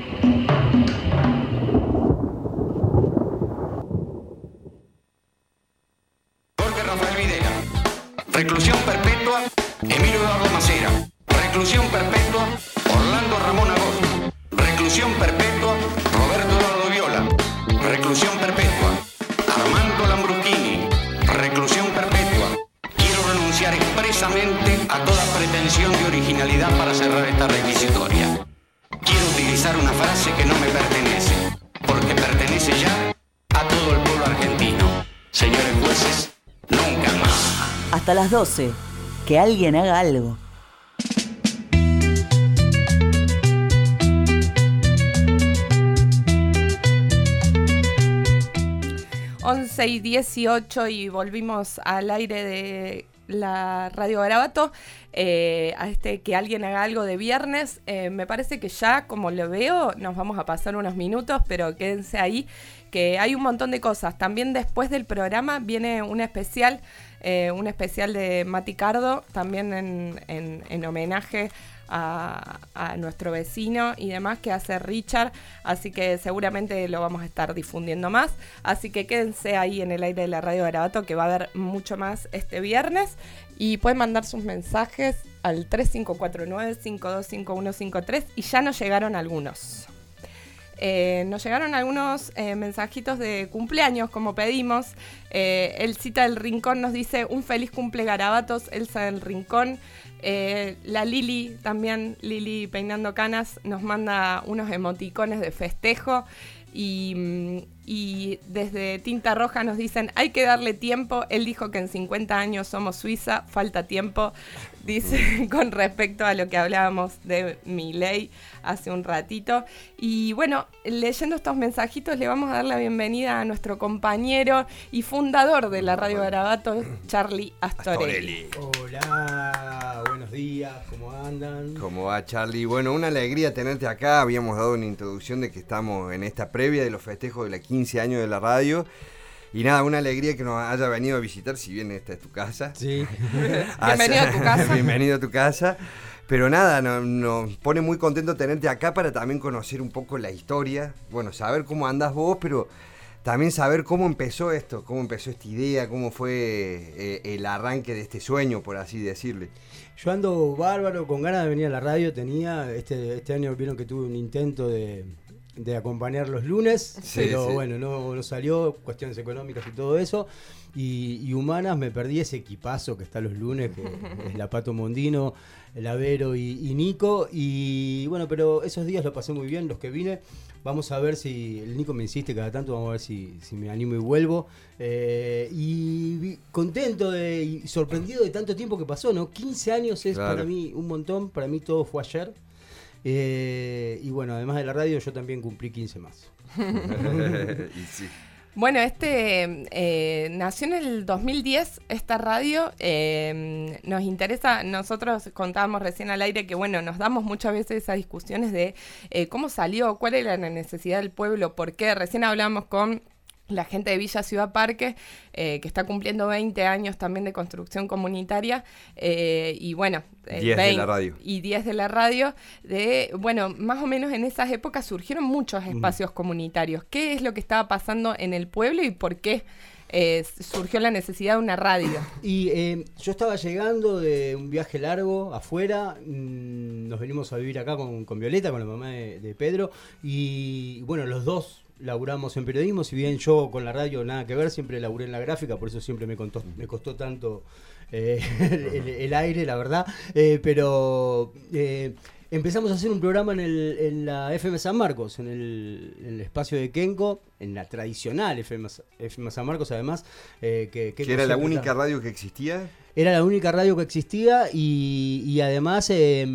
Jorge Rafael Videla. Reclusión perpetua, Emilio Eduardo Macera. Reclusión perpetua, Orlando Ramón Agosto. Reclusión perpetua, Roberto Eduardo Viola. Reclusión perpetua, Armando Lambruschini. Reclusión perpetua. Quiero renunciar expresamente a toda pretensión de originalidad para cerrar esta requisitoria. Quiero utilizar una frase que no me pertenece, porque pertenece ya a todo el pueblo argentino. Señores jueces, nunca más. Hasta las 12. Que alguien haga algo. Once y 18 y volvimos al aire de la Radio Garabato, a que alguien haga algo de viernes. Me parece que ya, como lo veo, nos vamos a pasar unos minutos, pero quédense ahí, que hay un montón de cosas. También después del programa viene un especial de Mati Cardo, también en homenaje a nuestro vecino y demás que hace Richard, así que seguramente lo vamos a estar difundiendo más, así que quédense ahí en el aire de la Radio Garabato, que va a haber mucho más este viernes, y pueden mandar sus mensajes al 3549-525153, y ya nos llegaron algunos. Mensajitos de cumpleaños, como pedimos. Elcita del Rincón nos dice: un feliz cumple Garabatos, Elsa del Rincón. La Lili, también Lili Peinando Canas, nos manda unos emoticones de festejo. Y desde Tinta Roja nos dicen: hay que darle tiempo, él dijo que en 50 años somos Suiza, falta tiempo, dice, con respecto a lo que hablábamos de Milei hace un ratito. Y bueno, leyendo estos mensajitos le vamos a dar la bienvenida a nuestro compañero y fundador de la Radio Garabato, Charlie Astorelli. Hola, buenos días, ¿cómo andan? ¿Cómo va, Charlie? Bueno, una alegría tenerte acá. Habíamos dado una introducción de que estamos en esta previa de los festejos de los 15 años de la radio. Y nada, una alegría que nos haya venido a visitar, si bien esta es tu casa. Sí. Bienvenido a tu casa. Bienvenido a tu casa. Pero nada, nos pone muy contento tenerte acá para también conocer un poco la historia. Bueno, saber cómo andás vos, pero también saber cómo empezó esto, cómo empezó esta idea, cómo fue el arranque de este sueño, por así decirle. Yo ando bárbaro, con ganas de venir a la radio. Tenía, este año vieron que tuve un intento de acompañar los lunes, sí, pero sí. Bueno, no salió, cuestiones económicas y todo eso, y humanas, me perdí ese equipazo que está los lunes, que es la Pato Mondino, el Avero y Nico, y bueno, pero esos días lo pasé muy bien, los que vine. Vamos a ver si, el Nico me insiste cada tanto, vamos a ver si me animo y vuelvo, y contento y sorprendido de tanto tiempo que pasó, ¿no? 15 años es, claro, para mí un montón, para mí todo fue ayer. Y bueno, además de la radio, yo también cumplí 15 más. Y sí. Bueno, nació en el 2010 esta radio. Nos interesa, nosotros contábamos recién al aire que, bueno, nos damos muchas veces esas discusiones de cómo salió, cuál era la necesidad del pueblo, por qué. Recién hablábamos con la gente de Villa Ciudad Parque, que está cumpliendo 20 años también de construcción comunitaria, y bueno... 10 de la radio. Y 10 de la radio, bueno, más o menos en esas épocas surgieron muchos espacios comunitarios. ¿Qué es lo que estaba pasando en el pueblo y por qué surgió la necesidad de una radio? Y yo estaba llegando de un viaje largo afuera, nos venimos a vivir acá con Violeta, con la mamá de Pedro, y bueno, los dos laburamos en periodismo, si bien yo con la radio nada que ver, siempre laburé en la gráfica, por eso siempre me costó tanto el aire, la verdad, pero empezamos a hacer un programa en la FM San Marcos, en el espacio de Kenco, en la tradicional FM San Marcos, además. ¿Que era la única radio que existía? Era la única radio que existía y además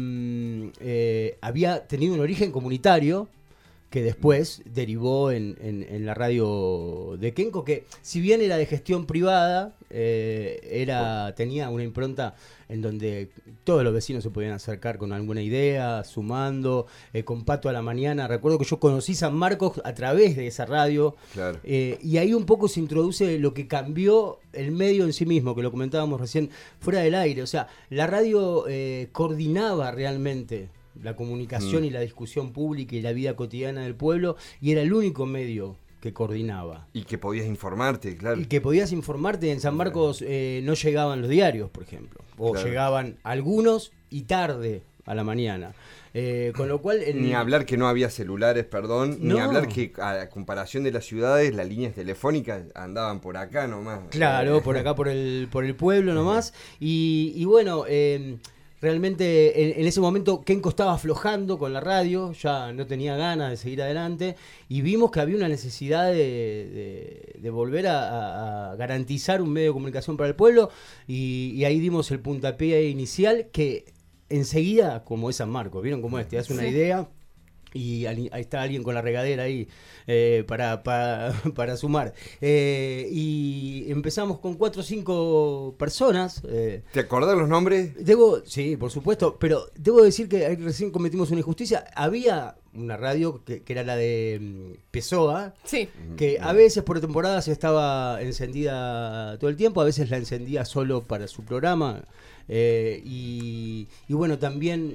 había tenido un origen comunitario que después derivó en la radio de Kenco, que si bien era de gestión privada, tenía una impronta en donde todos los vecinos se podían acercar con alguna idea, sumando, con Pato a la mañana. Recuerdo que yo conocí San Marcos a través de esa radio, claro. Y ahí un poco se introduce lo que cambió el medio en sí mismo, que lo comentábamos recién fuera del aire. O sea, la radio coordinaba realmente la comunicación y la discusión pública y la vida cotidiana del pueblo, y era el único medio que coordinaba. Y que podías informarte, claro. Y que podías informarte. En San Marcos no llegaban los diarios, por ejemplo. O claro. Llegaban algunos y tarde a la mañana. Con lo cual... Ni hablar que no había celulares, perdón. No. Ni hablar que a comparación de las ciudades, las líneas telefónicas andaban por acá nomás. Claro, por acá por el pueblo nomás. Y bueno... realmente en ese momento Kenco estaba aflojando con la radio, ya no tenía ganas de seguir adelante, y vimos que había una necesidad de volver a garantizar un medio de comunicación para el pueblo, y ahí dimos el puntapié inicial, que enseguida, como es San Marcos, ¿vieron cómo te hace una idea? Y ahí está alguien con la regadera ahí para sumar. Y empezamos con 4 o 5 personas. ¿Te acordás los nombres? Sí, por supuesto, pero debo decir que ahí recién cometimos una injusticia. Había una radio que era la de Pessoa, sí, que a veces por temporadas estaba encendida todo el tiempo, a veces la encendía solo para su programa. Y bueno, también...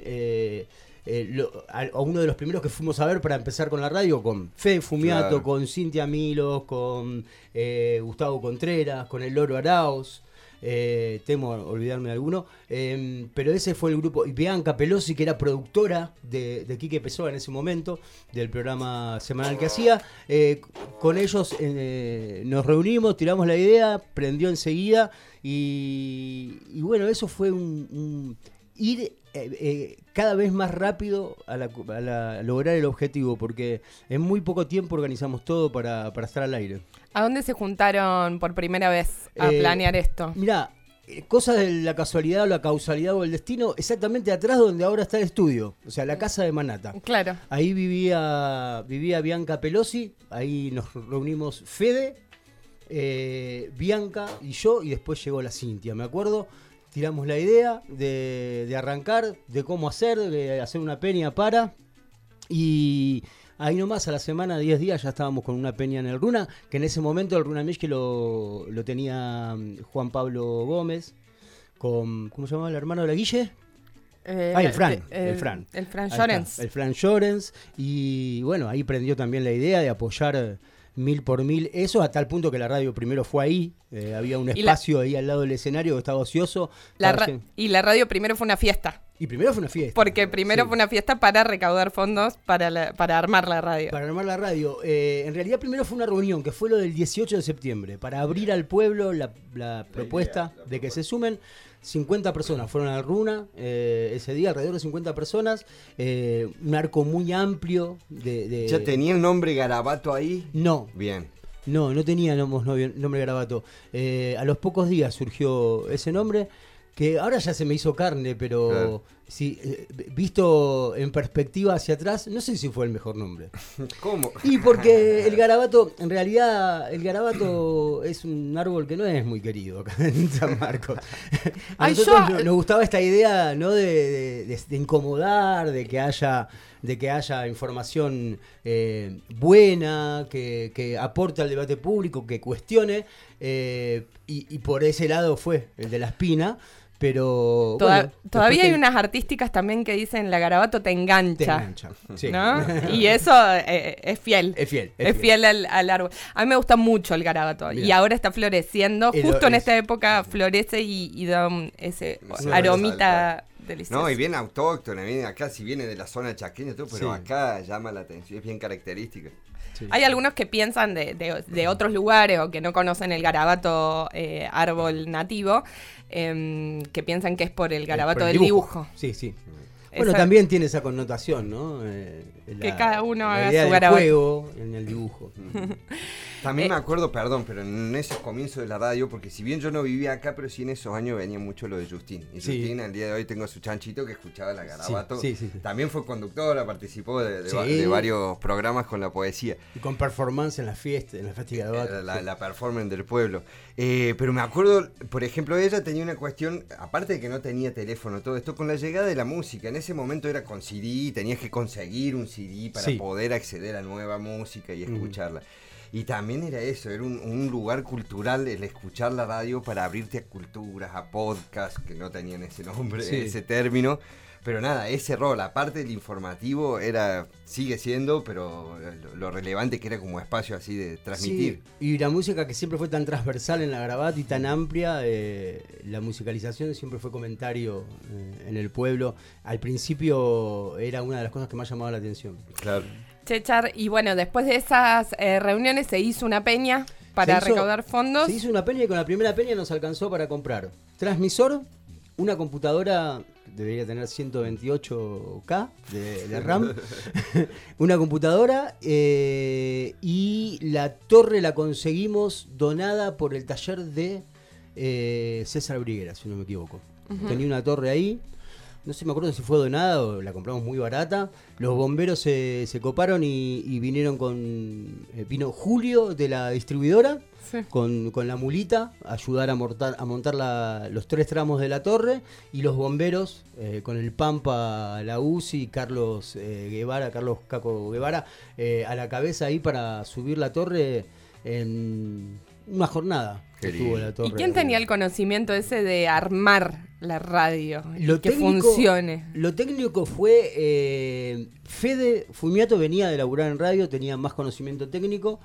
a uno de los primeros que fuimos a ver para empezar con la radio, con Fede Fumiato, claro, con Cintia Milos, con Gustavo Contreras, con el Loro Arauz, temo olvidarme de alguno, pero ese fue el grupo. Y Bianca Pelosi, que era productora de Quique Pessoa en ese momento, del programa semanal que hacía, con ellos nos reunimos, tiramos la idea, prendió enseguida, y bueno, eso fue ir cada vez más rápido a lograr el objetivo, porque en muy poco tiempo organizamos todo para estar al aire. ¿A dónde se juntaron por primera vez a planear esto? Mirá, cosas de la casualidad o la causalidad o el destino, exactamente atrás donde ahora está el estudio, o sea, la casa de Manata. Claro. Ahí vivía Bianca Pelosi, ahí nos reunimos Fede, Bianca y yo, y después llegó la Cintia, me acuerdo. Tiramos la idea de arrancar, de cómo hacer, de hacer una peña y ahí nomás a la semana, 10 días, ya estábamos con una peña en el Runa, que en ese momento el Runa Misch lo tenía Juan Pablo Gómez, con, ¿cómo se llamaba el hermano de la Guille? El Fran. El Fran Llorens. El Fran Llorens, y bueno, ahí prendió también la idea de apoyar 1000 por 1000 eso, a tal punto que la radio primero fue ahí, había un espacio ahí al lado del escenario que estaba ocioso. Y la radio primero fue una fiesta. Y primero fue una fiesta. Porque primero fue una fiesta para recaudar fondos para armar la radio. Para armar la radio. En realidad primero fue una reunión, que fue lo del 18 de septiembre, para abrir al pueblo la propuesta de que se sumen 50 personas. Fueron al Runa ese día, alrededor de 50 personas, un arco muy amplio. ¿Ya tenía el nombre Garabato ahí? No. Bien. No tenía nombre Garabato. A los pocos días surgió ese nombre, que ahora ya se me hizo carne, pero Claro. sí, visto en perspectiva hacia atrás, no sé si fue el mejor nombre. ¿Cómo? Y porque el garabato, en realidad, el garabato es un árbol que no es muy querido acá en San Marcos. A Ay, nosotros yo- nos gustaba esta idea, ¿no? De incomodar, de que haya información buena, que aporte al debate público, que cuestione, y por ese lado fue el de la espina. Pero bueno, Todavía después hay unas artísticas también que dicen la garabato te engancha. te engancha, sí. ¿No? Y eso es fiel. Es fiel. Es fiel al árbol. A mí me gusta mucho el garabato. Mirá. Y ahora está floreciendo. Y Justo en es- esta época florece y da ese Sí, aromita delicioso. No, y bien autóctona, viene acá, si viene de la zona chaqueña y todo, pero Sí. acá llama la atención, es bien característica. Hay algunos que piensan de otros lugares o que no conocen el garabato árbol nativo, que piensan que es por el garabato por el del dibujo. Sí, sí. Bueno, Esa- también tiene esa connotación, ¿no? Que cada uno la haga idea su del garabato. juego en el dibujo. También me acuerdo, perdón, pero en esos comienzos de la radio, porque si bien yo no vivía acá, pero sí en esos años venía mucho lo de Justín. Y Sí. Justín, al día de hoy tengo su chanchito que escuchaba la garabato. Sí, sí, sí. También fue conductora, participó de Sí. varios programas con la poesía. Y con performance en la fiesta, en la fiesta de garabato. La performance del pueblo. Pero me acuerdo, por ejemplo, ella tenía una cuestión, aparte de que no tenía teléfono, todo esto, con la llegada de la música. En ese momento era con CD, tenías que conseguir un CD para Sí. poder acceder a nueva música y escucharla. Y también era eso, era un lugar cultural el escuchar la radio para abrirte a culturas, a podcasts, que no tenían ese nombre, Sí. ese término. Pero nada, ese rol, aparte del informativo, sigue siendo, pero lo relevante que era como espacio así de transmitir. Sí, y la música que siempre fue tan transversal en la garabato y tan amplia, la musicalización siempre fue comentario en el pueblo. Al principio era una de las cosas que más llamaba la atención. Claro. Chechar, y bueno, después de esas reuniones se hizo una peña para Se hizo- recaudar fondos. Se hizo una peña y con la primera peña nos alcanzó para comprar transmisor, una computadora, debería tener 128K de RAM, una computadora y la torre la conseguimos donada por el taller de César Briguera, si no me equivoco. Ujú. Tenía una torre ahí. No sé, me acuerdo si fue donada o la compramos muy barata. Los bomberos se coparon y vinieron vino Julio de la distribuidora Sí. con la mulita a ayudar a montar los 3 tramos de la torre, y los bomberos con el Pampa, la UCI, Carlos Caco Guevara a la cabeza ahí para subir la torre en una jornada. que tuvo la torre. ¿Y quién tenía el conocimiento ese de armar la radio? Y Lo que funcione. Lo técnico fue Fede Fumiato, venía de laburar en radio, tenía más conocimiento técnico,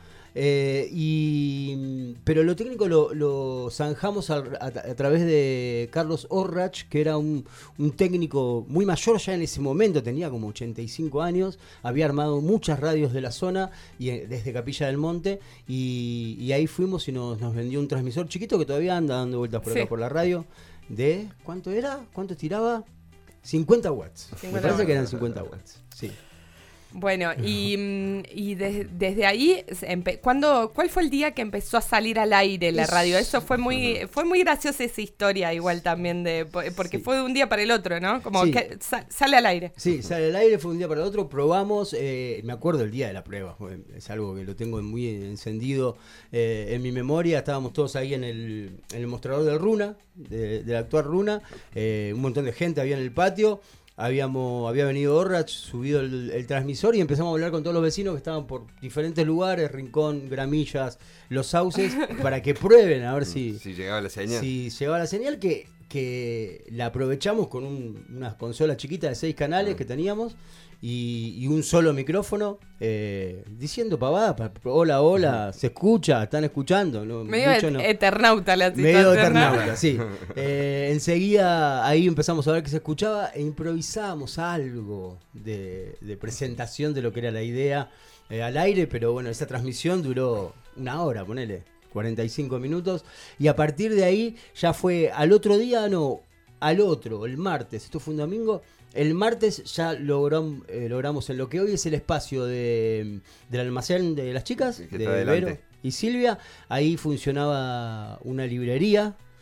pero lo técnico lo zanjamos a través de Carlos Orrach, que era un técnico muy mayor ya en ese momento, tenía como 85 años, había armado muchas radios de la zona y desde Capilla del Monte, y ahí fuimos y nos vendió un transmisor chiquito que todavía anda dando vueltas por acá Sí. por la radio. ¿De cuánto era? ¿Cuánto estiraba? 50 watts. 50 Me parece watts. que eran 50 watts. Sí. Bueno, y desde ahí, ¿cuál fue el día que empezó a salir al aire la radio? Eso fue muy graciosa esa historia igual también, porque fue de un día para el otro, ¿no? Como Sí. que sale al aire. Sí, sale al aire, fue un día para el otro, probamos, me acuerdo el día de la prueba, es algo que lo tengo muy encendido en mi memoria. Estábamos todos ahí en el mostrador del Runa, del actual Runa, un montón de gente había en el patio. Había venido Orrach, subido el transmisor, y empezamos a hablar con todos los vecinos que estaban por diferentes lugares, Rincón, Gramillas, Los Sauces, para que prueben a ver si llegaba la señal. Si llegaba la señal, que la aprovechamos con unas consolas chiquitas de 6 canales que teníamos y un solo micrófono, diciendo pavadas, hola, hola, se escucha, están escuchando. ¿no? Medio Mucho no. eternauta la situación. Medio ¿no? eternauta, sí. Enseguida ahí empezamos a ver que se escuchaba e improvisábamos algo de presentación de lo que era la idea al aire, pero bueno, esa transmisión duró 1 hora, ponele, 45 minutos, y a partir de ahí ya fue al otro día, el martes, esto fue un domingo. El martes ya logramos en lo que hoy es el espacio del almacén de las chicas, que de está adelante. Vero y Silvia. Ahí funcionaba una librería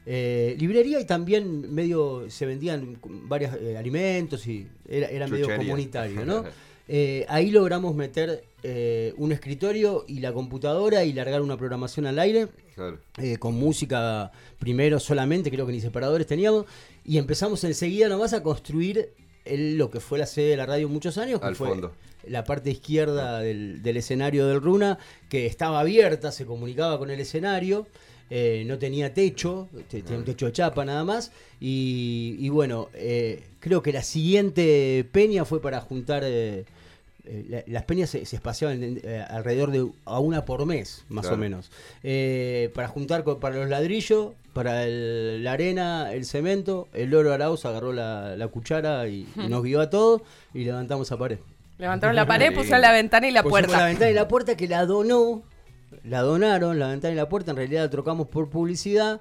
librería, y también medio se vendían varios alimentos y era medio comunitario, ¿no? Ahí logramos meter un escritorio y la computadora y largar una programación al aire, claro. Con música primero solamente, creo que ni separadores teníamos, y empezamos enseguida nomás a construir lo que fue la sede de la radio muchos años, que fue fondo. La parte izquierda del escenario del Runa, que estaba abierta, se comunicaba con el escenario. No tenía techo, tenía un techo de chapa nada más, y bueno, creo que la siguiente peña fue para juntar, las peñas se espaciaban alrededor de a una por mes, más o menos, para juntar para los ladrillos, para la arena, el cemento. El Loro Arauz agarró la cuchara y nos guió a todos y levantamos la pared. Levantaron la pared, pusieron la ventana y la puerta. La ventana y la puerta, que la donaron, la ventana y la puerta, en realidad la trocamos por publicidad.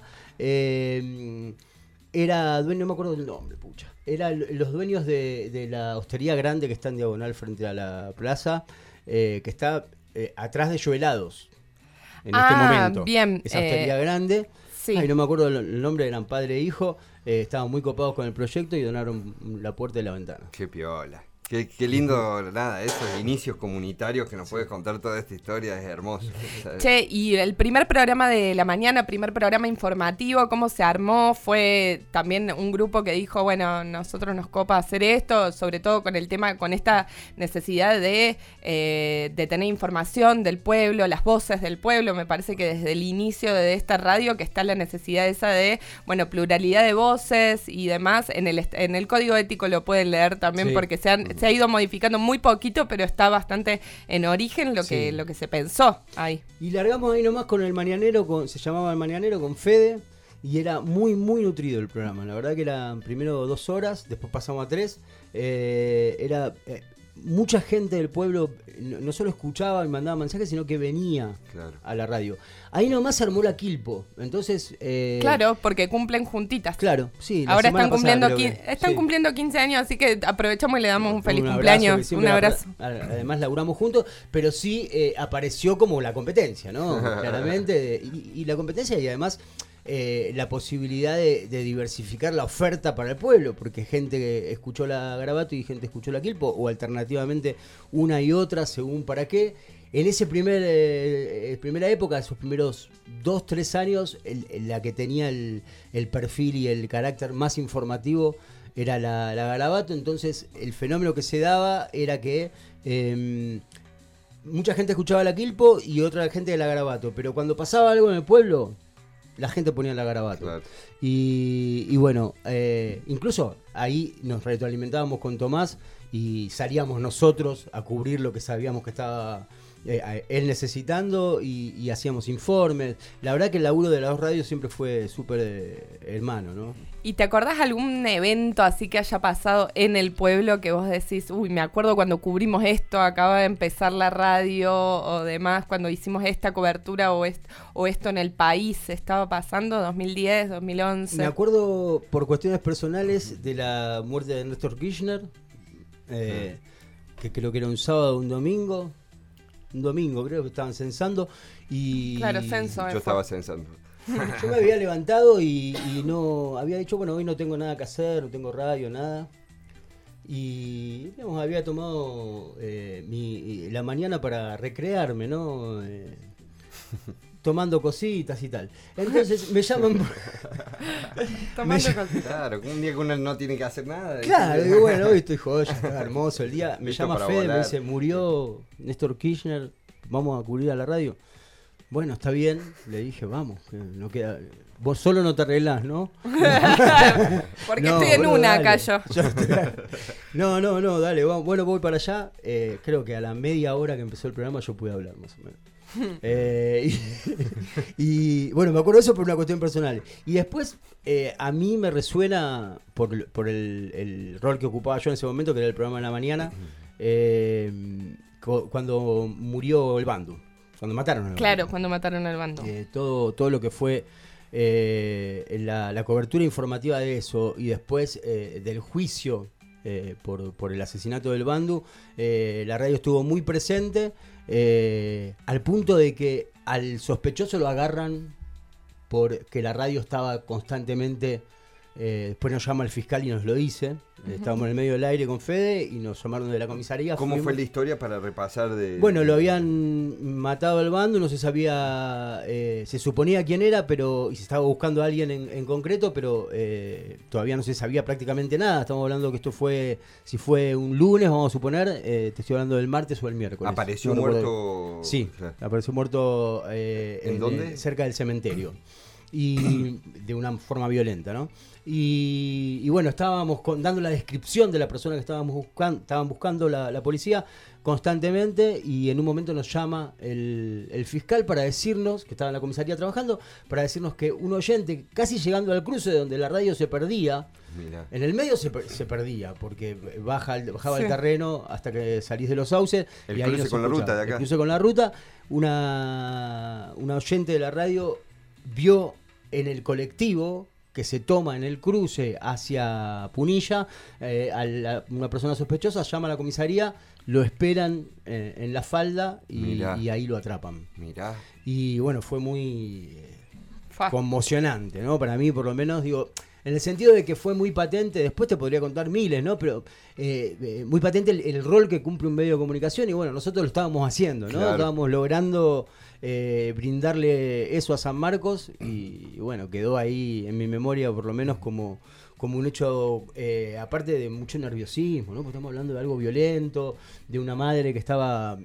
Era dueño, no me acuerdo del nombre, pucha. Eran los dueños de la hostería grande que está en diagonal frente a la plaza, que está atrás de Joelados en este momento. Bien. Esa hostería grande. Sí. Ay, no me acuerdo el nombre, eran padre e hijo. Estaban muy copados con el proyecto y donaron la puerta y la ventana. Qué piola. Qué lindo, nada, esos inicios comunitarios que nos puedes contar toda esta historia, es hermoso. Che, y el primer programa de la mañana, primer programa informativo, ¿cómo se armó? Fue también un grupo que dijo, bueno, nosotros nos copa hacer esto, sobre todo con el tema, con esta necesidad de tener información del pueblo, las voces del pueblo. Me parece que desde el inicio de esta radio que está la necesidad esa de, bueno, pluralidad de voces y demás. En el código ético lo pueden leer también, sí, porque se ha ido modificando muy poquito, pero está bastante en origen lo que se pensó ahí. Y largamos ahí nomás con el mañanero, se llamaba el mañanero, con Fede, y era muy, muy nutrido el programa. La verdad que eran primero 2 horas, después pasamos a 3. Era mucha gente del pueblo, no solo escuchaba y mandaba mensajes, sino que venía a la radio. Ahí nomás se armó la Quilpo. Entonces, claro, porque cumplen juntitas. Claro, sí. Ahora están cumpliendo 15 años, así que aprovechamos y le damos un feliz cumpleaños. Un abrazo. Además laburamos juntos, pero sí apareció como la competencia, ¿no? Claramente. Y la competencia, y además la posibilidad de diversificar la oferta para el pueblo, porque gente que escuchó la Garabato y gente escuchó la Quilpo, o alternativamente una y otra según para qué. En ese primera época, esos primeros 2-3 años, la que tenía el perfil y el carácter más informativo era la Garabato. Entonces el fenómeno que se daba era que mucha gente escuchaba la Quilpo y otra gente de la Garabato, pero cuando pasaba algo en el pueblo, la gente ponía la Garabato. Claro. Y bueno, incluso ahí nos retroalimentábamos con Tomás y salíamos nosotros a cubrir lo que sabíamos que estaba él necesitando, y hacíamos informes. La verdad que el laburo de las dos radios siempre fue súper hermano, ¿no? ¿Y te acordás algún evento así que haya pasado en el pueblo que vos decís, uy, me acuerdo cuando cubrimos esto, acaba de empezar la radio o demás, cuando hicimos esta cobertura o esto en el país estaba pasando, 2010, 2011? Me acuerdo por cuestiones personales de la muerte de Néstor Kirchner, que creo que era un sábado o un domingo creo que estaban censando, y claro, censo. Yo estaba censando. Yo me había levantado y no había dicho, bueno, hoy no tengo nada que hacer, no tengo radio, nada. Y digamos, había tomado la mañana para recrearme, ¿no? Tomando cositas y tal. Entonces me llaman. Tomando cositas. Claro, un día que uno no tiene que hacer nada. Claro, digo, bueno, hoy estoy joya, está hermoso el día. Me llama Fede, me dice, murió Néstor Kirchner, vamos a cubrir a la radio. Bueno, está bien, le dije, vamos, que no queda. Vos solo no te arreglás, ¿no? Porque no, estoy en una acá yo. No, dale, vamos. Bueno, voy para allá. Creo que a la media hora que empezó el programa yo pude hablar, más o menos. Y bueno, me acuerdo de eso por una cuestión personal. Y después a mí me resuena por el rol que ocupaba yo en ese momento, que era el programa de la mañana, cuando murió el Bandu, cuando mataron al Bandu. Claro, cuando mataron al Bandu. Todo lo que fue la cobertura informativa de eso, y después del juicio por el asesinato del Bandu, la radio estuvo muy presente, al punto de que al sospechoso lo agarran porque la radio estaba constantemente... después nos llama el fiscal y nos lo dice. Estábamos en el medio del aire con Fede y nos llamaron de la comisaría. ¿Cómo fue la historia para repasar de...? Bueno, lo habían matado al bando, no se sabía, se suponía quién era, pero y se estaba buscando a alguien en concreto, pero todavía no se sabía prácticamente nada. Estamos hablando que esto fue, si fue un lunes, vamos a suponer, te estoy hablando del martes o el miércoles. ¿Apareció muerto? Sí, apareció muerto ¿En dónde? Cerca del cementerio. Y de una forma violenta, ¿no? Y bueno, estábamos dando la descripción de la persona que estaban buscando la policía constantemente, y en un momento nos llama el fiscal para decirnos, que estaba en la comisaría trabajando, para decirnos que un oyente, casi llegando al cruce donde la radio se perdía, mirá, en el medio se perdía, porque bajaba el terreno hasta que salís de los sauces. El cruce con la ruta de acá. El cruce con la ruta, una oyente de la radio vio en el colectivo que se toma en el cruce hacia Punilla una persona sospechosa, llama a la comisaría, lo esperan en la falda y ahí lo atrapan. Mirá. Y bueno, fue muy conmocionante, ¿no? Para mí, por lo menos, digo, en el sentido de que fue muy patente, después te podría contar miles, ¿no? Pero muy patente el rol que cumple un medio de comunicación, y bueno, nosotros lo estábamos haciendo, ¿no? Claro. Estábamos logrando brindarle eso a San Marcos, y bueno, quedó ahí en mi memoria por lo menos como un hecho, aparte de mucho nerviosismo, ¿no? Porque estamos hablando de algo violento, de una madre que estaba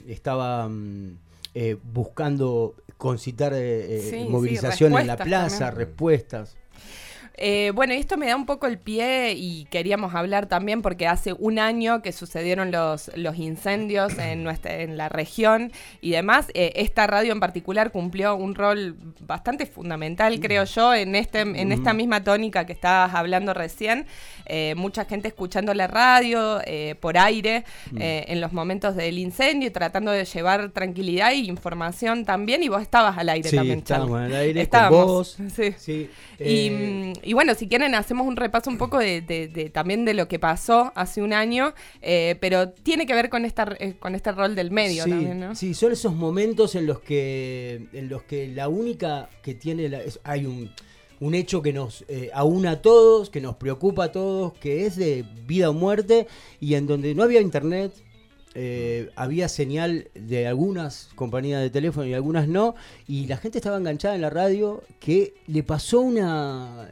buscando concitar movilización en la plaza, también. Respuestas. Bueno, esto me da un poco el pie, y queríamos hablar también porque hace un año que sucedieron los incendios en la región y demás. Esta radio en particular cumplió un rol bastante fundamental, creo yo, en esta misma tónica que estabas hablando recién. Mucha gente escuchando la radio por aire en los momentos del incendio y tratando de llevar tranquilidad y información también, y vos estabas al aire también, estábamos al aire con vos. Sí. Y bueno, si quieren hacemos un repaso un poco también de lo que pasó hace un año, pero tiene que ver con este rol del medio también, ¿no? Sí, son esos momentos en los que la única que tiene hay un hecho que nos aúna a todos, que nos preocupa a todos, que es de vida o muerte, y en donde no había internet. Había señal de algunas compañías de teléfono y algunas no, y la gente estaba enganchada en la radio, que le pasó una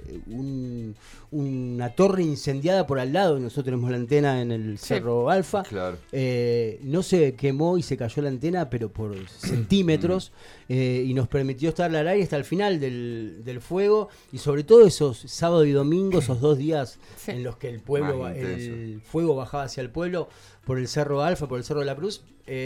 torre incendiada por al lado. Nosotros tenemos la antena en el Cerro Alfa, claro. No se quemó y se cayó la antena, pero por centímetros, y nos permitió estar al aire hasta el final del fuego, y sobre todo esos sábado y domingo, esos 2 días en los que el fuego bajaba hacia el pueblo por el Cerro Alfa, por el Cerro de la Cruz.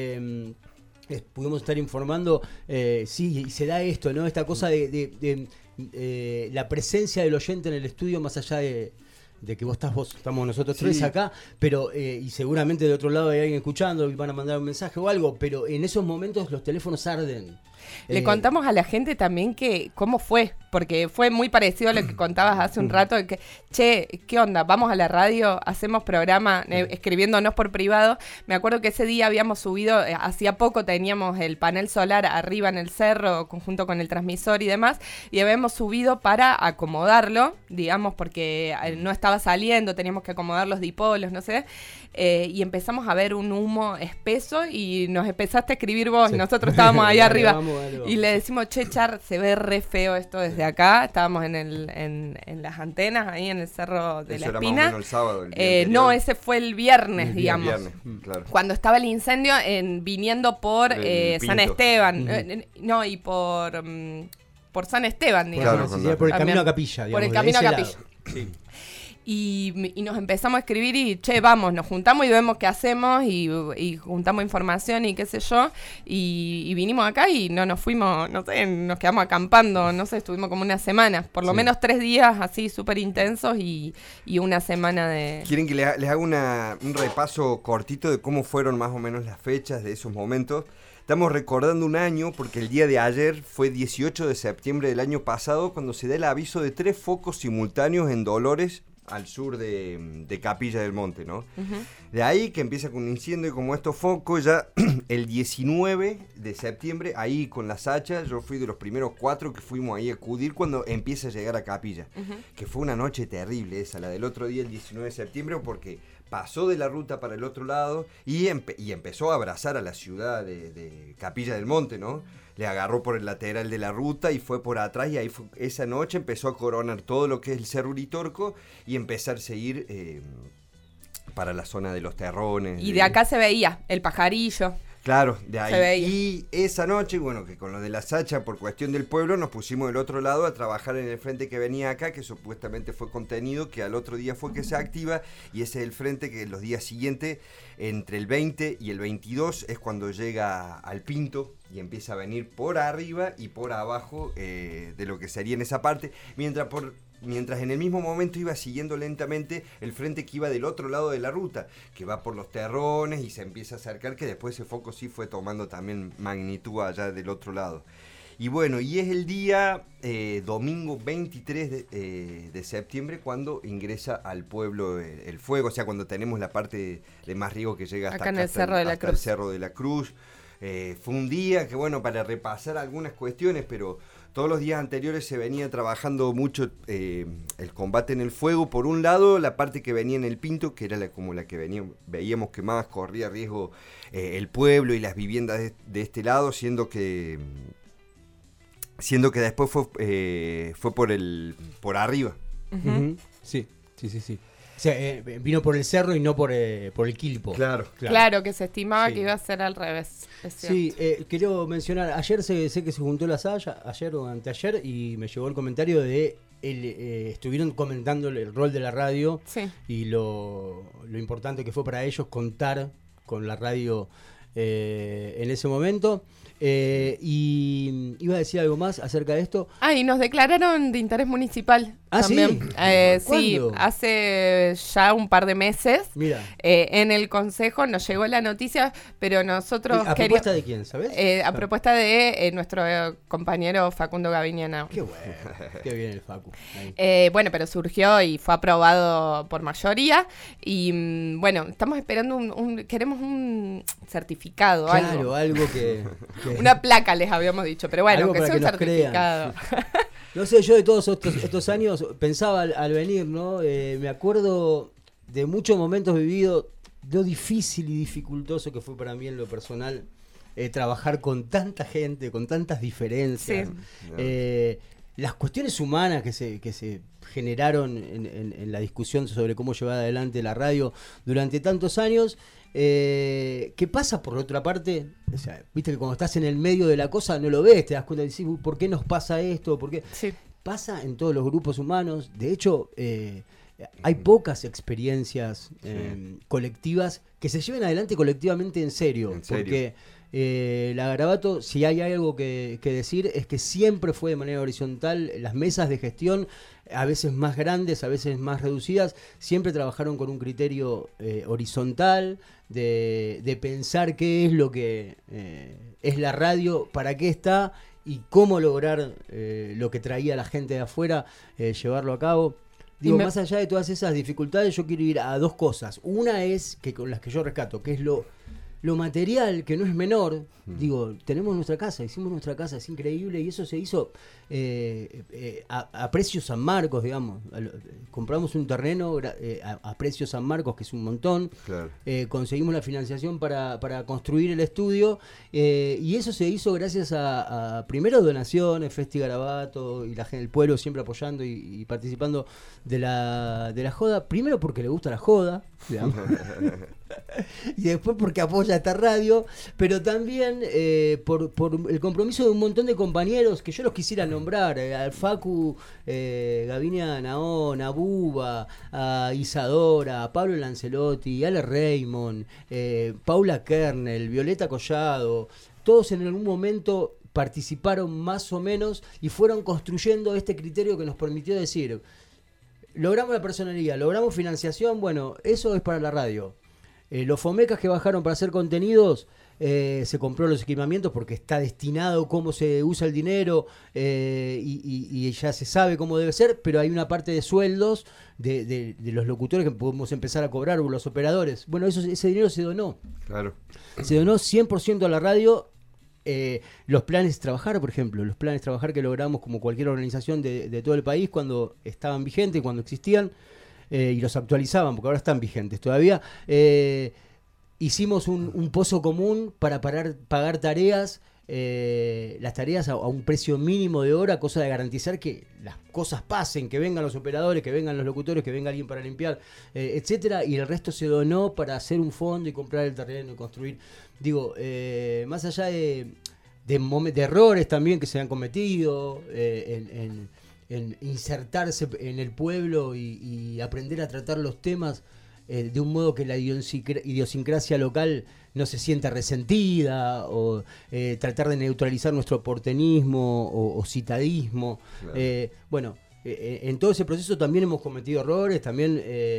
Pudimos estar informando, y se da esto, ¿no? Esta cosa de la presencia del oyente en el estudio, más allá de que estamos nosotros tres acá, pero y seguramente de otro lado hay alguien escuchando y van a mandar un mensaje o algo, pero en esos momentos los teléfonos arden. Le contamos a la gente también cómo fue, porque fue muy parecido a lo que contabas hace un rato, de que, ¿qué onda? Vamos a la radio, hacemos programa, escribiéndonos por privado. Me acuerdo que ese día habíamos subido, hacía poco teníamos el panel solar arriba en el cerro, junto con el transmisor y demás, y habíamos subido para acomodarlo, digamos, porque no estaba saliendo, teníamos que acomodar los dipolos, no sé, y empezamos a ver un humo espeso, y nos empezaste a escribir vos, y nosotros estábamos ahí arriba. Y le decimos, Char, se ve re feo esto desde acá. Estábamos en las antenas, ahí en el Cerro de la Espina. Era más o menos el sábado, no, ese fue el viernes, digamos. Claro. Cuando estaba el incendio viniendo por San Esteban. No, y por San Esteban, digamos. Claro, por el camino a Capilla, digamos. Por el camino a Capilla. Sí. Y nos empezamos a escribir y, vamos, nos juntamos y vemos qué hacemos y juntamos información y qué sé yo, y vinimos acá y no nos fuimos, no sé, nos quedamos acampando, no sé, estuvimos como una semana, por lo menos 3 días así súper intensos y una semana de... ¿Quieren que les haga un repaso cortito de cómo fueron más o menos las fechas de esos momentos? Estamos recordando un año porque el día de ayer fue 18 de septiembre del año pasado, cuando se da el aviso de 3 focos simultáneos en Dolores al sur de Capilla del Monte, ¿no? De ahí que empieza con un incendio y como estos focos, ya el 19 de septiembre, ahí con la Sacha, yo fui de los primeros 4 que fuimos ahí a acudir cuando empieza a llegar a Capilla, que fue una noche terrible esa, la del otro día, el 19 de septiembre, porque pasó de la ruta para el otro lado y empezó a abrazar a la ciudad de Capilla del Monte, ¿no? Le agarró por el lateral de la ruta y fue por atrás y ahí esa noche empezó a coronar todo lo que es el Cerro Uritorco y empezar a seguir para la zona de los Terrones. Y de acá se veía el pajarillo. Claro, de ahí. Se veía. Y esa noche, bueno, que con lo de la Sacha, por cuestión del pueblo, nos pusimos del otro lado a trabajar en el frente que venía acá, que supuestamente fue contenido, que al otro día fue que se activa, y ese es el frente que los días siguientes, entre el 20 y el 22, es cuando llega al Pinto y empieza a venir por arriba y por abajo de lo que sería en esa parte, mientras en el mismo momento iba siguiendo lentamente el frente que iba del otro lado de la ruta, que va por los Terrones y se empieza a acercar, que después ese foco sí fue tomando también magnitud allá del otro lado. Y bueno, y es el día domingo 23 de septiembre cuando ingresa al pueblo el fuego, o sea, cuando tenemos la parte de más riego que llega hasta acá en el Cerro de la Cruz. El Cerro de la Cruz. Fue un día que, bueno, para repasar algunas cuestiones, pero todos los días anteriores se venía trabajando mucho el combate en el fuego. Por un lado, la parte que venía en el Pinto, que era como la que veíamos que más corría riesgo el pueblo y las viviendas de este lado, siendo que después fue por arriba. Sí. O sea, vino por el cerro y no por el Quilpo. Claro, que se estimaba que iba a ser al revés. Sí, quiero mencionar, ayer sé que se juntó la Saya, ayer o anteayer, y me llegó el comentario de estuvieron comentando el rol de la radio y lo importante que fue para ellos contar con la radio en ese momento. Y iba a decir algo más acerca de esto. Y nos declararon de interés municipal. También. ¿Sí? Sí, hace ya un par de meses. Mira. En el consejo nos llegó la noticia, pero nosotros ¿A propuesta de quién, sabes? A propuesta de nuestro compañero Facundo Gaviñana. Qué bueno, qué bien el Facu. Bueno, pero surgió y fue aprobado por mayoría. Y bueno, estamos esperando queremos un certificado. Claro, algo que una placa les habíamos dicho, pero bueno, algo que sea un certificado. No sé, yo de todos estos años pensaba al venir, ¿no? Me acuerdo de muchos momentos vividos, lo difícil y dificultoso que fue para mí en lo personal trabajar con tanta gente, con tantas diferencias. Sí. Las cuestiones humanas que se generaron en la discusión sobre cómo llevar adelante la radio durante tantos años. ¿Qué pasa por otra parte? O sea, viste que cuando estás en el medio de la cosa no lo ves, te das cuenta de decir, ¿por qué nos pasa esto? ¿Por qué? Sí. Pasa en todos los grupos humanos. De hecho, hay pocas experiencias colectivas que se lleven adelante colectivamente en serio. Porque la Garabato, si hay algo que decir, es que siempre fue de manera horizontal. Las mesas de gestión, a veces más grandes, a veces más reducidas, siempre trabajaron con un criterio horizontal de pensar qué es lo que es la radio, para qué está y cómo lograr lo que traía la gente de afuera, llevarlo a cabo. Digo, más allá de todas esas dificultades, yo quiero ir a dos cosas. Una es que con las que yo rescato, que es lo material, que no es menor. Digo, tenemos nuestra casa, hicimos nuestra casa, es increíble, y eso se hizo a precios San Marcos, digamos. Compramos un terreno a precios San Marcos, que es un montón. Claro. Conseguimos la financiación para construir el estudio, y eso se hizo gracias a primero donaciones, Festi Garabato y la gente del pueblo siempre apoyando y participando de la joda. Primero porque le gusta la joda, digamos. Y después porque apoya esta radio, pero también por el compromiso de un montón de compañeros que yo los quisiera nombrar, al Facu, Gavinia Naón, a Buba, a Isadora, a Pablo Lancelotti, Ale Raymond, Paula Kernel, Violeta Collado. Todos en algún momento participaron más o menos y fueron construyendo este criterio que nos permitió decir, logramos la personería, logramos financiación, bueno, eso es para la radio. Los FOMECAS que bajaron para hacer contenidos, se compró los equipamientos porque está destinado cómo se usa el dinero y ya se sabe cómo debe ser, pero hay una parte de sueldos de los locutores que podemos empezar a cobrar, o los operadores. Bueno, ese dinero se donó. Claro. Se donó 100% a la radio. Los planes trabajar, por ejemplo, los planes trabajar que logramos como cualquier organización de todo el país cuando estaban vigentes, cuando existían, y los actualizaban, porque ahora están vigentes todavía. Hicimos un pozo común para pagar tareas, las tareas a un precio mínimo de hora, cosa de garantizar que las cosas pasen, que vengan los operadores, que vengan los locutores, que venga alguien para limpiar, etcétera, y el resto se donó para hacer un fondo y comprar el terreno y construir. Digo, más allá de errores también que se han cometido, en insertarse en el pueblo y aprender a tratar los temas de un modo que la idiosincrasia local no se sienta resentida, o tratar de neutralizar nuestro porteñismo o citadismo. Claro. Bueno, en todo ese proceso también hemos cometido errores, también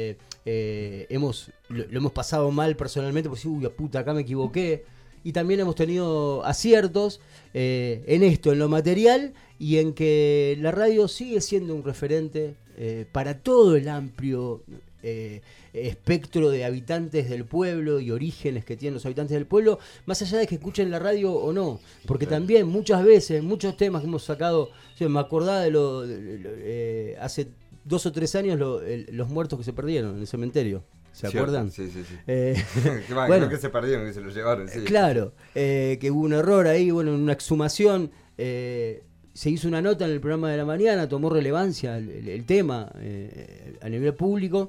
lo hemos pasado mal personalmente, porque uy, puta, acá me equivoqué. Y también hemos tenido aciertos en esto, en lo material, y en que la radio sigue siendo un referente para todo el amplio espectro de habitantes del pueblo y orígenes que tienen los habitantes del pueblo, más allá de que escuchen la radio o no, porque también muchas veces, muchos temas que hemos sacado, me acordaba de hace 2 o 3 años los muertos que se perdieron en el cementerio. ¿Se acuerdan? Sí. Bueno, creo que se perdieron, que se los llevaron. Sí. Claro, que hubo un error ahí, bueno, en una exhumación. Se hizo una nota en el programa de la mañana, tomó relevancia el tema a nivel público,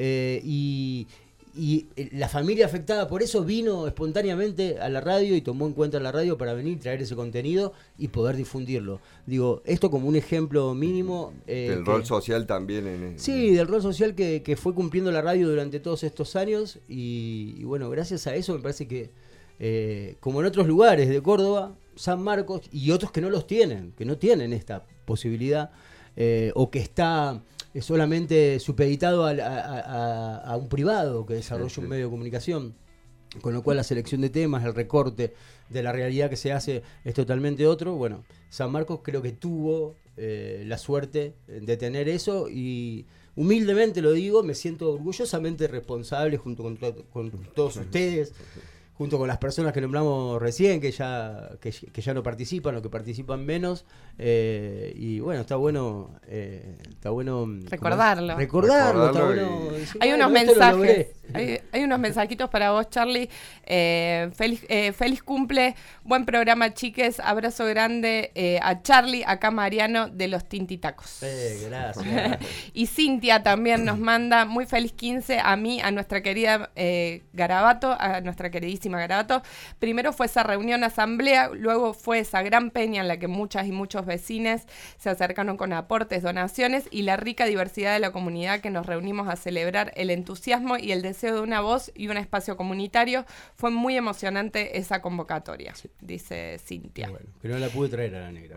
y la familia afectada por eso vino espontáneamente a la radio y tomó en cuenta la radio para venir, traer ese contenido y poder difundirlo. Digo, esto como un ejemplo mínimo. Del rol social también. Sí, del rol social que fue cumpliendo la radio durante todos estos años, y bueno, gracias a eso me parece que, como en otros lugares de Córdoba, San Marcos y otros que no tienen esta posibilidad, o que está solamente supeditado a un privado que desarrolla un medio de comunicación, con lo cual la selección de temas, el recorte de la realidad que se hace es totalmente otro. Bueno, San Marcos creo que tuvo la suerte de tener eso, y humildemente lo digo, me siento orgullosamente responsable junto con todos ustedes, junto con las personas que nombramos recién, que ya no participan o que participan menos, y bueno, está bueno recordarlo. Está bueno. Hay unos mensajes, hay unos mensajitos para vos, Charlie. Feliz cumple, buen programa, chiques, abrazo grande a Charlie, acá Mariano de los Tintitacos. Gracias. Y Cintia también nos manda muy feliz 15 a mí, a nuestra querida Garabato, a nuestra queridísima Garabato. Primero fue esa reunión asamblea, luego fue esa gran peña en la que muchas y muchos vecinos se acercaron con aportes, donaciones y la rica diversidad de la comunidad que nos reunimos a celebrar el entusiasmo y el deseo de una voz y un espacio comunitario. Fue muy emocionante esa convocatoria, dice Cintia. Bueno, pero no la pude traer a la negra.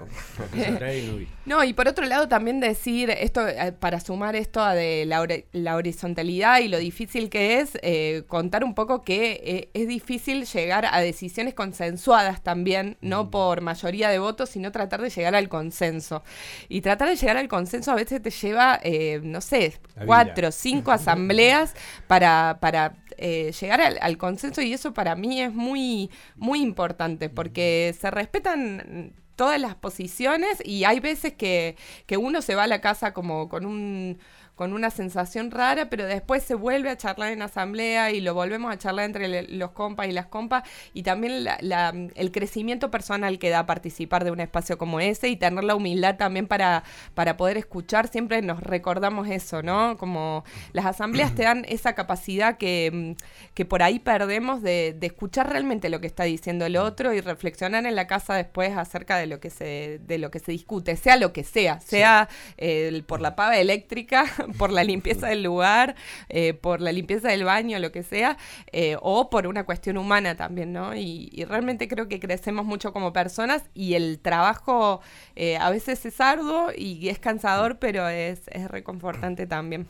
No, y por otro lado también decir esto, para sumar esto a de la horizontalidad y lo difícil que es, contar un poco que es difícil llegar a decisiones consensuadas también, no por mayoría de votos, sino tratar de llegar al consenso. Y tratar de llegar al consenso a veces te lleva, 4 o 5 asambleas para llegar al consenso, y eso para mí es muy, muy importante, porque se respetan todas las posiciones, y hay veces que uno se va a la casa como con una sensación rara, pero después se vuelve a charlar en asamblea y lo volvemos a charlar entre los compas y las compas, y también el crecimiento personal que da participar de un espacio como ese y tener la humildad también para poder escuchar. Siempre nos recordamos eso, ¿no? Como las asambleas te dan esa capacidad que por ahí perdemos de escuchar realmente lo que está diciendo el otro y reflexionar en la casa después acerca de lo que se discute, sea lo que sea, por la pava eléctrica, por la limpieza del lugar, por la limpieza del baño, lo que sea, o por una cuestión humana también, ¿no? Y realmente creo que crecemos mucho como personas, y el trabajo a veces es arduo y es cansador, pero es reconfortante también.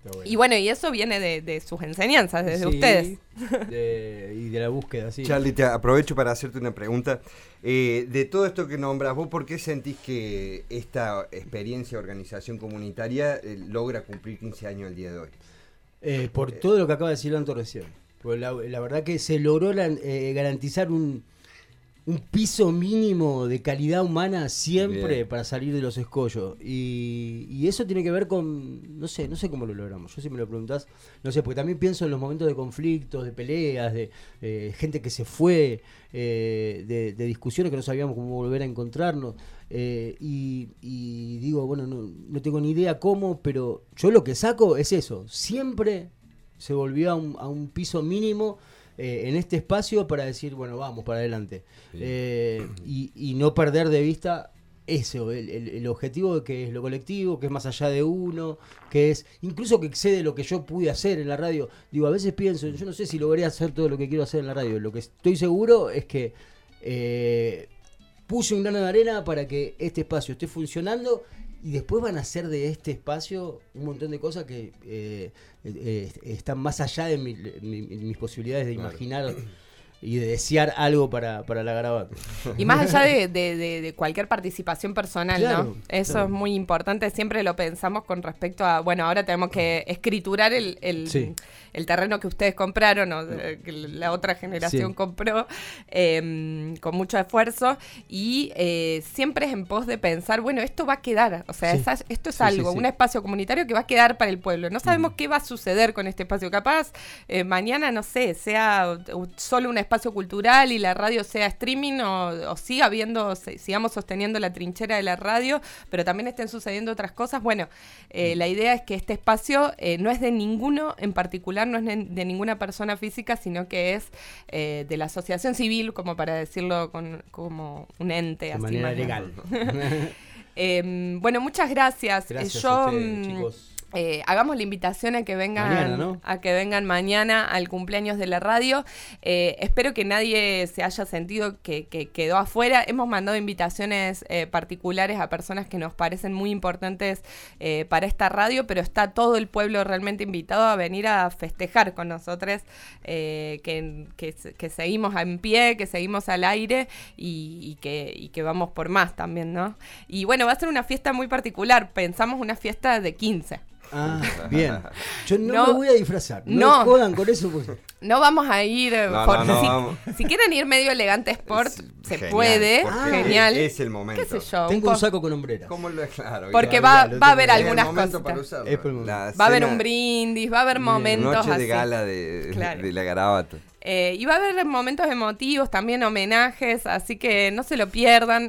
Y bueno, y eso viene de sus enseñanzas, desde ustedes. Y de la búsqueda, sí. Charly, te aprovecho para hacerte una pregunta. De todo esto que nombras, ¿vos por qué sentís que esta experiencia de organización comunitaria logra cumplir 15 años el día de hoy? Por todo lo que acaba de decir Lanto recién. Pues la verdad que se logró garantizar un piso mínimo de calidad humana siempre. Bien. Para salir de los escollos. Y eso tiene que ver con, no sé cómo lo logramos. Yo si me lo preguntás, no sé, porque también pienso en los momentos de conflictos, de peleas, de gente que se fue, de discusiones que no sabíamos cómo volver a encontrarnos. Y digo, bueno, no tengo ni idea cómo, pero yo lo que saco es eso. Siempre se volvió a un piso mínimo en este espacio para decir, bueno, vamos para adelante. Sí. Y no perder de vista eso, el objetivo de que es lo colectivo, que es más allá de uno, que es incluso que excede lo que yo pude hacer en la radio. Digo, a veces pienso, yo no sé si logré hacer todo lo que quiero hacer en la radio. Lo que estoy seguro es que puse un grano de arena para que este espacio esté funcionando. Y después van a hacer de este espacio un montón de cosas que están más allá de mis posibilidades de imaginar y de desear algo para la Garabato. Y más allá de cualquier participación personal, claro, ¿no? Eso claro. Es muy importante, siempre lo pensamos con respecto a, bueno, ahora tenemos que escriturar el terreno que ustedes compraron o que la otra generación compró con mucho esfuerzo y siempre es en pos de pensar, bueno, esto va a quedar, o sea, esto es algo, un espacio comunitario que va a quedar para el pueblo. No sabemos qué va a suceder con este espacio, capaz mañana, no sé, sea solo un espacio cultural y la radio sea streaming o siga habiendo, sigamos sosteniendo la trinchera de la radio, pero también estén sucediendo otras cosas. Bueno, la idea es que este espacio no es de ninguno en particular, no es de ninguna persona física, sino que es de la asociación civil, como para decirlo como un ente. De así manera legal. Bueno, muchas gracias. Gracias a ustedes, chicos. Hagamos la invitación a que vengan mañana, ¿no? A que vengan mañana al cumpleaños de la radio. Espero que nadie se haya sentido que quedó afuera. Hemos mandado invitaciones particulares a personas que nos parecen muy importantes para esta radio, pero está todo el pueblo realmente invitado a venir a festejar con nosotros, que seguimos en pie, que seguimos al aire y que vamos por más también, ¿no? Y bueno, va a ser una fiesta muy particular. Pensamos una fiesta de 15. Ah, bien. Yo no me voy a disfrazar. No jodan con eso. Pues. No vamos a ir. Si quieren ir medio elegante sport, se genial, puede. Genial. Es el momento. ¿Qué sé yo? Tengo un saco con hombreras. Claro, porque va a haber algunas cosas. Va a haber un brindis, va a haber momentos noche de gala de la Garabato. Y va a haber momentos emotivos, también homenajes, así que no se lo pierdan.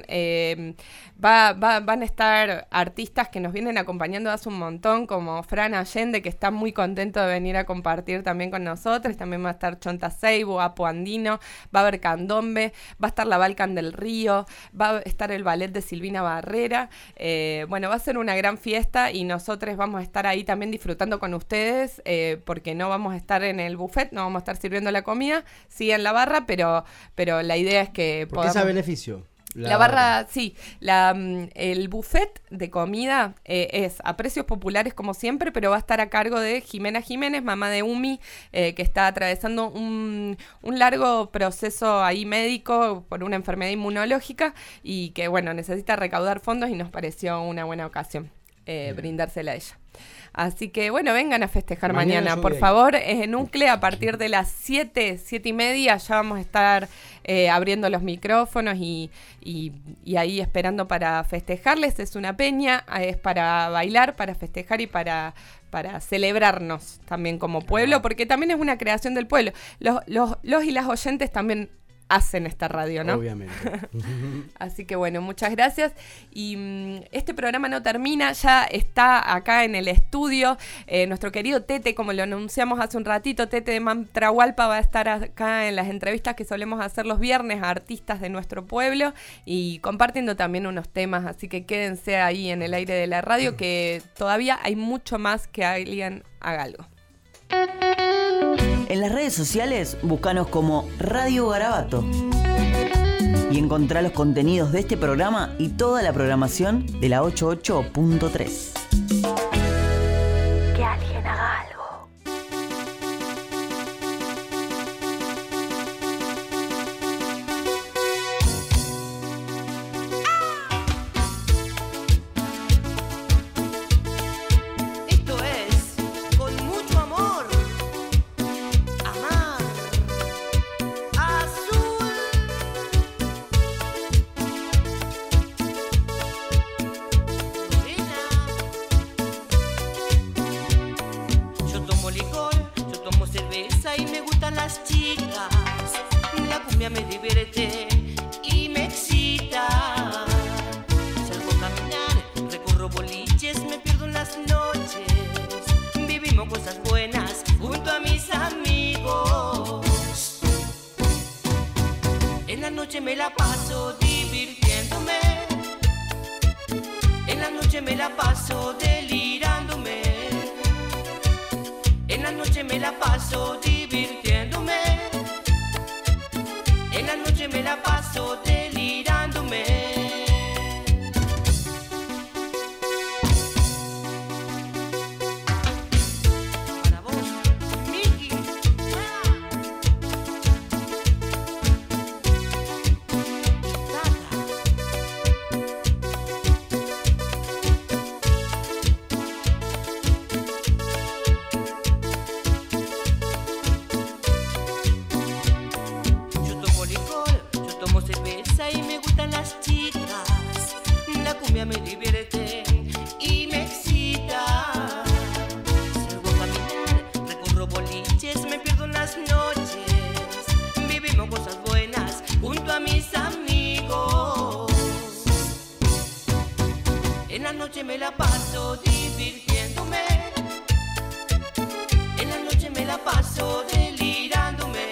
Van a estar artistas que nos vienen acompañando hace un montón, como Fran Allende, que está muy contento de venir a compartir también con nosotros. También va a estar Chonta Seibo, Apo Andino, va a haber candombe, va a estar la Balcan del Río, va a estar el ballet de Silvina Barrera. Bueno, va a ser una gran fiesta y nosotros vamos a estar ahí también disfrutando con ustedes, porque no vamos a estar en el buffet, no vamos a estar sirviendo la comida, sí en la barra, pero la idea es que podamos... ¿Qué es a beneficio? La barra, sí. El buffet de comida es a precios populares como siempre, pero va a estar a cargo de Jimena Jiménez, mamá de Umi, que está atravesando un largo proceso ahí médico por una enfermedad inmunológica y que, bueno, necesita recaudar fondos y nos pareció una buena ocasión brindársela a ella. Así que, bueno, vengan a festejar mañana por favor. Es en Ucle a partir de las 7:30. Ya vamos a estar abriendo los micrófonos y ahí esperando para festejarles. Es una peña, es para bailar, para festejar y para celebrarnos también como pueblo, porque también es una creación del pueblo. Los y las oyentes también hacen esta radio, ¿no? Obviamente. Así que bueno, muchas gracias. Y este programa no termina, ya está acá en el estudio nuestro querido Tete, como lo anunciamos hace un ratito. Tete de Mantrahualpa va a estar acá en las entrevistas que solemos hacer los viernes a artistas de nuestro pueblo y compartiendo también unos temas, así que quédense ahí en el aire de la radio, que todavía hay mucho más que alguien haga algo. En las redes sociales, búscanos como Radio Garabato y encontrá los contenidos de este programa y toda la programación de la 88.3. Que alguien haga cerveza y me gustan las chicas. La cumbia me divierte y me excita. Salgo a caminar, recorro boliches, me pierdo en las noches. Vivimos cosas buenas junto a mis amigos. En la noche me la paso divirtiéndome. En la noche me la paso delirándome. En la noche me la paso divirtiéndome. En la noche me la paso delirándome. Para vos, Miki. Y me gustan las chicas, la cumbia me divierte y me excita. Salgo a caminar, recorro boliches, me pierdo en las noches. Vivimos cosas buenas junto a mis amigos. En la noche me la paso divirtiéndome. En la noche me la paso delirándome.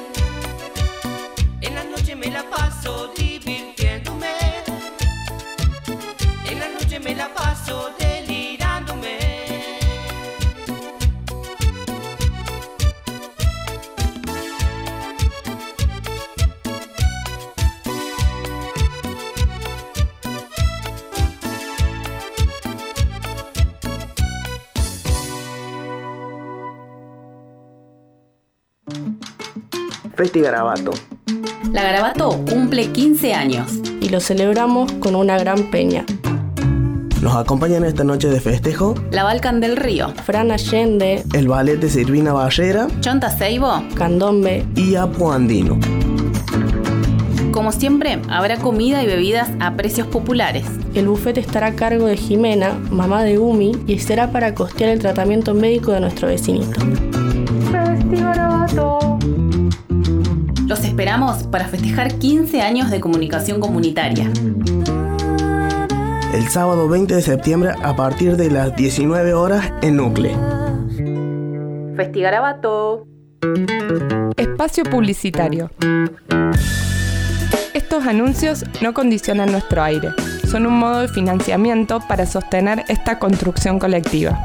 En la noche me la paso divirtiéndome. En la noche me la paso delirándome. Festi Garabato. La Garabato cumple 15 años. Y lo celebramos con una gran peña. Nos acompañan esta noche de festejo La Balcan del Río, Fran Allende, el ballet de Silvina Barrera, Chonta Seibo, Candombe y Apu Andino. Como siempre, habrá comida y bebidas a precios populares. El buffet estará a cargo de Jimena, mamá de Umi, y será para costear el tratamiento médico de nuestro vecinito. Festi Garabato. Los esperamos para festejar 15 años de comunicación comunitaria. El sábado 20 de septiembre a partir de las 19 horas en Núcleo. Festi Garabato. Espacio publicitario. Estos anuncios no condicionan nuestro aire. Son un modo de financiamiento para sostener esta construcción colectiva.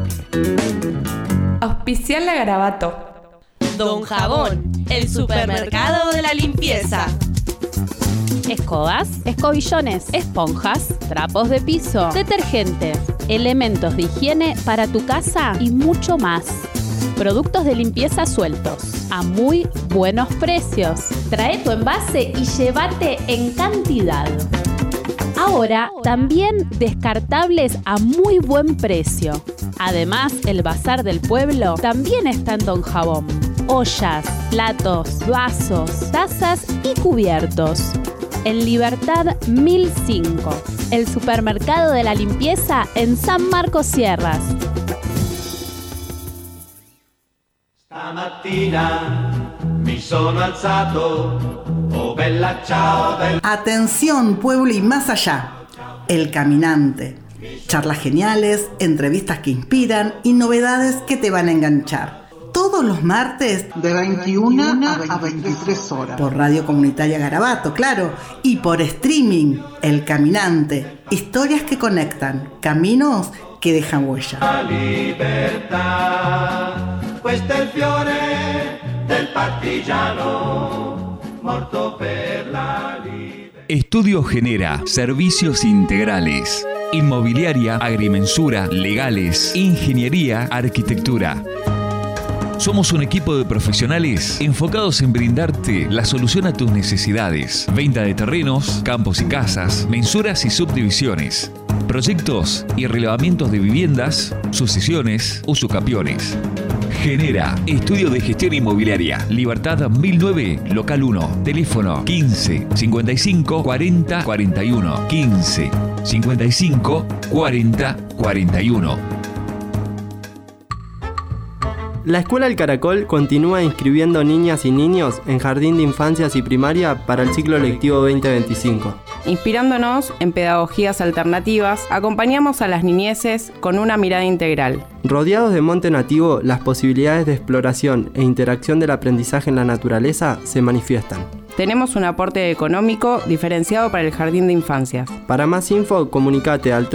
Auspiciar la Garabato. Don Jabón, el supermercado de la limpieza. Escobas, escobillones, esponjas, trapos de piso, detergentes, elementos de higiene para tu casa y mucho más. Productos de limpieza sueltos, a muy buenos precios. Trae tu envase y llévate en cantidad. Ahora también descartables a muy buen precio. Además, el bazar del pueblo también está en Don Jabón. Ollas, platos, vasos, tazas y cubiertos. En Libertad 1005, el supermercado de la limpieza en San Marcos Sierras. Stamattina mi sono alzato, oh bella ciao bella. Atención, pueblo y más allá. El Caminante. Charlas geniales, entrevistas que inspiran y novedades que te van a enganchar. Todos los martes de 21 a 23 horas. Por Radio Comunitaria Garabato, claro. Y por streaming, El Caminante. Historias que conectan, caminos que dejan huella. La libertà, questo è il fiore del partigiano, morto per la libertà. Estudio Genera, servicios integrales. Inmobiliaria, agrimensura, legales, ingeniería, arquitectura. Somos un equipo de profesionales enfocados en brindarte la solución a tus necesidades. Venta de terrenos, campos y casas, mensuras y subdivisiones. Proyectos y relevamientos de viviendas, sucesiones, usucapiones. Genera, estudio de gestión inmobiliaria. Libertad 1009, local 1. Teléfono 15 55 40 41. 15 55 40 41. La Escuela El Caracol continúa inscribiendo niñas y niños en jardín de infancias y primaria para el ciclo lectivo 2025. Inspirándonos en pedagogías alternativas, acompañamos a las niñeces con una mirada integral. Rodeados de monte nativo, las posibilidades de exploración e interacción del aprendizaje en la naturaleza se manifiestan. Tenemos un aporte económico diferenciado para el jardín de infancias. Para más info, comunicate al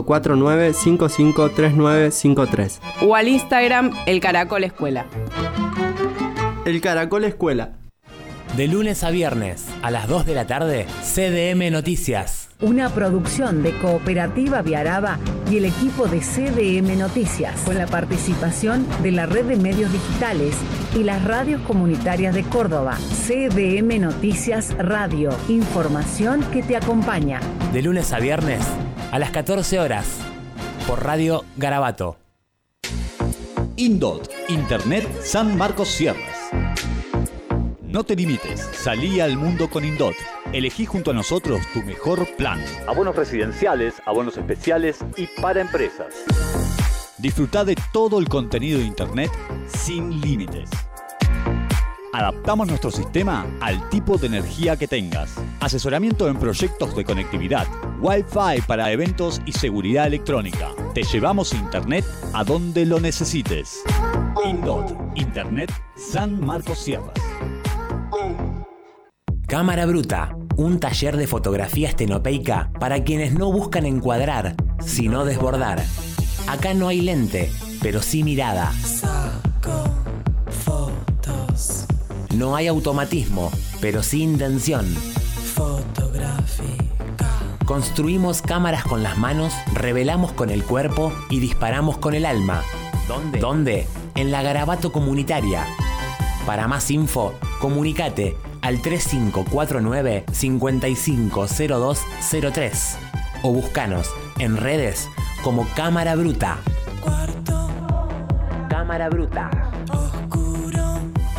3549-553953 o al Instagram El Caracol Escuela. El Caracol Escuela. De lunes a viernes, a las 2 de la tarde, CDM Noticias. Una producción de Cooperativa Viaraba y el equipo de CDM Noticias, con la participación de la Red de Medios Digitales y las radios comunitarias de Córdoba. CDM Noticias Radio, información que te acompaña. De lunes a viernes, a las 14 horas, por Radio Garabato. Indot, Internet San Marcos Sierras. No te limites, salí al mundo con Indot. Elegí junto a nosotros tu mejor plan. Abonos residenciales, abonos especiales y para empresas. Disfruta de todo el contenido de Internet sin límites. Adaptamos nuestro sistema al tipo de energía que tengas. Asesoramiento en proyectos de conectividad, Wi-Fi para eventos y seguridad electrónica. Te llevamos Internet a donde lo necesites. Indot, Internet San Marcos Sierras. Cámara Bruta, un taller de fotografía estenopeica para quienes no buscan encuadrar, sino desbordar. Acá no hay lente, pero sí mirada. Saco fotos. No hay automatismo, pero sí intención. Fotográfica. Construimos cámaras con las manos, revelamos con el cuerpo y disparamos con el alma. ¿Dónde? ¿Dónde? En la Garabato Comunitaria. Para más info, comunicate al 3549-550203 o búscanos en redes como Cámara Bruta. Cuarto. Cámara Bruta. Oscuro.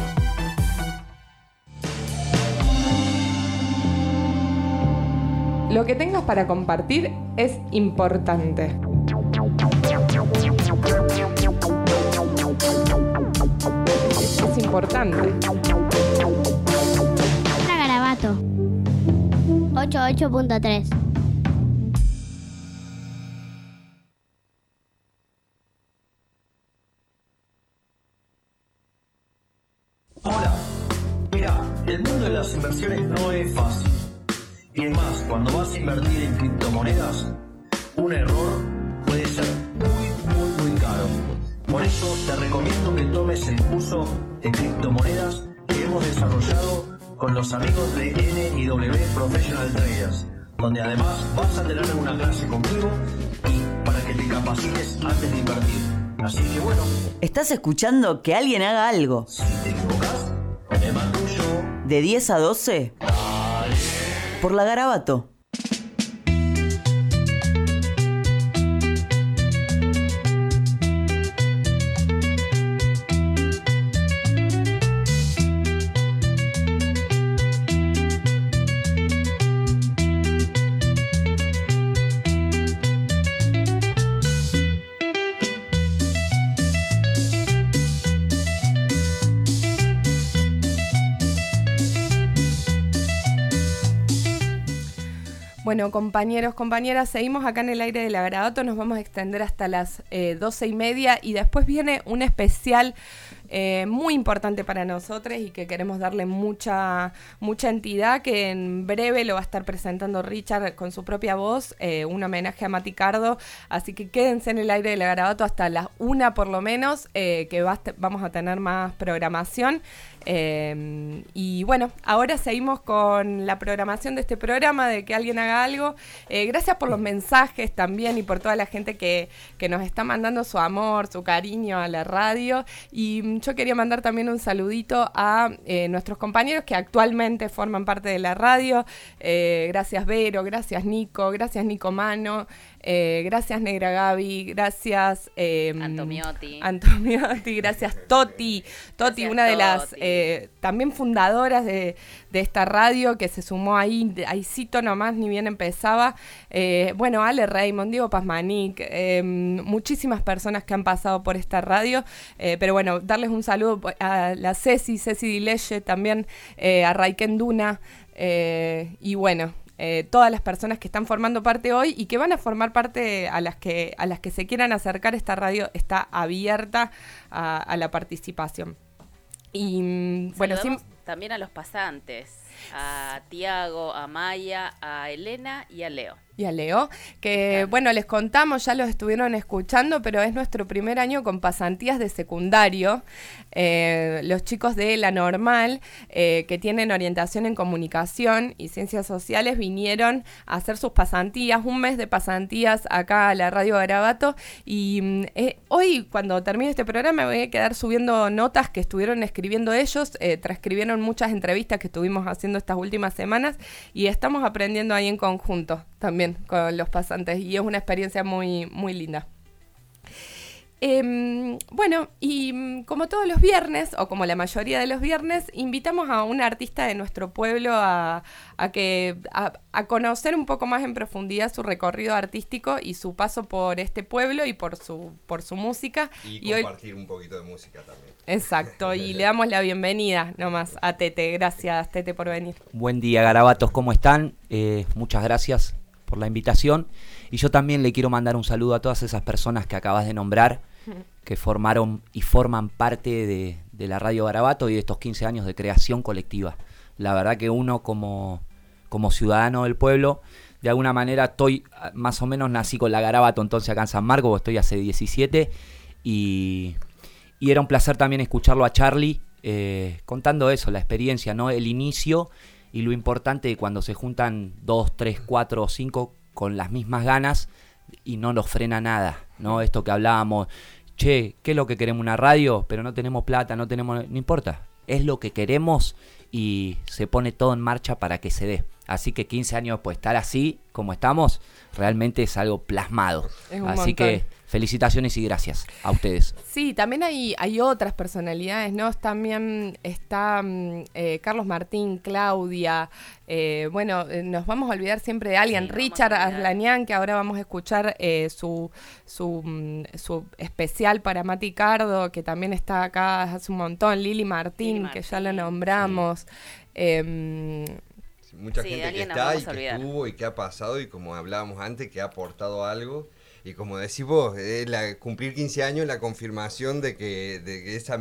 Lo que tengas para compartir es importante. Es importante. Garabato 88.3. Hola, mira, el mundo de las inversiones no es fácil. Y es más, cuando vas a invertir en criptomonedas, un error puede ser muy caro. Por eso te recomiendo que tomes el curso de criptomonedas que hemos desarrollado con los amigos de NIW Professional Traders, donde además vas a tener una clase conmigo y para que te capacites antes de invertir. Así que bueno. ¿Estás escuchando Que Alguien Haga Algo? Si te equivocas, me mando yo. De 10 a 12. Dale. Por la Garabato. Bueno, compañeros, compañeras, seguimos acá en el aire de la Garabato, nos vamos a extender hasta las 12:30 y después viene un especial muy importante para nosotros y que queremos darle mucha entidad, que en breve lo va a estar presentando Richard con su propia voz, un homenaje a Mati Cardo, así que quédense en el aire de la Garabato hasta las 1 por lo menos, que vamos a tener más programación. Y bueno, ahora seguimos con la programación de este programa de Que Alguien Haga Algo. Gracias por los mensajes también y por toda la gente que nos está mandando su amor, su cariño a la radio. Y yo quería mandar también un saludito a nuestros compañeros que actualmente forman parte de la radio. Gracias Vero, gracias Nico Mano, Gracias Negra Gaby, gracias Antomiotti, gracias Toti, una de las también fundadoras de esta radio que se sumó ahí cito nomás, ni bien empezaba. Bueno, Ale Raymond, Diego Pazmanic, muchísimas personas que han pasado por esta radio, pero bueno, darles un saludo a la Ceci Dileye, también a Raiken Duna, y bueno, todas las personas que están formando parte hoy y que van a formar parte a las que se quieran acercar. Esta radio está abierta a la participación. Y bueno, también a los pasantes, a Tiago, a Maya, a Elena y a Leo. Que bueno, les contamos, ya los estuvieron escuchando, pero es nuestro primer año con pasantías de secundario. Los chicos de La Normal, que tienen orientación en comunicación y ciencias sociales, vinieron a hacer sus pasantías, un mes de pasantías acá a la Radio Garabato. Y hoy, cuando termine este programa, me voy a quedar subiendo notas que estuvieron escribiendo ellos. Transcribieron muchas entrevistas que estuvimos haciendo estas últimas semanas y estamos aprendiendo ahí en conjunto también con los pasantes, y es una experiencia muy, muy linda. Bueno, y como todos los viernes, o como la mayoría de los viernes, invitamos a un artista de nuestro pueblo a conocer un poco más en profundidad su recorrido artístico y su paso por este pueblo y por su música. Y compartir un poquito de música también. Exacto, y le damos la bienvenida nomás a Tete. Gracias, Tete, por venir. Buen día, Garabatos, ¿cómo están? Muchas gracias por la invitación. Y yo también le quiero mandar un saludo a todas esas personas que acabas de nombrar, que formaron y forman parte de la Radio Garabato y de estos 15 años de creación colectiva. La verdad que uno como ciudadano del pueblo, de alguna manera más o menos nací con la Garabato, entonces acá en San Marcos, estoy hace 17, y era un placer también escucharlo a Charlie contando eso, la experiencia, ¿no? El inicio y lo importante de cuando se juntan 2, 3, 4 o 5 con las mismas ganas y no los frena nada, ¿no? Esto que hablábamos, che, ¿qué es lo que queremos? Una radio, pero no tenemos plata, no importa, es lo que queremos y se pone todo en marcha para que se dé. Así que 15 años después, estar así como estamos, realmente es algo plasmado. Así montón. Que felicitaciones y gracias a ustedes. Sí, también hay otras personalidades, ¿no? También está Carlos Martín, Claudia, nos vamos a olvidar siempre de alguien, sí, Richard Arlanian, que ahora vamos a escuchar su especial para Mati Cardo, que también está acá hace un montón, Lili Martín, que ya lo nombramos. Sí. Mucha gente que está y que estuvo y que ha pasado y como hablábamos antes, que ha aportado algo. Y como decís vos, cumplir 15 años, la confirmación de que esa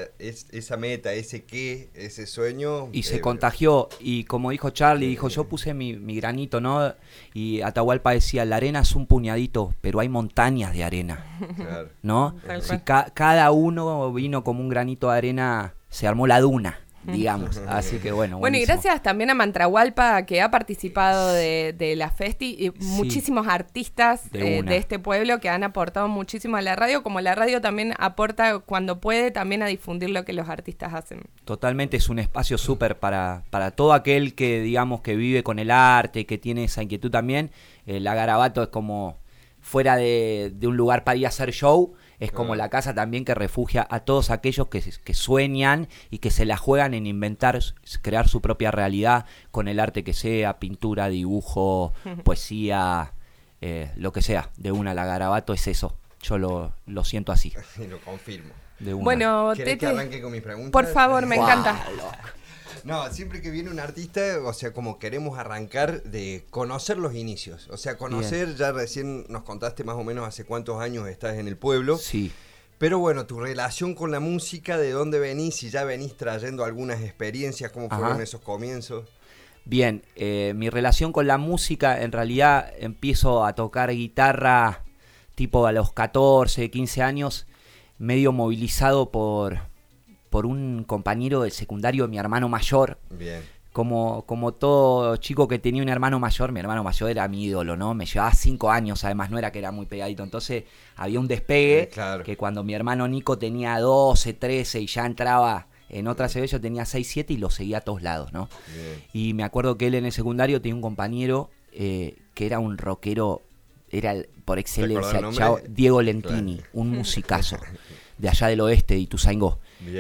meta, ese sueño... Y se contagió, y como dijo Charlie, dijo, yo puse mi granito, ¿no? Y Atahualpa decía, la arena es un puñadito, pero hay montañas de arena, claro. ¿No? Si cada uno vino como un granito de arena, se armó la duna, digamos, así que bueno. Bueno, buenísimo. Y gracias también a Mantrahualpa, que ha participado de la Festi, y muchísimos artistas de este pueblo que han aportado muchísimo a la radio, como la radio también aporta cuando puede también a difundir lo que los artistas hacen. Totalmente, es un espacio súper para todo aquel que, digamos, que vive con el arte, que tiene esa inquietud también. La Garabato es como fuera de un lugar para ir a hacer show, es como la casa también que refugia a todos aquellos que sueñan y que se la juegan en inventar, crear su propia realidad con el arte que sea, pintura, dibujo, poesía, lo que sea. De una, la Garabato es eso. Yo lo siento así. Y lo confirmo. De una. Bueno, ¿Querés que arranque con mis preguntas? Por favor, me encanta. No, siempre que viene un artista, o sea, como queremos arrancar de conocer los inicios. O sea, conocer, bien. Ya recién nos contaste más o menos hace cuántos años estás en el pueblo. Sí. Pero bueno, tu relación con la música, ¿de dónde venís? Si ya venís trayendo algunas experiencias, ¿cómo fueron esos comienzos? Bien, mi relación con la música, en realidad empiezo a tocar guitarra tipo a los 14, 15 años, medio movilizado por un compañero del secundario de mi hermano mayor. Bien. Como todo chico que tenía un hermano mayor, mi hermano mayor era mi ídolo, ¿no? Me llevaba 5 años, además no era que era muy pegadito. Entonces había un despegue, claro. Que cuando mi hermano Nico tenía 12, 13 y ya entraba en otra CB, yo tenía 6, 7 y lo seguía a todos lados, ¿no? Bien. Y me acuerdo que él en el secundario tenía un compañero que era un rockero, era por excelencia, Diego Lentini, un musicazo de allá del oeste, de Ituzaingó.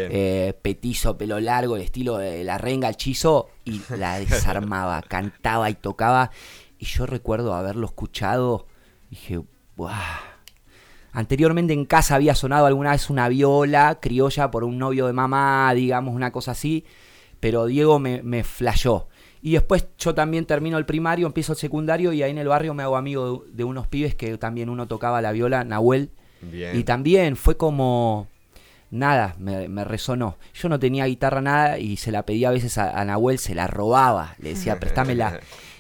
Petizo, pelo largo, el estilo de la renga, el chizo, y la desarmaba, cantaba y tocaba. Y yo recuerdo haberlo escuchado, dije, ¡buah! Anteriormente en casa había sonado alguna vez una viola criolla por un novio de mamá, digamos, una cosa así, pero Diego me flashó. Y después yo también termino el primario, empiezo el secundario, y ahí en el barrio me hago amigo de unos pibes que también uno tocaba la viola, Nahuel. Bien. Y también fue como... Nada, me resonó. Yo no tenía guitarra nada y se la pedía a veces a Nahuel, se la robaba, le decía, préstamela.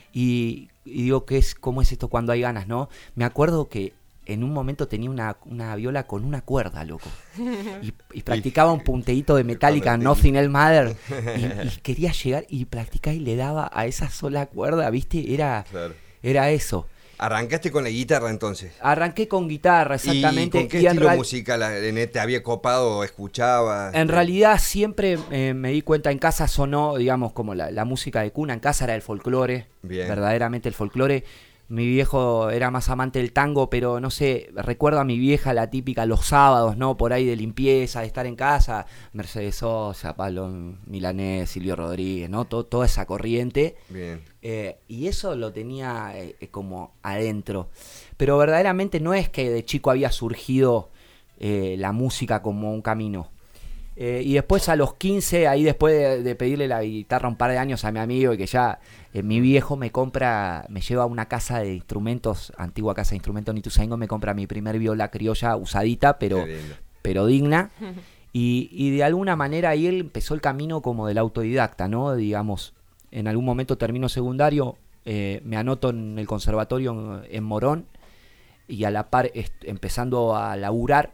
Y digo, ¿cómo es esto cuando hay ganas, no? Me acuerdo que en un momento tenía una viola con una cuerda, loco. Y practicaba un punteíto de Metallica, Nothing Else Matters. Y quería llegar y practicar y le daba a esa sola cuerda, ¿viste? Era eso. ¿Arrancaste con la guitarra entonces? Arranqué con guitarra, exactamente. ¿Y con qué estilo musical te había copado o escuchabas? En realidad siempre me di cuenta, en casa sonó, digamos, como la música de cuna. En casa era el folclore, verdaderamente el folclore. Mi viejo era más amante del tango, pero no sé, recuerdo a mi vieja la típica los sábados, ¿no? Por ahí de limpieza, de estar en casa, Mercedes Sosa, Pablo Milanés, Silvio Rodríguez, ¿no? Toda esa corriente. Bien. Y eso lo tenía como adentro. Pero verdaderamente no es que de chico había surgido la música como un camino. Y después a los 15, ahí después de pedirle la guitarra un par de años a mi amigo y que ya mi viejo me lleva a una casa de instrumentos, antigua casa de instrumentos en Ituzaingó, me compra mi primer viola criolla usadita, pero digna. Y de alguna manera ahí él empezó el camino como del autodidacta, ¿no? Digamos, en algún momento termino secundario, me anoto en el conservatorio en Morón y a la par empezando a laburar.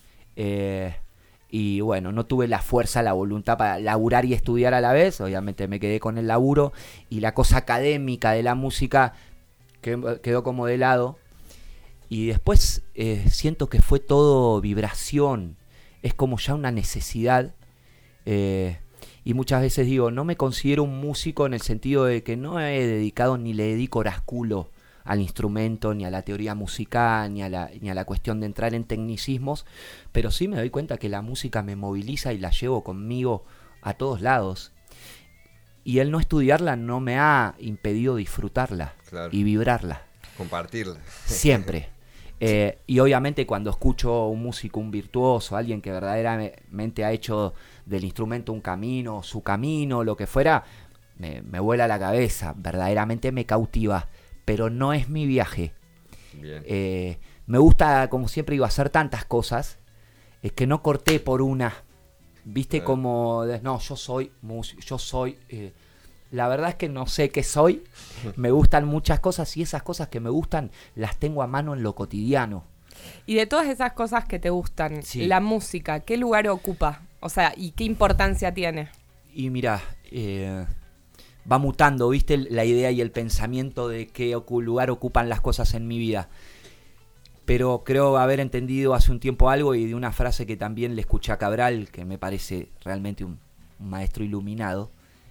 Y bueno, no tuve la fuerza, la voluntad para laburar y estudiar a la vez. Obviamente me quedé con el laburo y la cosa académica de la música quedó como de lado. Y después siento que fue todo vibración. Es como ya una necesidad. Y muchas veces digo, no me considero un músico en el sentido de que no he dedicado ni le dedico horas culo al instrumento, ni a la teoría musical, ni a la cuestión de entrar en tecnicismos, pero sí me doy cuenta que la música me moviliza y la llevo conmigo a todos lados. Y el no estudiarla no me ha impedido disfrutarla y vibrarla. Compartirla. Siempre. Y obviamente cuando escucho un músico, un virtuoso, alguien que verdaderamente ha hecho del instrumento un camino, su camino, lo que fuera, me vuela la cabeza, verdaderamente me cautiva. Pero no es mi viaje. Me gusta, como siempre digo, hacer tantas cosas, es que no corté por una. Viste como, no, yo soy músico, la verdad es que no sé qué soy, me gustan muchas cosas y esas cosas que me gustan las tengo a mano en lo cotidiano. Y de todas esas cosas que te gustan, la música, ¿qué lugar ocupa? O sea, ¿y qué importancia tiene? Y mira, va mutando, ¿viste? La idea y el pensamiento de qué lugar ocupan las cosas en mi vida. Pero creo haber entendido hace un tiempo algo y de una frase que también le escuché a Cabral, que me parece realmente un maestro iluminado.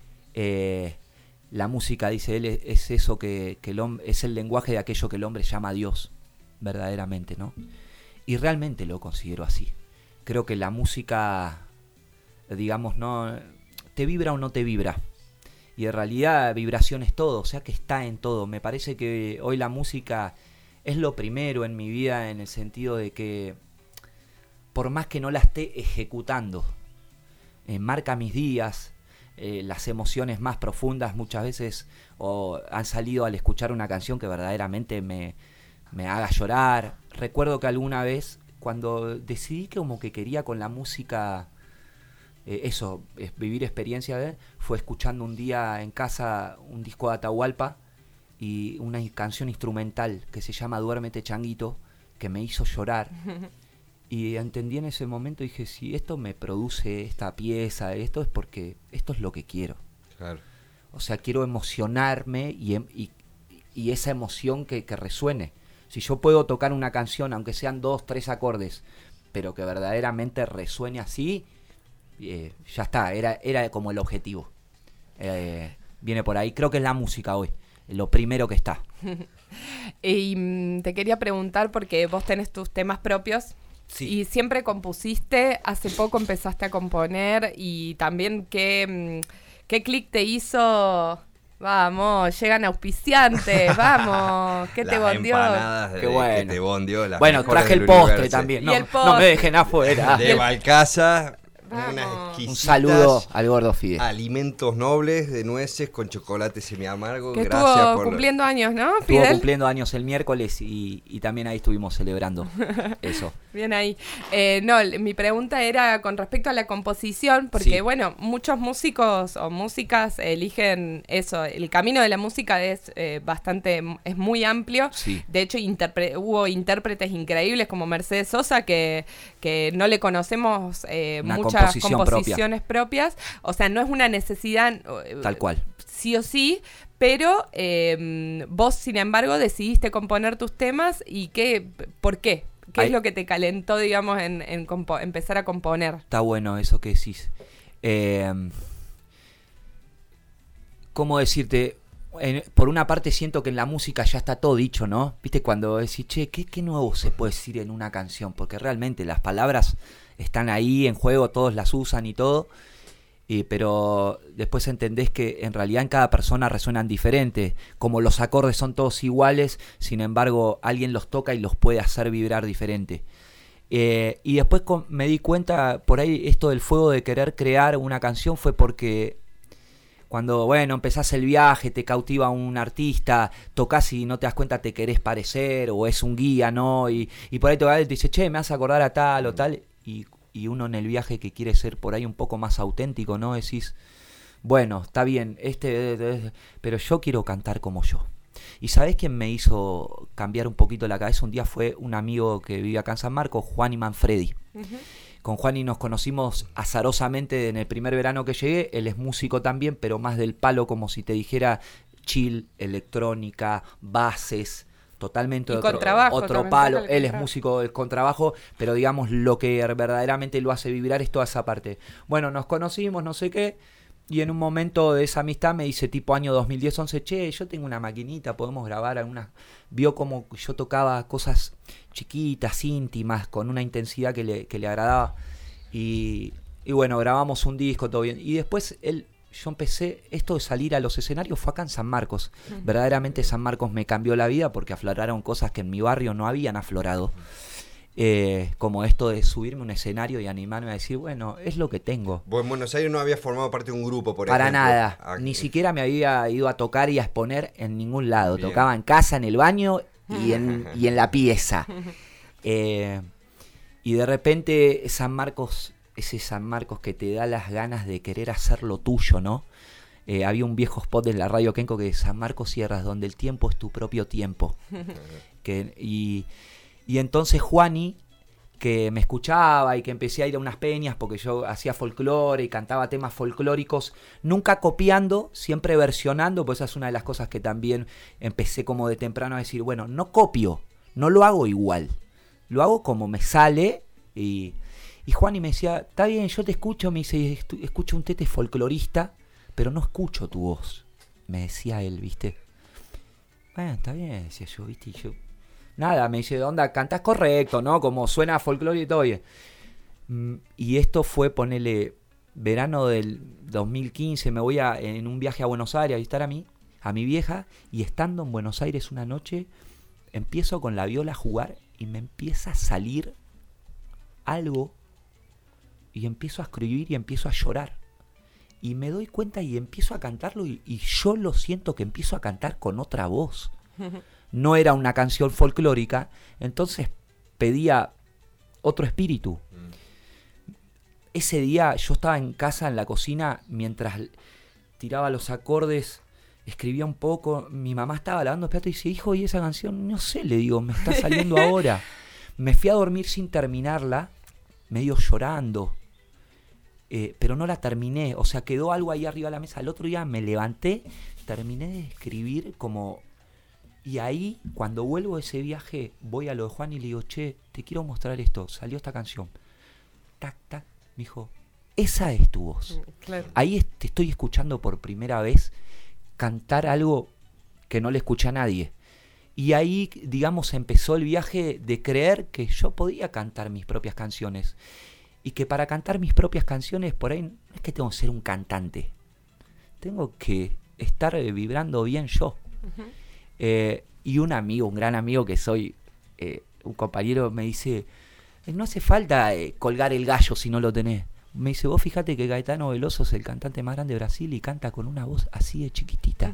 La música, dice él, es eso que el hombre, es el lenguaje de aquello que el hombre llama Dios, verdaderamente, ¿no? Y realmente lo considero así. Creo que la música, digamos, no te vibra o no te vibra. Y en realidad vibración es todo, o sea que está en todo. Me parece que hoy la música es lo primero en mi vida, en el sentido de que por más que no la esté ejecutando, marca mis días, las emociones más profundas muchas veces han salido al escuchar una canción que verdaderamente me haga llorar. Recuerdo que alguna vez cuando decidí que como que quería con la música vivir experiencia, fue escuchando un día en casa un disco de Atahualpa y una canción instrumental que se llama Duérmete Changuito, que me hizo llorar. Y entendí en ese momento, dije, si esto me produce esta pieza, esto es porque esto es lo que quiero. Claro. O sea, quiero emocionarme y esa emoción que resuene. Si yo puedo tocar una canción, aunque sean 2, 3 acordes, pero que verdaderamente resuene así, ya está, era como el objetivo. Viene por ahí, creo que es la música hoy. lo primero que está. Y te quería preguntar, porque vos tenés tus temas propios. Sí. Y siempre compusiste, hace poco empezaste a componer, y también qué clic te hizo. Vamos, llegan auspiciantes, vamos, ¿qué te bondió? Qué bueno. Que te bondió, las bueno, traje el postre también, no me dejen afuera. De Balcaza. Un saludo al gordo Fide. Alimentos nobles de nueces con chocolate semiamargo. Que gracias estuvo por cumpliendo años, ¿no, Fidel? Estuvo cumpliendo años el miércoles y también ahí estuvimos celebrando eso. Bien ahí. Mi pregunta era con respecto a la composición, porque sí. Bueno, muchos músicos o músicas eligen eso. El camino de la música es es muy amplio. Sí. De hecho, hubo intérpretes increíbles como Mercedes Sosa que no le conocemos muchas composiciones propias. O sea, no es una necesidad tal cual, sí o sí, pero vos, sin embargo, decidiste componer tus temas. ¿Y por qué? ¿Qué es lo que te calentó, digamos, en empezar a componer? Está bueno eso que decís. ¿Cómo decirte? Por una parte siento que en la música ya está todo dicho, ¿no? Viste, cuando decís, che, ¿qué nuevo se puede decir en una canción? Porque realmente las palabras están ahí en juego, todos las usan y todo, pero después entendés que en realidad en cada persona resuenan diferente, como los acordes son todos iguales, sin embargo alguien los toca y los puede hacer vibrar diferente. Y después me di cuenta, por ahí esto del fuego de querer crear una canción fue porque cuando, bueno, empezás el viaje, te cautiva un artista, tocas y no te das cuenta, te querés parecer, o es un guía, ¿no? Y por ahí te dice, che, me vas a acordar a tal o tal, y uno en el viaje que quiere ser por ahí un poco más auténtico, ¿no? Decís, bueno, está bien, pero yo quiero cantar como yo. ¿Y sabés quién me hizo cambiar un poquito la cabeza? Un día fue un amigo que vivía acá en San Marcos, Juani Manfredi. Uh-huh. Con Juani nos conocimos azarosamente en el primer verano que llegué. Él es músico también, pero más del palo, como si te dijera chill, electrónica, bases, totalmente otro palo. Él es músico del contrabajo, pero digamos lo que verdaderamente lo hace vibrar es toda esa parte. Bueno, nos conocimos, no sé qué, y en un momento de esa amistad me dice, tipo año 2010-11, che, yo tengo una maquinita, podemos grabar algunas. Vio como yo tocaba cosas chiquitas, íntimas, con una intensidad que le agradaba, y bueno, grabamos un disco, todo bien, y después yo empecé, esto de salir a los escenarios fue acá en San Marcos. Verdaderamente San Marcos me cambió la vida porque afloraron cosas que en mi barrio no habían aflorado. Como esto de subirme a un escenario y animarme a decir, bueno, es lo que tengo. Vos en Buenos Aires no habías formado parte de un grupo, por ejemplo. Para nada, ni siquiera me había ido a tocar y a exponer en ningún lado. Bien. Tocaba en casa, en el baño y en la pieza. Y de repente San Marcos, ese San Marcos que te da las ganas de querer hacer lo tuyo, ¿no? Había un viejo spot en la radio Kenco que San Marcos Sierras, donde el tiempo es tu propio tiempo. Y entonces Juani, que me escuchaba y que empecé a ir a unas peñas porque yo hacía folclore y cantaba temas folclóricos, nunca copiando, siempre versionando, pues esa es una de las cosas que también empecé como de temprano a decir, bueno, no copio, no lo hago igual, lo hago como me sale. Y Juani me decía, está bien, yo te escucho, me dice, escucho un tete folclorista, pero no escucho tu voz, me decía él, ¿viste? Bueno, está bien, decía yo, ¿viste? Y yo... Nada, me dice, onda, cantás correcto, ¿no? Como suena folclore y todo bien. Y esto fue, ponele, verano del 2015, me voy en un viaje a Buenos Aires a visitar a mi vieja, y estando en Buenos Aires una noche, empiezo con la viola a jugar y me empieza a salir algo, y empiezo a escribir y empiezo a llorar. Y me doy cuenta y empiezo a cantarlo, y yo lo siento que empiezo a cantar con otra voz. No era una canción folclórica, entonces pedía otro espíritu. Ese día yo estaba en casa, en la cocina, mientras tiraba los acordes, escribía un poco, mi mamá estaba lavando platos y dice, hijo, ¿y esa canción? No sé, le digo, me está saliendo ahora. Me fui a dormir sin terminarla, medio llorando, pero no la terminé, o sea, quedó algo ahí arriba de la mesa. El otro día me levanté, terminé de escribir como... Y ahí, cuando vuelvo de ese viaje, voy a lo de Juan y le digo, che, te quiero mostrar esto, salió esta canción. Tac, tac, me dijo, esa es tu voz. Claro. Ahí te estoy escuchando por primera vez cantar algo que no le escuché a nadie. Y ahí, digamos, empezó el viaje de creer que yo podía cantar mis propias canciones. Y que para cantar mis propias canciones, por ahí, no es que tengo que ser un cantante. Tengo que estar vibrando bien yo. Y un amigo, un gran amigo que soy, un compañero, me dice, no hace falta colgar el gallo si no lo tenés. Me dice, vos fíjate que Gaetano Veloso es el cantante más grande de Brasil y canta con una voz así de chiquitita.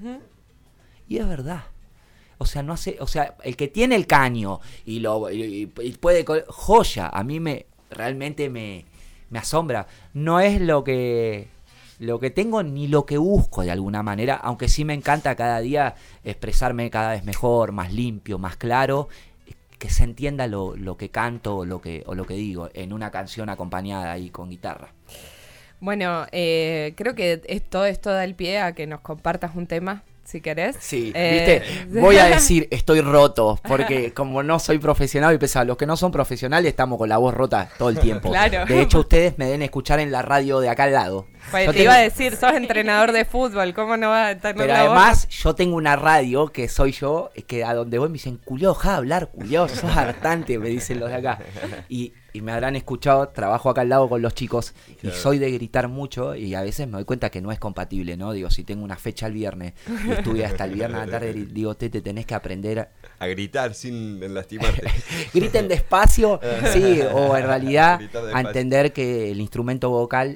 Y es verdad. O sea, no hace, o sea, el que tiene el caño y puede joya, a mí realmente me asombra. No es lo que tengo ni lo que busco de alguna manera, aunque sí me encanta cada día expresarme cada vez mejor, más limpio, más claro, que se entienda lo que canto o lo que digo en una canción acompañada ahí con guitarra. Bueno, creo que todo esto da el pie a que nos compartas un tema, si querés. Sí, viste, voy a decir estoy roto, porque como no soy profesional, y pese a los que no son profesionales, estamos con la voz rota todo el tiempo. Claro. De hecho, ustedes me deben escuchar en la radio de acá al lado. Pues te iba a decir, sos entrenador de fútbol, ¿cómo no vas a tener Pero la además, voz? yo tengo una radio que soy yo, que a donde voy me dicen, culiao, deja de hablar, culiao, sos hartante, me dicen los de acá. Y me habrán escuchado, trabajo acá al lado con los chicos, claro. Y soy de gritar mucho, y a veces me doy cuenta que no es compatible, ¿no? Digo, si tengo una fecha el viernes, y estuve hasta el viernes a la tarde, digo, Tete, tenés que aprender a gritar sin lastimarte. Griten despacio, sí, o en realidad a entender que el instrumento vocal...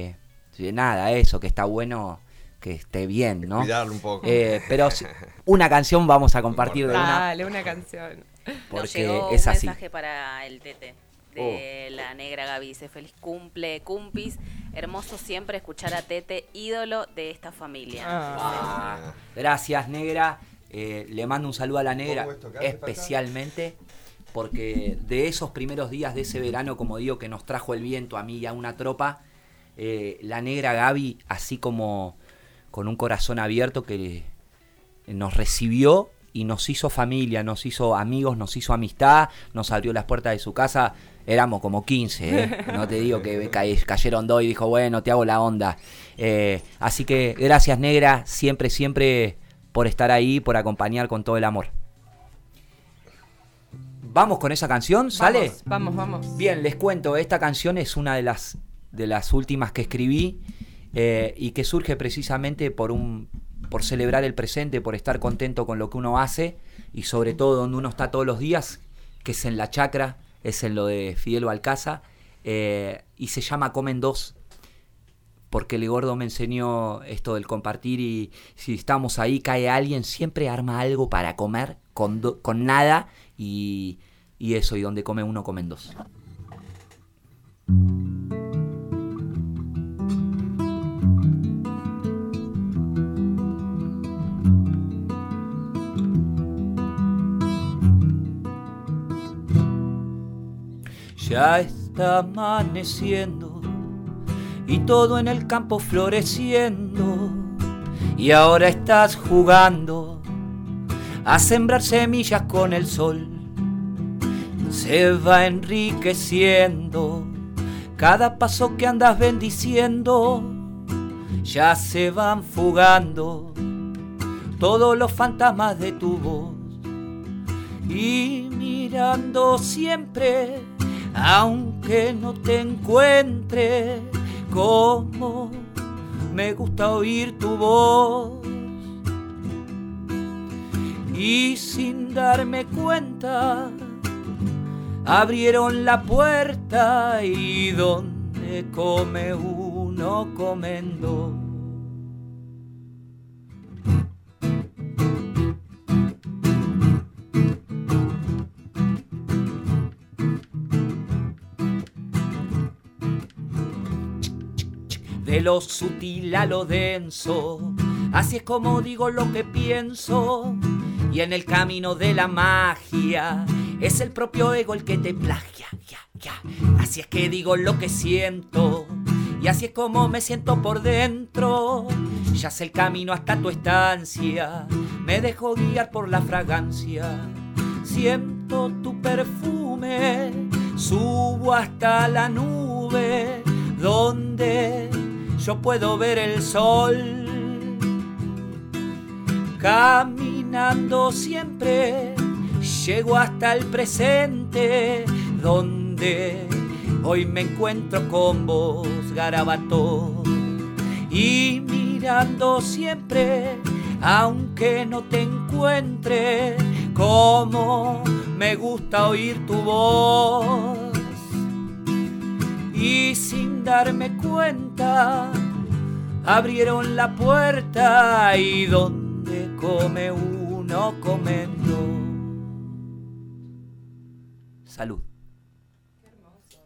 nada, eso, que está bueno que esté bien, ¿no? Cuidarlo un poco. Pero una canción vamos a compartir de una. Dale, una canción. Porque nos llegó es así. Un mensaje para el Tete de la negra Gaby. Dice, feliz cumple, cumpis. Hermoso siempre escuchar a Tete, ídolo de esta familia. Gracias, negra. Le mando un saludo a la negra, especialmente porque de esos primeros días de ese verano, como digo, que nos trajo el viento a mí y a una tropa, la negra Gaby, así como con un corazón abierto, que nos recibió y nos hizo familia, nos hizo amigos, nos hizo amistad, nos abrió las puertas de su casa. Éramos como 15, no te digo que cayeron 2 y dijo, bueno, te hago la onda. Así que gracias, negra, siempre por estar ahí, por acompañar con todo el amor. ¿Vamos con esa canción? ¿Sale? Vamos. Bien, les cuento, esta canción es una de las últimas que escribí, y que surge precisamente por celebrar el presente, por estar contento con lo que uno hace, y sobre todo donde uno está todos los días, que es en la chacra, es en lo de Fidel Balcaza, y se llama Comen Dos, porque el gordo me enseñó esto del compartir, y si estamos ahí, cae alguien, siempre arma algo para comer con nada, y eso, y donde come uno, comen dos. Ya está amaneciendo y todo en el campo floreciendo, y ahora estás jugando a sembrar semillas con el sol. Se va enriqueciendo cada paso que andas bendiciendo, ya se van fugando todos los fantasmas de tu voz, y mirando siempre, aunque no te encuentre, como me gusta oír tu voz. Y sin darme cuenta, abrieron la puerta, y donde come uno, comen dos. De lo sutil a lo denso, así es como digo lo que pienso, y en el camino de la magia es el propio ego el que te plagia. Así es que digo lo que siento, y así es como me siento por dentro. Ya sé el camino hasta tu estancia, me dejo guiar por la fragancia. Siento tu perfume, subo hasta la nube donde yo puedo ver el sol. Camino caminando siempre, llego hasta el presente, donde hoy me encuentro con vos, Garabato. Y mirando siempre, aunque no te encuentre, como me gusta oír tu voz. Y sin darme cuenta, abrieron la puerta y donde come uno, comen dos. Salud. Qué hermoso.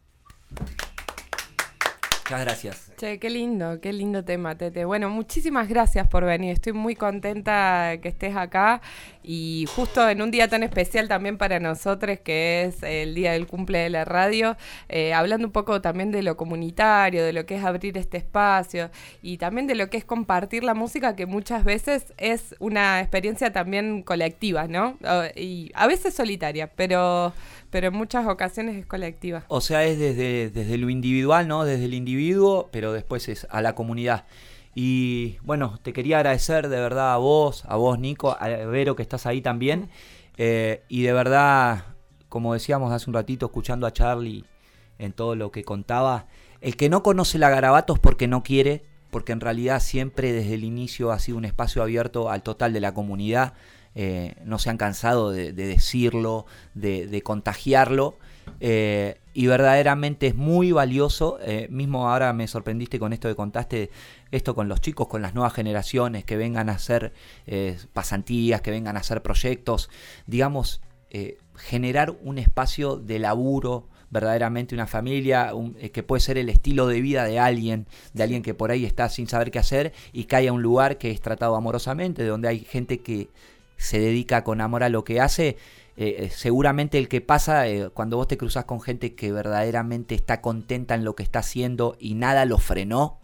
Muchas gracias. Che, qué lindo tema, Tete. Bueno, muchísimas gracias por venir. Estoy muy contenta que estés acá y justo en un día tan especial también para nosotros, que es el día del cumple de la radio, hablando un poco también de lo comunitario, de lo que es abrir este espacio y también de lo que es compartir la música, que muchas veces es una experiencia también colectiva, ¿no? Y a veces solitaria, pero en muchas ocasiones es colectiva. O sea, es desde lo individual, ¿no? Desde el individuo, pero después es a la comunidad. Y bueno, te quería agradecer de verdad a vos, Nico, a Vero, que estás ahí también. Y de verdad, como decíamos hace un ratito, escuchando a Charlie en todo lo que contaba, el que no conoce la Garabato es porque no quiere, porque en realidad siempre desde el inicio ha sido un espacio abierto al total de la comunidad. No se han cansado de decirlo, de contagiarlo, y verdaderamente es muy valioso. Mismo ahora me sorprendiste con esto que contaste, esto con los chicos, con las nuevas generaciones que vengan a hacer pasantías, que vengan a hacer proyectos, digamos, generar un espacio de laburo, verdaderamente una familia, que puede ser el estilo de vida de alguien que por ahí está sin saber qué hacer y cae a un lugar que es tratado amorosamente, de donde hay gente que se dedica con amor a lo que hace. Seguramente el que pasa cuando vos te cruzás con gente que verdaderamente está contenta en lo que está haciendo y nada lo frenó,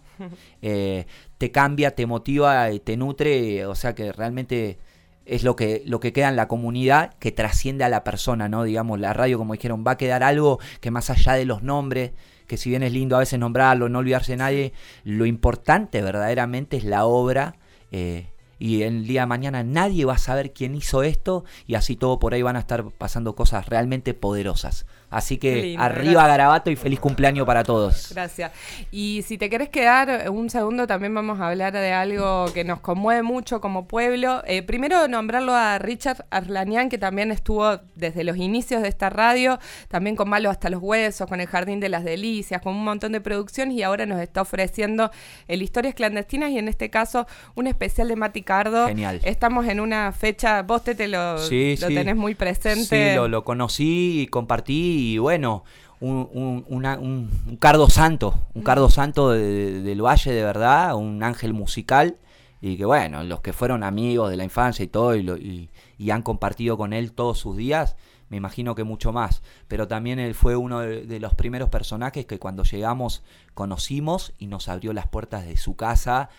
te cambia, te motiva, te nutre, o sea que realmente es lo que queda en la comunidad, que trasciende a la persona, ¿no? Digamos, la radio, como dijeron, va a quedar algo que más allá de los nombres, que si bien es lindo a veces nombrarlo, no olvidarse de nadie, lo importante verdaderamente es la obra. Y el día de mañana nadie va a saber quién hizo esto, y así todo por ahí van a estar pasando cosas realmente poderosas. Así que lindo, arriba gracias. Garabato, y feliz cumpleaños para todos. Gracias. Y si te querés quedar un segundo, también vamos a hablar de algo que nos conmueve mucho como pueblo. Primero nombrarlo a Richard Arlanian, que también estuvo desde los inicios de esta radio, también con Malo hasta los huesos, con el Jardín de las Delicias, con un montón de producciones, y ahora nos está ofreciendo el Historias Clandestinas, y en este caso un especial de Mati Cardo. Genial. Estamos en una fecha, vos lo tenés muy presente. Sí, lo conocí y compartí. Y bueno, un Cardo Santo, del Valle, de verdad, un ángel musical, y que bueno, los que fueron amigos de la infancia y todo, y han compartido con él todos sus días, me imagino que mucho más. Pero también él fue uno de los primeros personajes que cuando llegamos conocimos y nos abrió las puertas de su casa,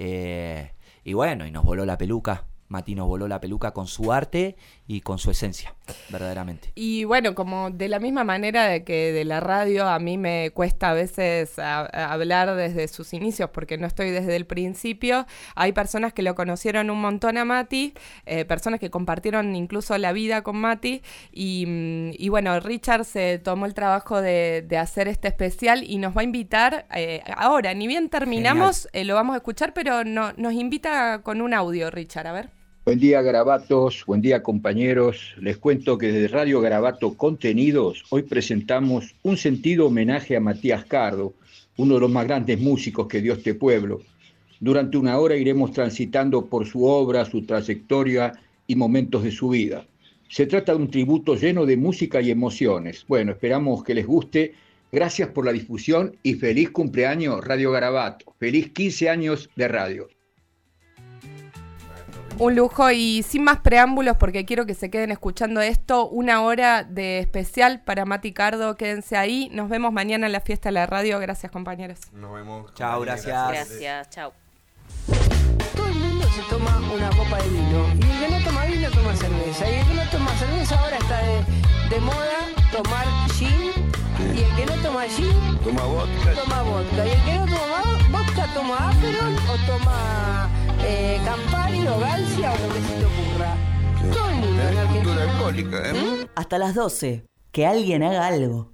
y bueno, y nos voló la peluca. Mati nos voló la peluca con su arte y con su esencia, verdaderamente. Y bueno, como de la misma manera de que de la radio a mí me cuesta a veces hablar desde sus inicios, porque no estoy desde el principio, hay personas que lo conocieron un montón a Mati, personas que compartieron incluso la vida con Mati, y bueno, Richard se tomó el trabajo de hacer este especial y nos va a invitar, ahora, ni bien terminamos, lo vamos a escuchar, pero nos invita con un audio, Richard, a ver. Buen día, Garabatos, buen día, compañeros. Les cuento que desde Radio Garabato Contenidos hoy presentamos un sentido homenaje a Matías Cardo, uno de los más grandes músicos que dio este pueblo. Durante una hora iremos transitando por su obra, su trayectoria y momentos de su vida. Se trata de un tributo lleno de música y emociones. Bueno, esperamos que les guste. Gracias por la difusión y feliz cumpleaños, Radio Garabato. Feliz 15 años de radio. Un lujo, y sin más preámbulos, porque quiero que se queden escuchando esto, una hora de especial para Mati Cardo. Quédense ahí, nos vemos mañana en la fiesta de la radio. Gracias, compañeros. Nos vemos. Chao, gracias. Gracias, chao. Todo el mundo se toma una copa de vino, y el que no toma vino toma cerveza, y el que no toma cerveza ahora está de moda tomar gin, y el que no toma gin toma vodka, y el que no toma vodka toma Aperol o toma Campari o Galcia o lo que se te ocurra. Todo el mundo en Argentina. Hasta las 12. Que alguien haga algo.